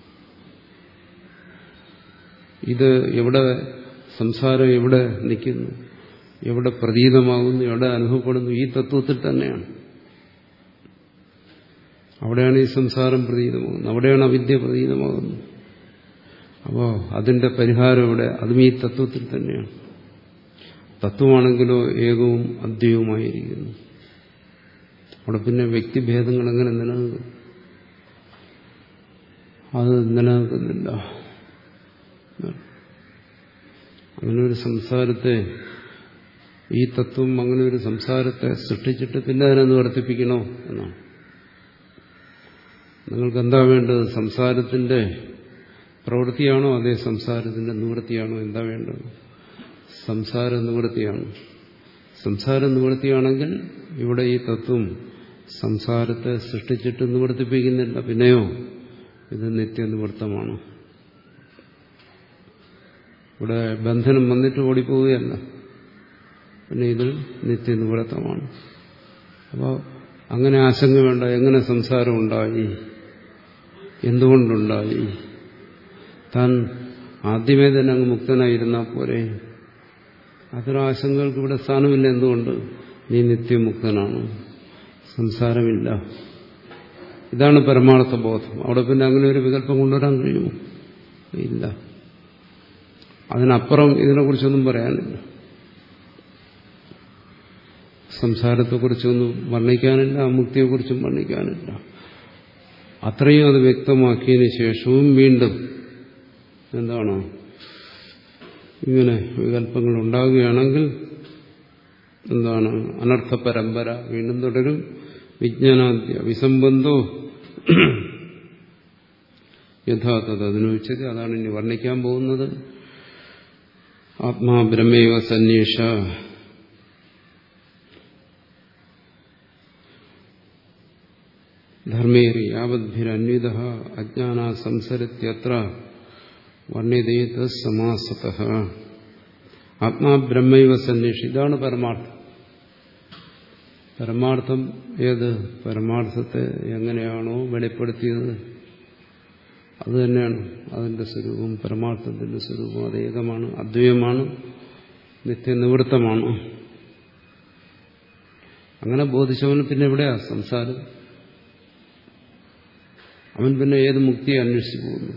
ഇത് എവിടെ, സംസാരം എവിടെ നിൽക്കുന്നു, എവിടെ പ്രതീതമാകുന്നു, എവിടെ അനുഭവപ്പെടുന്നു? ഈ തത്വത്തിൽ തന്നെയാണ്. അവിടെയാണ് ഈ സംസാരം പ്രതീതമാകുന്നത്, അവിടെയാണ് അവിദ്യ പ്രതീതമാകുന്നത്. അപ്പോൾ അതിന്റെ പരിഹാരം എവിടെ? അതും ഈ തത്വത്തിൽ തന്നെയാണ്. തത്വമാണെങ്കിലോ ഏകവും അദ്വൈതവുമായിരിക്കുന്നു. അവിടെ പിന്നെ വ്യക്തിഭേദങ്ങൾ എങ്ങനെ നിലനിൽക്കും? അത് നിലനിൽക്കുന്നില്ല. അങ്ങനെ ഒരു സംസാരത്തെ, ഈ തത്വം അങ്ങനെ ഒരു സംസാരത്തെ സൃഷ്ടിച്ചിട്ട് പിന്നെ അതിനെ നിവർത്തിപ്പിക്കണോ എന്നാണ്. നിങ്ങൾക്ക് എന്താ വേണ്ടത്? സംസാരത്തിന്റെ പ്രവൃത്തിയാണോ, അതേ സംസാരത്തിന്റെ നിവൃത്തിയാണോ? എന്താ വേണ്ടത്? സംസാര നിവൃത്തിയാണ്. സംസാര നിവൃത്തിയാണെങ്കിൽ ഇവിടെ ഈ തത്വം സംസാരത്തെ സൃഷ്ടിച്ചിട്ട് നിവർത്തിപ്പിക്കുന്നില്ല. പിന്നെയോ ഇത് നിത്യനിവൃത്തമാണ്. ഇവിടെ ബന്ധനം വന്നിട്ട് ഓടിപ്പോവുകയല്ല, പിന്നെ ഇതിൽ നിത്യനിവൃത്തമാണ്. അപ്പോൾ അങ്ങനെ ആശങ്ക വേണ്ട. എങ്ങനെ സംസാരം ഉണ്ടായി, എന്തുകൊണ്ടുണ്ടായി? താൻ ആദ്യമേ തന്നെ അങ്ങ് മുക്തനായിരുന്നാൽ പോരെ. അത്തരം ആശങ്കകൾക്ക് ഇവിടെ സ്ഥാനമില്ല. എന്തുകൊണ്ട്? നീ നിത്യമുക്തനാണ്, സംസാരമില്ല. ഇതാണ് പരമാർത്ഥ ബോധം. അവിടെ പിന്നെ അങ്ങനെ ഒരു വികല്പം കൊണ്ടുവരാൻ കഴിയുമോ? ഇല്ല. അതിനപ്പുറം ഇതിനെക്കുറിച്ചൊന്നും പറയാനില്ല. സംസാരത്തെക്കുറിച്ചൊന്നും വർണ്ണിക്കാനില്ല, മുക്തിയെക്കുറിച്ചും വർണ്ണിക്കാനില്ല. അത്രയും അത് വ്യക്തമാക്കിയതിനു ശേഷവും വീണ്ടും എന്താണ്, ഇങ്ങനെ വികല്പങ്ങൾ ഉണ്ടാകുകയാണെങ്കിൽ എന്താണ്, അനർത്ഥ പരമ്പര വീണ്ടും തുടരും. വിജ്ഞാനാദ്യ വിസംബന്ധോ യഥാർത്ഥത അതിനുവെച്ചത്. അതാണ് ഇനി വർണ്ണിക്കാൻ പോകുന്നത്. ആത്മാ ബ്രഹ്മൈവ സന്യേഷ ധർമ്മേറി യാവദ്ഭിരന്വിത അജ്ഞാന സംസരത്യത്ര വർണ്ണിതേത സമാസതഃ ആത്മാ ബ്രഹ്മൈവ സന്വേഷി. ഇതാണ് പരമാർത്ഥം. പരമാർത്ഥം ഏത്? പരമാർത്ഥത്തെ എങ്ങനെയാണോ വെളിപ്പെടുത്തിയത് അത് തന്നെയാണ് അതിന്റെ സ്വരൂപം. പരമാർത്ഥത്തിന്റെ സ്വരൂപം അത് ഏകമാണ്, അദ്വൈതമാണ്, നിത്യനിവൃത്തമാണ്. അങ്ങനെ ബോധിച്ചവന് പിന്നെ എവിടെയാ സംസാരം? അവൻ പിന്നെ ഏത് മുക്തിയെ അന്വേഷിച്ചു പോകുന്നു?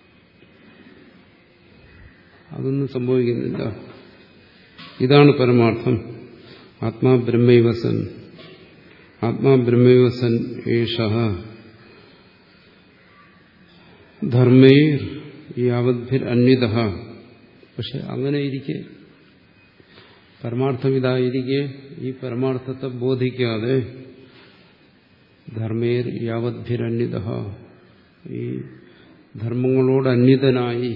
അതൊന്നും സംഭവിക്കുന്നില്ല. ഇതാണ് പരമാർത്ഥം. ആത്മാ ബ്രഹ്മൈവസൻ ആത്മാ ബ്രഹ്മൈവസൻ ഏഷഃ ധർമ്മൈർ യാവദ്ഭിർ അന്വിതഃ. പക്ഷെ അങ്ങനെ ഇരിക്കെ, പരമാർത്ഥം ഇതായിരിക്കെ ഈ പരമാർത്ഥത്തെ ബോധിക്കാതെ ധർമ്മേർ യാവദ്ഭിരന്വിതഃ, ഈ ധർമ്മങ്ങളോട് അന്വിതനായി,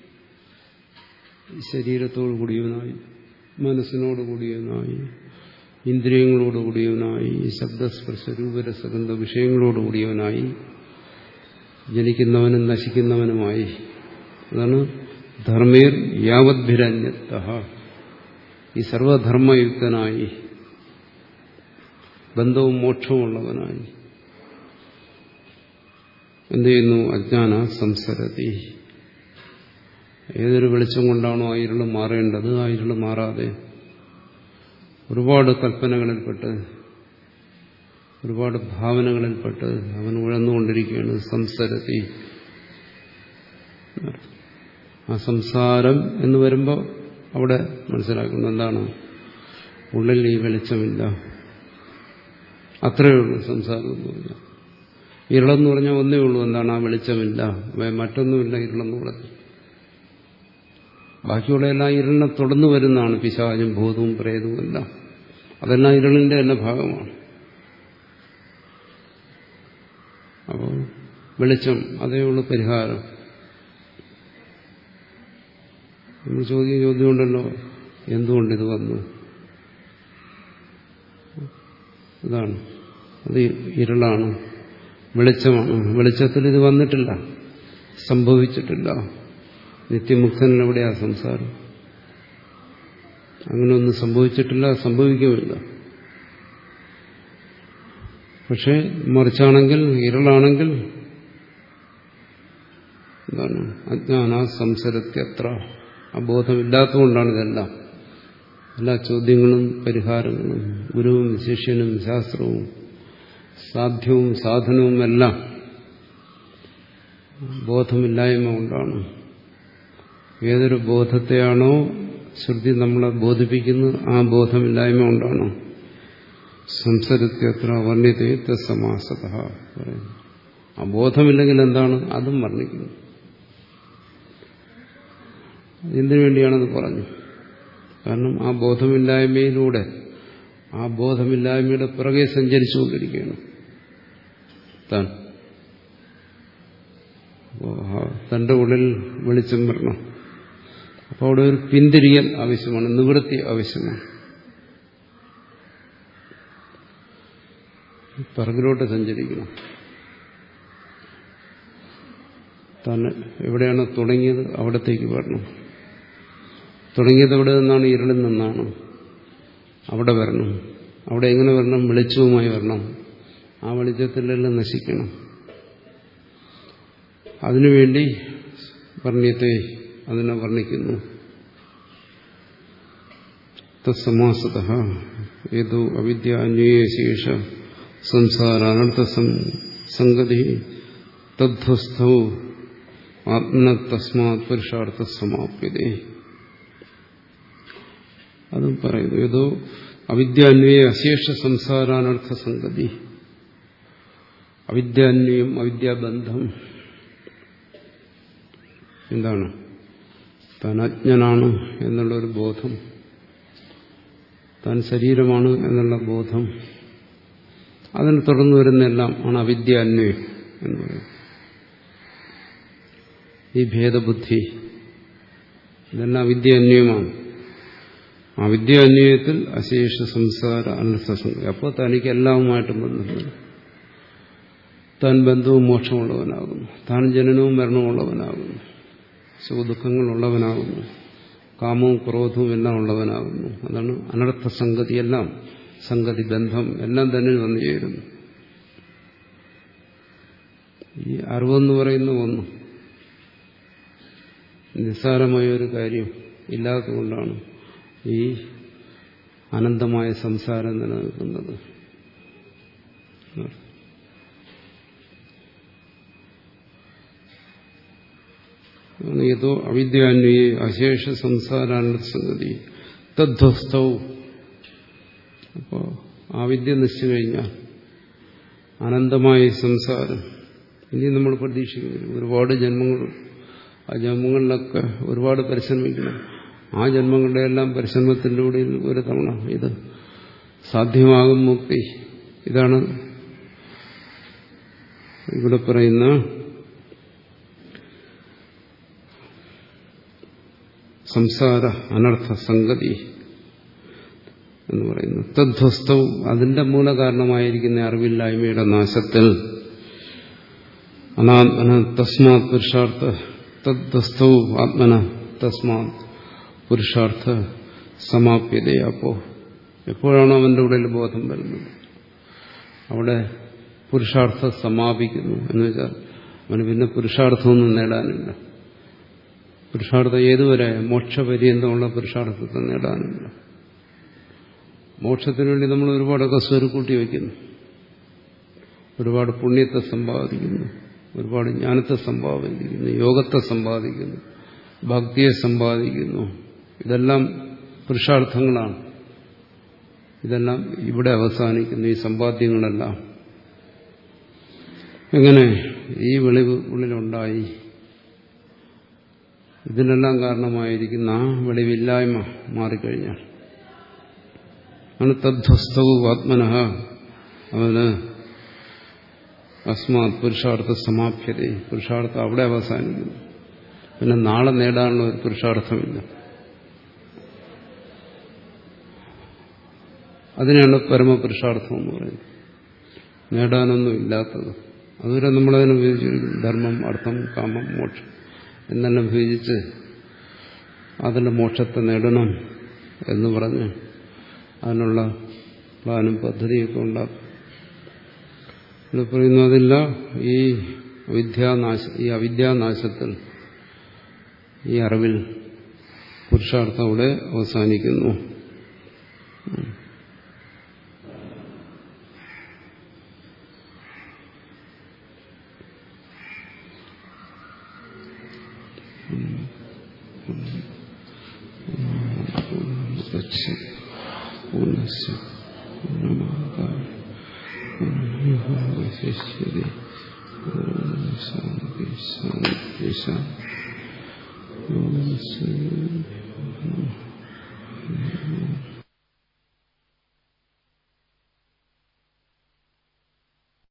ശരീരത്തോടു കൂടിയവനായി, മനസ്സിനോട് കൂടിയവനായി, ഇന്ദ്രിയങ്ങളോട് കൂടിയവനായി, ശബ്ദസ്പർശ രൂപരസഗന്ധ വിഷയങ്ങളോട് കൂടിയവനായി, ജനിക്കുന്നവനും നശിക്കുന്നവനുമായി. അതാണ് ധർമ്മേർ യാവദ്ഭിരന്യതഃ. ഈ സർവധർമ്മയുക്തനായി, ബന്ധവും മോക്ഷവും ഉള്ളവനായി എന്ത് ചെയ്യുന്നു? അജ്ഞാന സംസരതി. ഏതൊരു വെളിച്ചം കൊണ്ടാണോ ആ ഇരുള് മാറേണ്ടത് ആ ഇരുള് മാറാതെ ഒരുപാട് കൽപ്പനകളിൽപ്പെട്ട് ഒരുപാട് ഭാവനകളിൽപ്പെട്ട് അവൻ ഉഴന്നുകൊണ്ടിരിക്കുകയാണ്. സംസരതി. ആ സംസാരം എന്ന് വരുമ്പോൾ അവിടെ മനസ്സിലാക്കുന്നത് എന്താണ്? ഉള്ളിൽ ഈ വെളിച്ചമില്ല. അത്രയേ ഉള്ളൂ സംസാരം എന്ന് പറഞ്ഞാൽ. ഇരുളെന്ന് പറഞ്ഞാൽ ഒന്നേ ഉള്ളൂ, എന്താണ്? ആ വെളിച്ചമില്ല, മറ്റൊന്നുമില്ല ഇരുളെന്ന് പറഞ്ഞു. ബാക്കിയുള്ള എല്ലാം ഇരുളിനെ തുടർന്നു വരുന്നതാണ്. പിശാചും ഭൂതവും പ്രേതവും എല്ലാം അതെല്ലാം ഇരുളിന്റെ തന്നെ ഭാഗമാണ്. അപ്പോൾ വെളിച്ചം അതേ ഉള്ളൂ പരിഹാരം. നമ്മൾ ചോദ്യം ചോദ്യമുണ്ടല്ലോ, എന്തുകൊണ്ടിത് വന്നു? അതാണ്, അത് ഇരുളാണ്, വെളിച്ചമാണ്. വെളിച്ചത്തിൽ ഇത് വന്നിട്ടില്ല, സംഭവിച്ചിട്ടില്ല. നിത്യമുക്തനിൽ എവിടെയാ സംസാരം? അങ്ങനെയൊന്നും സംഭവിച്ചിട്ടില്ല, സംഭവിക്കുമില്ല. പക്ഷെ മറിച്ചാണെങ്കിൽ, ഇരുളാണെങ്കിൽ എന്താണ്? അജ്ഞാന സംസരത്യത്ര. അബോധമില്ലാത്തതുകൊണ്ടാണ് ഇതെല്ലാം. എല്ലാ ചോദ്യങ്ങളും പരിഹാരങ്ങളും, ഗുരുവും ശിഷ്യനും ശാസ്ത്രവും സാധ്യവും സാധനവും എല്ലാം ബോധമില്ലായ്മ കൊണ്ടാണ്. ഏതൊരു ബോധത്തെയാണോ ശ്രുതി നമ്മളെ ബോധിപ്പിക്കുന്നത് ആ ബോധമില്ലായ്മ കൊണ്ടാണ്. സംസരത്യത്ര വർണ്ണിതേത സമാസതഃ പറയുന്നു. ആ ബോധമില്ലെങ്കിൽ എന്താണ്? അതും വർണ്ണിക്കുന്നു. എന്തിനു വേണ്ടിയാണെന്ന് പറഞ്ഞു? കാരണം ആ ബോധമില്ലായ്മയിലൂടെ, ആ ബോധമില്ലായ്മയുടെ പിറകെ സഞ്ചരിച്ചുകൊണ്ടിരിക്കുകയാണ് താൻ. തന്റെ ഉള്ളിൽ വെളിച്ചം വരണം. അപ്പോൾ അവിടെ ഒരു പിന്തിരിയൽ ആവശ്യമാണ്, നിവൃത്തി ആവശ്യമാണ്. പിറകിലോട്ട് സഞ്ചരിക്കണം. താൻ എവിടെയാണ് തുടങ്ങിയത് അവിടത്തേക്ക് വരണം. തുടങ്ങിയത് എവിടെ നിന്നാണ്? ഇരുളിൽ നിന്നാണ്. അവിടെ വരണം. അവിടെ എങ്ങനെ വരണം? വെളിച്ചവുമായി വരണം. ആ വെളിച്ചത്തിലെല്ലാം നശിക്കണം. അതിനുവേണ്ടി വർണ്ണ്യത്തെ, അതിനെ വർണ്ണിക്കുന്നു. തത്സമാസതഃ ഏതോ അവിദ്യ അന്വേശേഷ സംസാരാനർത്ഥ സംഗതി തദ്ധ്വസ്ഥൗ ആത്മന തസ്മാത് പുരുഷാർത്ഥ സമാപ്യതേ. അതും പറയുന്നു. ഏതോ അവിദ്യാന്വയ അശേഷ സംസാരാനർത്ഥ സംഗതി. അവിദ്യാന്വയം, അവിദ്യാബന്ധം എന്താണ്? താൻ അജ്ഞനാണ് എന്നുള്ളൊരു ബോധം, താൻ ശരീരമാണ് എന്നുള്ള ബോധം, അതിന് തുടർന്ന് വരുന്നെല്ലാം ആണ് അവിദ്യാന്വയം എന്ന് പറയുന്നത്. ഈ ഭേദബുദ്ധി ഇതെല്ലാം അവിദ്യാന്വയമാണ്. ആ വിദ്യാന്വയത്തിൽ അശേഷ സംസാര അനർത്ഥസംഗതി. അപ്പോൾ തനിക്ക് എല്ലാവുമായിട്ടും ബന്ധമില്ല. താൻ ബന്ധവും മോക്ഷമുള്ളവനാകുന്നു, താൻ ജനനവും മരണമുള്ളവനാകുന്നു, സുഖദുഃഖങ്ങളുള്ളവനാകുന്നു, കാമവും ക്രോധവും എല്ലാം ഉള്ളവനാകുന്നു. അതാണ് അനർത്ഥ സംഗതി. എല്ലാം സംഗതി, ബന്ധം എല്ലാം തന്നെ വന്നു ചേരുന്നു. ഈ അറിവെന്ന് പറയുന്ന ഒന്ന് നിസ്സാരമായ ഒരു കാര്യം ഇല്ലാത്തതുകൊണ്ടാണ് ഈ അനന്തമായ സംസാരം നിലനിൽക്കുന്നത്. ഏതോ അവിദ്യാന്വയെ അശേഷ സംസാരാനസംഗതി തദ്ധ്വസ്തവും. അപ്പോൾ ആ വിദ്യ നശിച്ചു കഴിഞ്ഞാൽ അനന്തമായ സംസാരം ഇനി നമ്മൾ പ്രതീക്ഷിക്കുന്നു. ഒരുപാട് ജന്മങ്ങൾ, ആ ജന്മങ്ങളിലൊക്കെ ഒരുപാട് പരിശ്രമിക്കണം. ആ ജന്മങ്ങളുടെ എല്ലാം പരിശ്രമത്തിലൂടെ ഒരു തവണ ഇത് സാധ്യമാകും മുക്തി. ഇതാണ് ഇവിടെ പറയുന്ന സംസാര അനർത്ഥ സംഗതി എന്ന് പറയുന്നു. തദ്ധ്വസ്തവും അതിന്റെ മൂലകാരണമായിരിക്കുന്ന അറിവില്ലായ്മയുടെ നാശത്തിൽ അനാത്മന തസ്മാത് പുരുഷാർത്ഥ തദ്ധ്വസ്തവും ആത്മന തസ്മാത് പുരുഷാർത്ഥ സമാപ്യത. അപ്പോ എപ്പോഴാണോ അവന്റെ ഉള്ളിൽ ബോധം വരുന്നത് അവിടെ പുരുഷാർത്ഥം സമാപിക്കുന്നു. എന്ന് വെച്ചാൽ അവന് പിന്നെ പുരുഷാർത്ഥമൊന്നും നേടാനില്ല. പുരുഷാർത്ഥം ഏതുവരെ? മോക്ഷപര്യന്തമുള്ള പുരുഷാർത്ഥത്തെ നേടാനില്ല. മോക്ഷത്തിനു വേണ്ടി നമ്മൾ ഒരുപാടൊക്കെ സ്വരുക്കൂട്ടി വയ്ക്കുന്നു, ഒരുപാട് പുണ്യത്തെ സമ്പാദിക്കുന്നു, ഒരുപാട് ജ്ഞാനത്തെ സമ്പാദിക്കുന്നു, യോഗത്തെ സമ്പാദിക്കുന്നു, ഭക്തിയെ സമ്പാദിക്കുന്നു. ഇതെല്ലാം പുരുഷാർത്ഥങ്ങളാണ്. ഇതെല്ലാം ഇവിടെ അവസാനിക്കുന്നു. ഈ സമ്പാദ്യങ്ങളെല്ലാം എങ്ങനെ ഈ വെളിവ് ഉള്ളിലുണ്ടായി? ഇതിനെല്ലാം കാരണമായിരിക്കുന്ന ആ വെളിവില്ലായ്മ മാറിക്കഴിഞ്ഞാൽ ആണ് തദ്ധ്വസ്തവും ആത്മനഃ അവന് അസ്മാത് പുരുഷാർത്ഥ സമാപ്യത. പുരുഷാർത്ഥം അവിടെ അവസാനിക്കുന്നു. പിന്നെ നാളെ നേടാനുള്ള ഒരു പുരുഷാർത്ഥമില്ല. അതിനാണ് പരമപുരുഷാർത്ഥം എന്ന് പറയുന്നത്. നേടാനൊന്നും ഇല്ലാത്തത്. അതുവരെ നമ്മളതിനെ വിഭജിച്ചിരിക്കുന്നു. ധർമ്മം, അർത്ഥം, കാമം, മോക്ഷം എന്നെല്ലാം വിഭജിച്ച് അതിൻ്റെ മോക്ഷത്തെ നേടണം എന്ന് പറഞ്ഞ് അതിനുള്ള പ്ലാനും പദ്ധതിയൊക്കെ ഉണ്ടാക്കും. ഇവിടെ പറയുന്നു അതില്ല. ഈ വിദ്യാനാശ ഈ അവിദ്യാനാശത്തിൽ, ഈ അറിവിൽ പുരുഷാർത്ഥം അവിടെ അവസാനിക്കുന്നു. ശാന്തി ശാന്തി